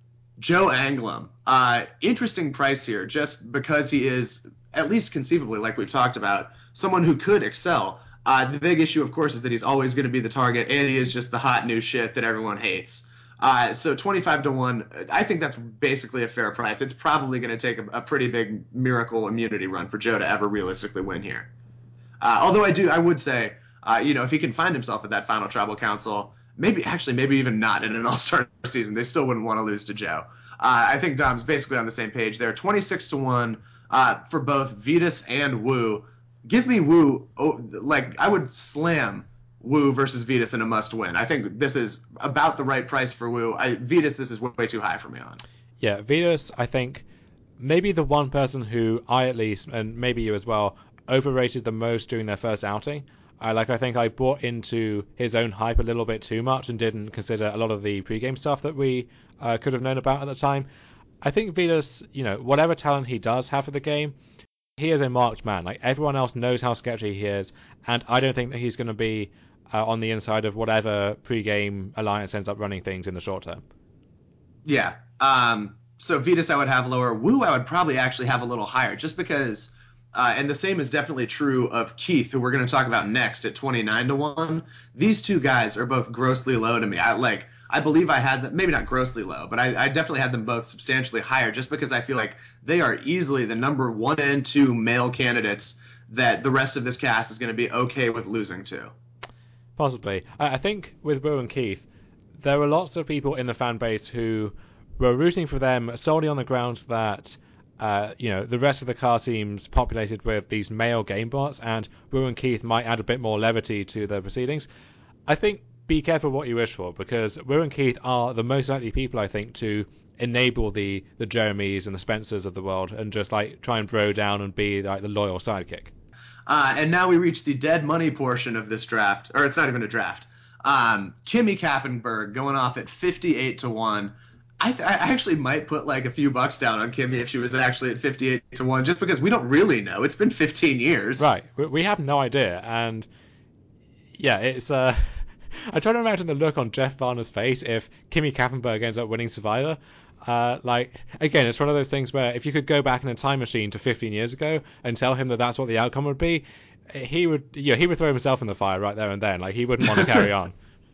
Joe Anglim. Uh, interesting price here, just because he is, at least conceivably, like we've talked about, someone who could excel. Uh, the big issue, of course, is that he's always going to be the target, and he is just the hot new shit that everyone hates. Uh, so twenty-five to one, I think that's basically a fair price. It's probably going to take a, a pretty big miracle immunity run for Joe to ever realistically win here. Uh, although I do, I would say, uh, you know, if he can find himself at that final tribal council, maybe actually, maybe even not in an all-star season, they still wouldn't want to lose to Joe. Uh, I think Dom's basically on the same page there. twenty-six to one uh, for both Vitas and Wu. Give me Wu. Oh, like, I would slam Wu versus Vitas in a must-win. I think this is about the right price for Wu. I, Vitas, this is way too high for me on. Yeah, Vitas, I think, maybe the one person who I at least, and maybe you as well, overrated the most during their first outing. I like. I think I bought into his own hype a little bit too much and didn't consider a lot of the pregame stuff that we uh, could have known about at the time. I think Vitas, you know, whatever talent he does have for the game, he is a marked man. Like everyone else knows how sketchy he is, and I don't think that he's going to be uh, on the inside of whatever pregame alliance ends up running things in the short term. Yeah. Um, so Vitas I would have lower. Wu I would probably actually have a little higher, just because. Uh, and the same is definitely true of Keith, who we're going to talk about next at twenty-nine to one. These two guys are both grossly low to me. I like. I believe I had them, maybe not grossly low, but I, I definitely had them both substantially higher, just because I feel like they are easily the number one and two male candidates that the rest of this cast is going to be okay with losing to. Possibly. I, I think with Wu and Keith, there were lots of people in the fan base who were rooting for them solely on the grounds that uh, you know, the rest of the car seems populated with these male game bots, and Wu and Keith might add a bit more levity to the proceedings. I think be careful what you wish for, because Wu and Keith are the most likely people, I think, to enable the the Jeremys and the Spencers of the world and just like try and bro down and be like the loyal sidekick. Uh, and now we reach the dead money portion of this draft, or it's not even a draft. Um, Kimmy Kappenberg going off at fifty-eight to one. I, th- I actually might put like a few bucks down on Kimmy if she was actually at fifty-eight to one, just because we don't really know. It's been fifteen years. Right, we have no idea, and yeah, it's uh, I try to imagine the look on Jeff Varner's face if Kimmy Kappenberg ends up winning Survivor. Uh, like again, it's one of those things where if you could go back in a time machine to fifteen years ago and tell him that that's what the outcome would be, he would, yeah, he would throw himself in the fire right there and then. Like he wouldn't want to carry on.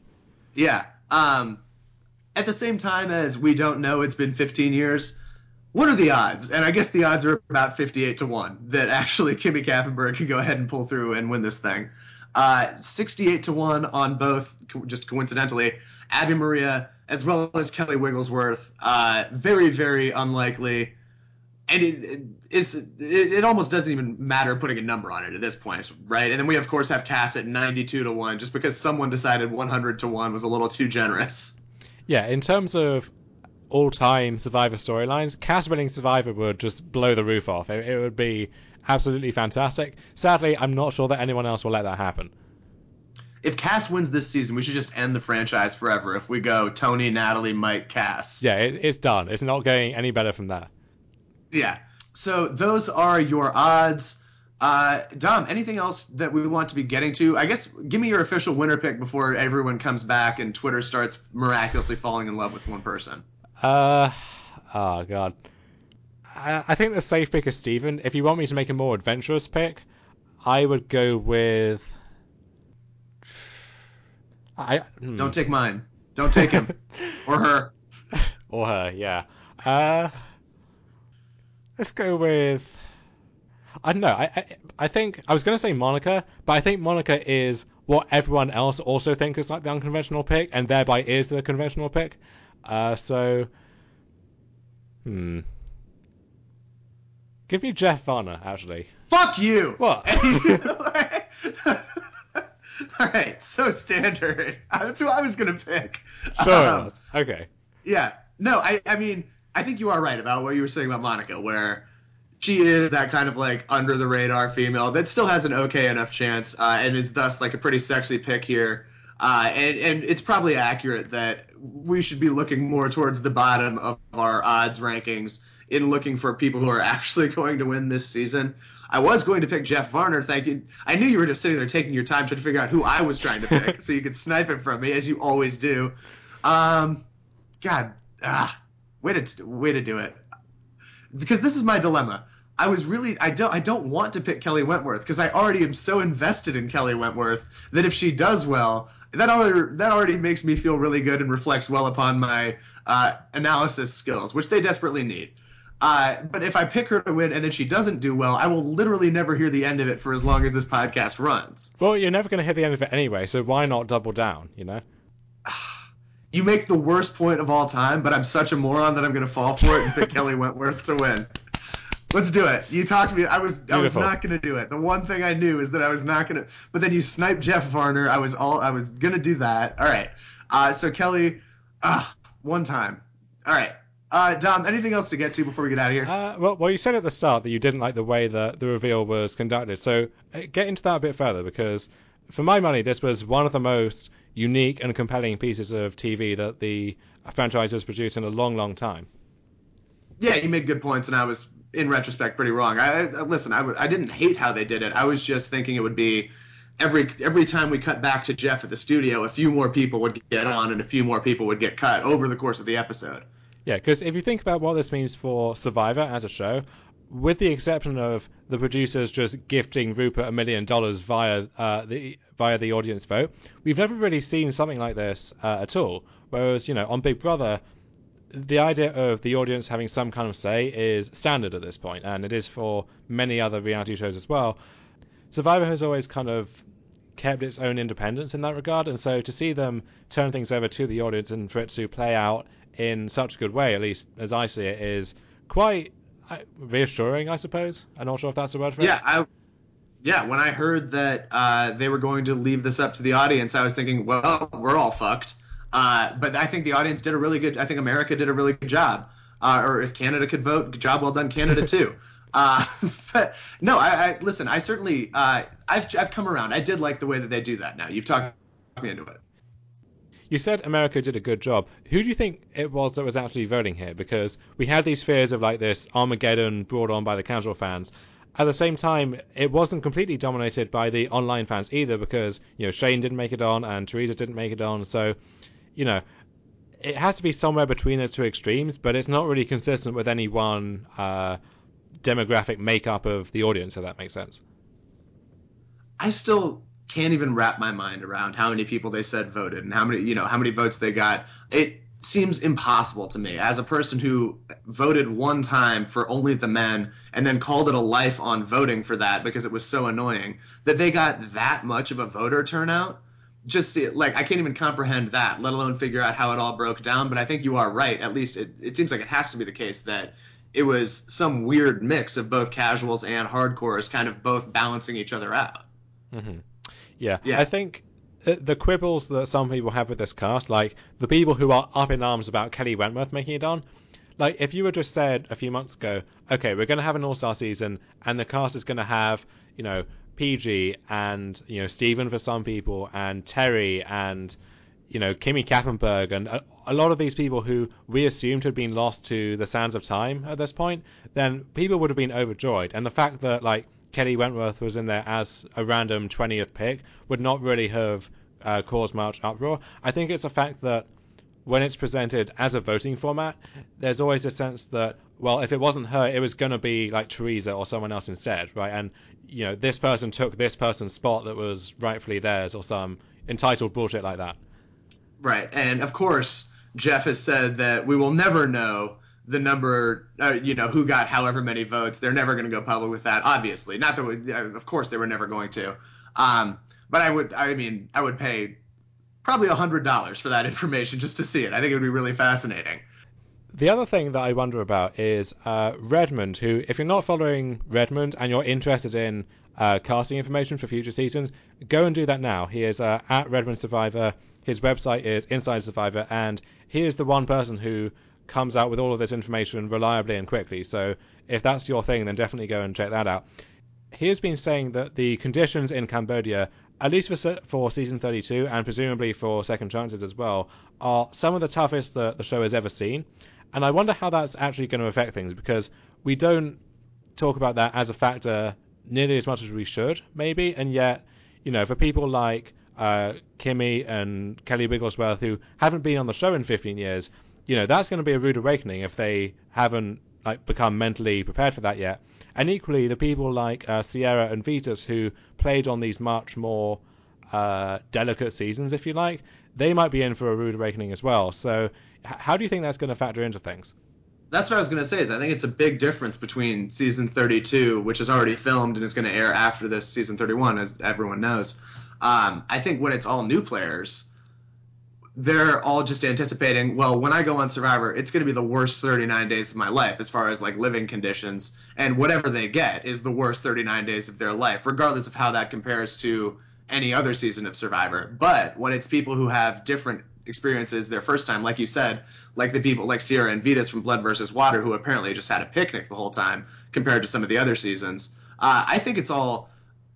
Yeah. Um, at the same time as we don't know, it's been fifteen years. What are the odds? And I guess the odds are about fifty-eight to one that actually Kimmy Kappenberg can go ahead and pull through and win this thing. Uh, sixty-eight to one on both, just coincidentally, Abby Maria as well as Kelly Wigglesworth. Uh, very, very unlikely. And it, it, is, it, it almost doesn't even matter putting a number on it at this point, right? And then we, of course, have Cass at ninety-two to one just because someone decided one hundred to one was a little too generous. Yeah, in terms of all-time Survivor storylines, Cass winning Survivor would just blow the roof off. It, it would be absolutely fantastic. Sadly, I'm not sure that anyone else will let that happen. If Cass wins this season, we should just end the franchise forever. If we go Tony, Natalie, Mike, Cass. Yeah, it, it's done. It's not getting any better from there. Yeah. So those are your odds. Uh, Dom, anything else that we want to be getting to? I guess give me your official winner pick before everyone comes back and Twitter starts miraculously falling in love with one person. Uh, oh god. I, I think the safe pick is Steven. If you want me to make a more adventurous pick, I would go with. I hmm. Don't take mine. Don't take him or her or her. Yeah. Uh, let's go with. I don't know. I, I I think I was going to say Monica, but I think Monica is what everyone else also thinks is like the unconventional pick, and thereby is the conventional pick. Uh, so, hmm. Give me Jeff Varner, actually. Fuck you! What? All right, so standard. That's who I was going to pick. Sure um, it was. Okay. Yeah. No, I, I mean, I think you are right about what you were saying about Monica, where she is that kind of like under the radar female that still has an okay enough chance uh, and is thus like a pretty sexy pick here. Uh, and, and it's probably accurate that we should be looking more towards the bottom of our odds rankings in looking for people who are actually going to win this season. I was going to pick Jeff Varner. Thank you. I knew you were just sitting there taking your time trying to figure out who I was trying to pick so you could snipe it from me, as you always do. Um, God, ah, way to way to do it. Because this is my dilemma. I was really I don't I don't want to pick Kelly Wentworth because I already am so invested in Kelly Wentworth that if she does well, that already that already makes me feel really good and reflects well upon my uh, analysis skills, which they desperately need. Uh, but if I pick her to win and then she doesn't do well, I will literally never hear the end of it for as long as this podcast runs. Well, you're never going to hit the end of it anyway, so why not double down, you know? You make the worst point of all time, but I'm such a moron that I'm going to fall for it and pick Kelly Wentworth to win. Let's do it. You talked to me. I was Beautiful. I was not going to do it. The one thing I knew is that I was not going to. But then you sniped Jeff Varner. I was all. I was going to do that. All right. Uh, so Kelly, uh, one time. All right. Uh, Dom, anything else to get to before we get out of here? Uh, well, well, you said at the start that you didn't like the way that the reveal was conducted. So uh, get into that a bit further, because for my money, this was one of the most unique and compelling pieces of T V that the franchise has produced in a long, long time. Yeah, you made good points, and I was, in retrospect, pretty wrong. I, I listen. I, I didn't hate how they did it. I was just thinking it would be every every time we cut back to Jeff at the studio, a few more people would get on, and a few more people would get cut over the course of the episode. Yeah, because if you think about what this means for Survivor as a show, with the exception of the producers just gifting Rupert a million dollars via uh, the via the audience vote, we've never really seen something like this uh, at all. Whereas, you know, on Big Brother, the idea of the audience having some kind of say is standard at this point, and it is for many other reality shows as well. Survivor has always kind of kept its own independence in that regard, and so to see them turn things over to the audience and for it to play out in such a good way, at least as I see it, is quite reassuring, I suppose. I'm not sure if that's a word for yeah, it. I, yeah, when I heard that uh, they were going to leave this up to the audience, I was thinking, well, we're all fucked. Uh, but I think the audience did a really good. I think America did a really good job. Uh, or if Canada could vote, good job well done, Canada too. uh, but no, I, I listen. I certainly, uh, I've I've come around. I did like the way that they do that. Now you've talked me into it. You said America did a good job. Who do you think it was that was actually voting here? Because we had these fears of like this Armageddon brought on by the casual fans. At the same time, it wasn't completely dominated by the online fans either, because, you know, Shane didn't make it on and Teresa didn't make it on. So, you know, it has to be somewhere between those two extremes, but it's not really consistent with any one uh, demographic makeup of the audience, if that makes sense. I still can't even wrap my mind around how many people they said voted and how many, you know, how many votes they got. It seems impossible to me as a person who voted one time for only the men and then called it a life on voting for that because it was so annoying that they got that much of a voter turnout. Just see it, like, I can't even comprehend that, let alone figure out how it all broke down. But I think you are right. At least it, it seems like it has to be the case that it was some weird mix of both casuals and hardcores kind of both balancing each other out. Mm-hmm. Yeah. Yeah. I think the quibbles that some people have with this cast, like the people who are up in arms about Kelly Wentworth making it on, like if you had just said a few months ago, okay, we're going to have an all-star season and the cast is going to have, you know, P G and, you know, Steven for some people and Terry and, you know, Kimmy Kappenberg and a, a lot of these people who we assumed had been lost to the sands of time at this point, then people would have been overjoyed. And the fact that, like, Kelly Wentworth was in there as a random twentieth pick would not really have uh, caused much uproar. I think it's a fact that when it's presented as a voting format, there's always a sense that, well, if it wasn't her, it was going to be like Teresa or someone else instead, right? And, you know, this person took this person's spot that was rightfully theirs or some entitled bullshit like that. Right. And, of course, Jeff has said that we will never know the number, uh, you know, who got however many votes. They're never going to go public with that, obviously. Not that, we, uh, of course, they were never going to. Um, But I would, I mean, I would pay probably a hundred dollars for that information just to see it. I think it would be really fascinating. The other thing that I wonder about is uh, Redmond, who, if you're not following Redmond and you're interested in uh, casting information for future seasons, go and do that now. He is uh, at Redmond Survivor. His website is Inside Survivor, and he is the one person who comes out with all of this information reliably and quickly. So if that's your thing, then definitely go and check that out. He has been saying that the conditions in Cambodia, at least for, for season thirty-two and presumably for Second Chances as well, are some of the toughest that the show has ever seen. And I wonder how that's actually going to affect things, because we don't talk about that as a factor nearly as much as we should, maybe. And yet, you know, for people like uh, Kimmy and Kelly Bigglesworth, who haven't been on the show in fifteen years, you know, that's going to be a rude awakening if they haven't like become mentally prepared for that yet. And equally, the people like uh, Sierra and Vitas, who played on these much more uh, delicate seasons, if you like, they might be in for a rude awakening as well. So how do you think that's going to factor into things? That's what I was going to say. Is I think it's a big difference between season thirty-two, which is already filmed and is going to air after this season thirty-one, as everyone knows. Um, I think when it's all new players, they're all just anticipating, well, when I go on Survivor, it's going to be the worst thirty-nine days of my life as far as like living conditions, and whatever they get is the worst thirty-nine days of their life, regardless of how that compares to any other season of Survivor. But when it's people who have different experiences their first time, like you said, like the people like Sierra and Vitas from Blood versus Water, who apparently just had a picnic the whole time compared to some of the other seasons, uh, I think it's all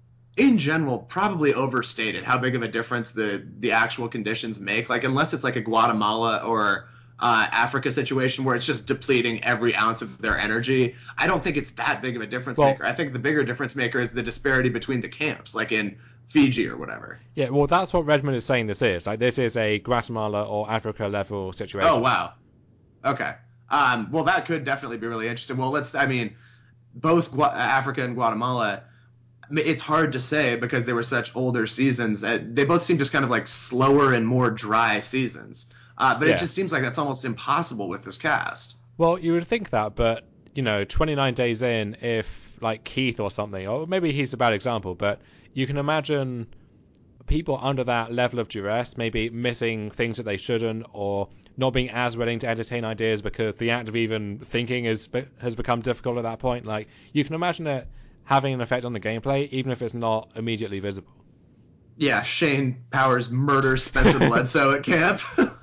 in general probably overstated how big of a difference the the actual conditions make. Like unless it's like a Guatemala or uh, Africa situation where it's just depleting every ounce of their energy, I don't think it's that big of a difference well, maker. I think the bigger difference maker is the disparity between the camps, like in Fiji or whatever. Yeah, well, that's what Redmond is saying this is. Like, this is a Guatemala or Africa level situation. Oh, wow. Okay. Um, well, that could definitely be really interesting. Well, let's, I mean, both Gua- Africa and Guatemala, it's hard to say because they were such older seasons. They both seem just kind of like slower and more dry seasons. Uh, but yeah. It just seems like that's almost impossible with this cast. Well, you would think that, but, you know, twenty-nine days in, if, like, Keith or something, or maybe he's a bad example, but you can imagine people under that level of duress maybe missing things that they shouldn't, or not being as willing to entertain ideas because the act of even thinking is has become difficult at that point. Like, you can imagine it having an effect on the gameplay, even if it's not immediately visible. Yeah, Shane Powers murders Spencer Bledsoe at camp.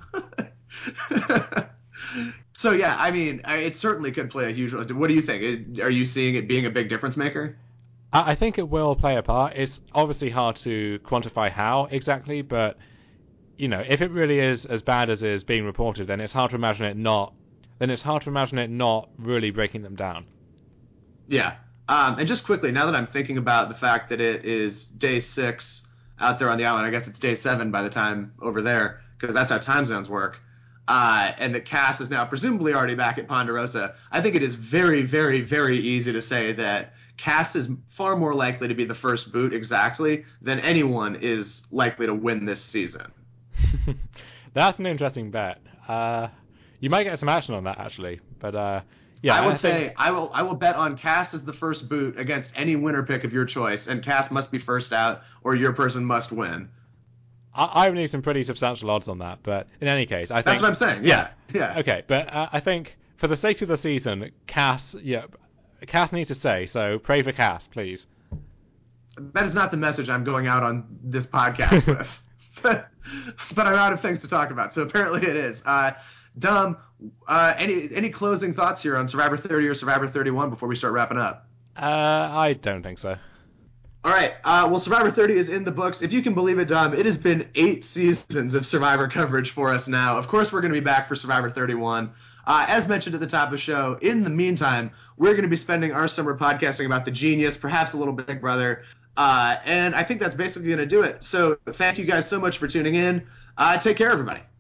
So yeah, I mean, it certainly could play a huge role. What do you think? Are you seeing it being a big difference maker? I think it will play a part. It's obviously hard to quantify how exactly, but you know, if it really is as bad as is being reported, then it's hard to imagine it not. Then it's hard to imagine it not really breaking them down. Yeah. Um, and just quickly, now that I'm thinking about the fact that it is day six out there on the island, I guess it's day seven by the time over there, because that's how time zones work. Uh, and that Cass is now presumably already back at Ponderosa. I think it is very, very, very easy to say that Cass is far more likely to be the first boot exactly than anyone is likely to win this season. That's an interesting bet. Uh, you might get some action on that actually, but uh, yeah, I would I think... say I will I will bet on Cass as the first boot against any winner pick of your choice, and Cass must be first out, or your person must win. I, I would need some pretty substantial odds on that, but in any case, I think that's what I'm saying. Yeah, yeah. yeah. Okay, but uh, I think for the sake of the season, Cass, yeah, Cass needs to say. So pray for Cass, please. That is not the message I'm going out on this podcast with. but, but I'm out of things to talk about, so apparently it is. Uh, Dom, uh, any any closing thoughts here on Survivor thirty or Survivor thirty-one before we start wrapping up? Uh, I don't think so. All right. Uh, well, Survivor thirty is in the books. If you can believe it, Dom, it has been eight seasons of Survivor coverage for us now. Of course, we're going to be back for Survivor thirty-one. Uh, as mentioned at the top of the show, in the meantime, we're going to be spending our summer podcasting about The Genius, perhaps a little Big Brother. Uh, and I think that's basically going to do it. So thank you guys so much for tuning in. Uh, take care, everybody.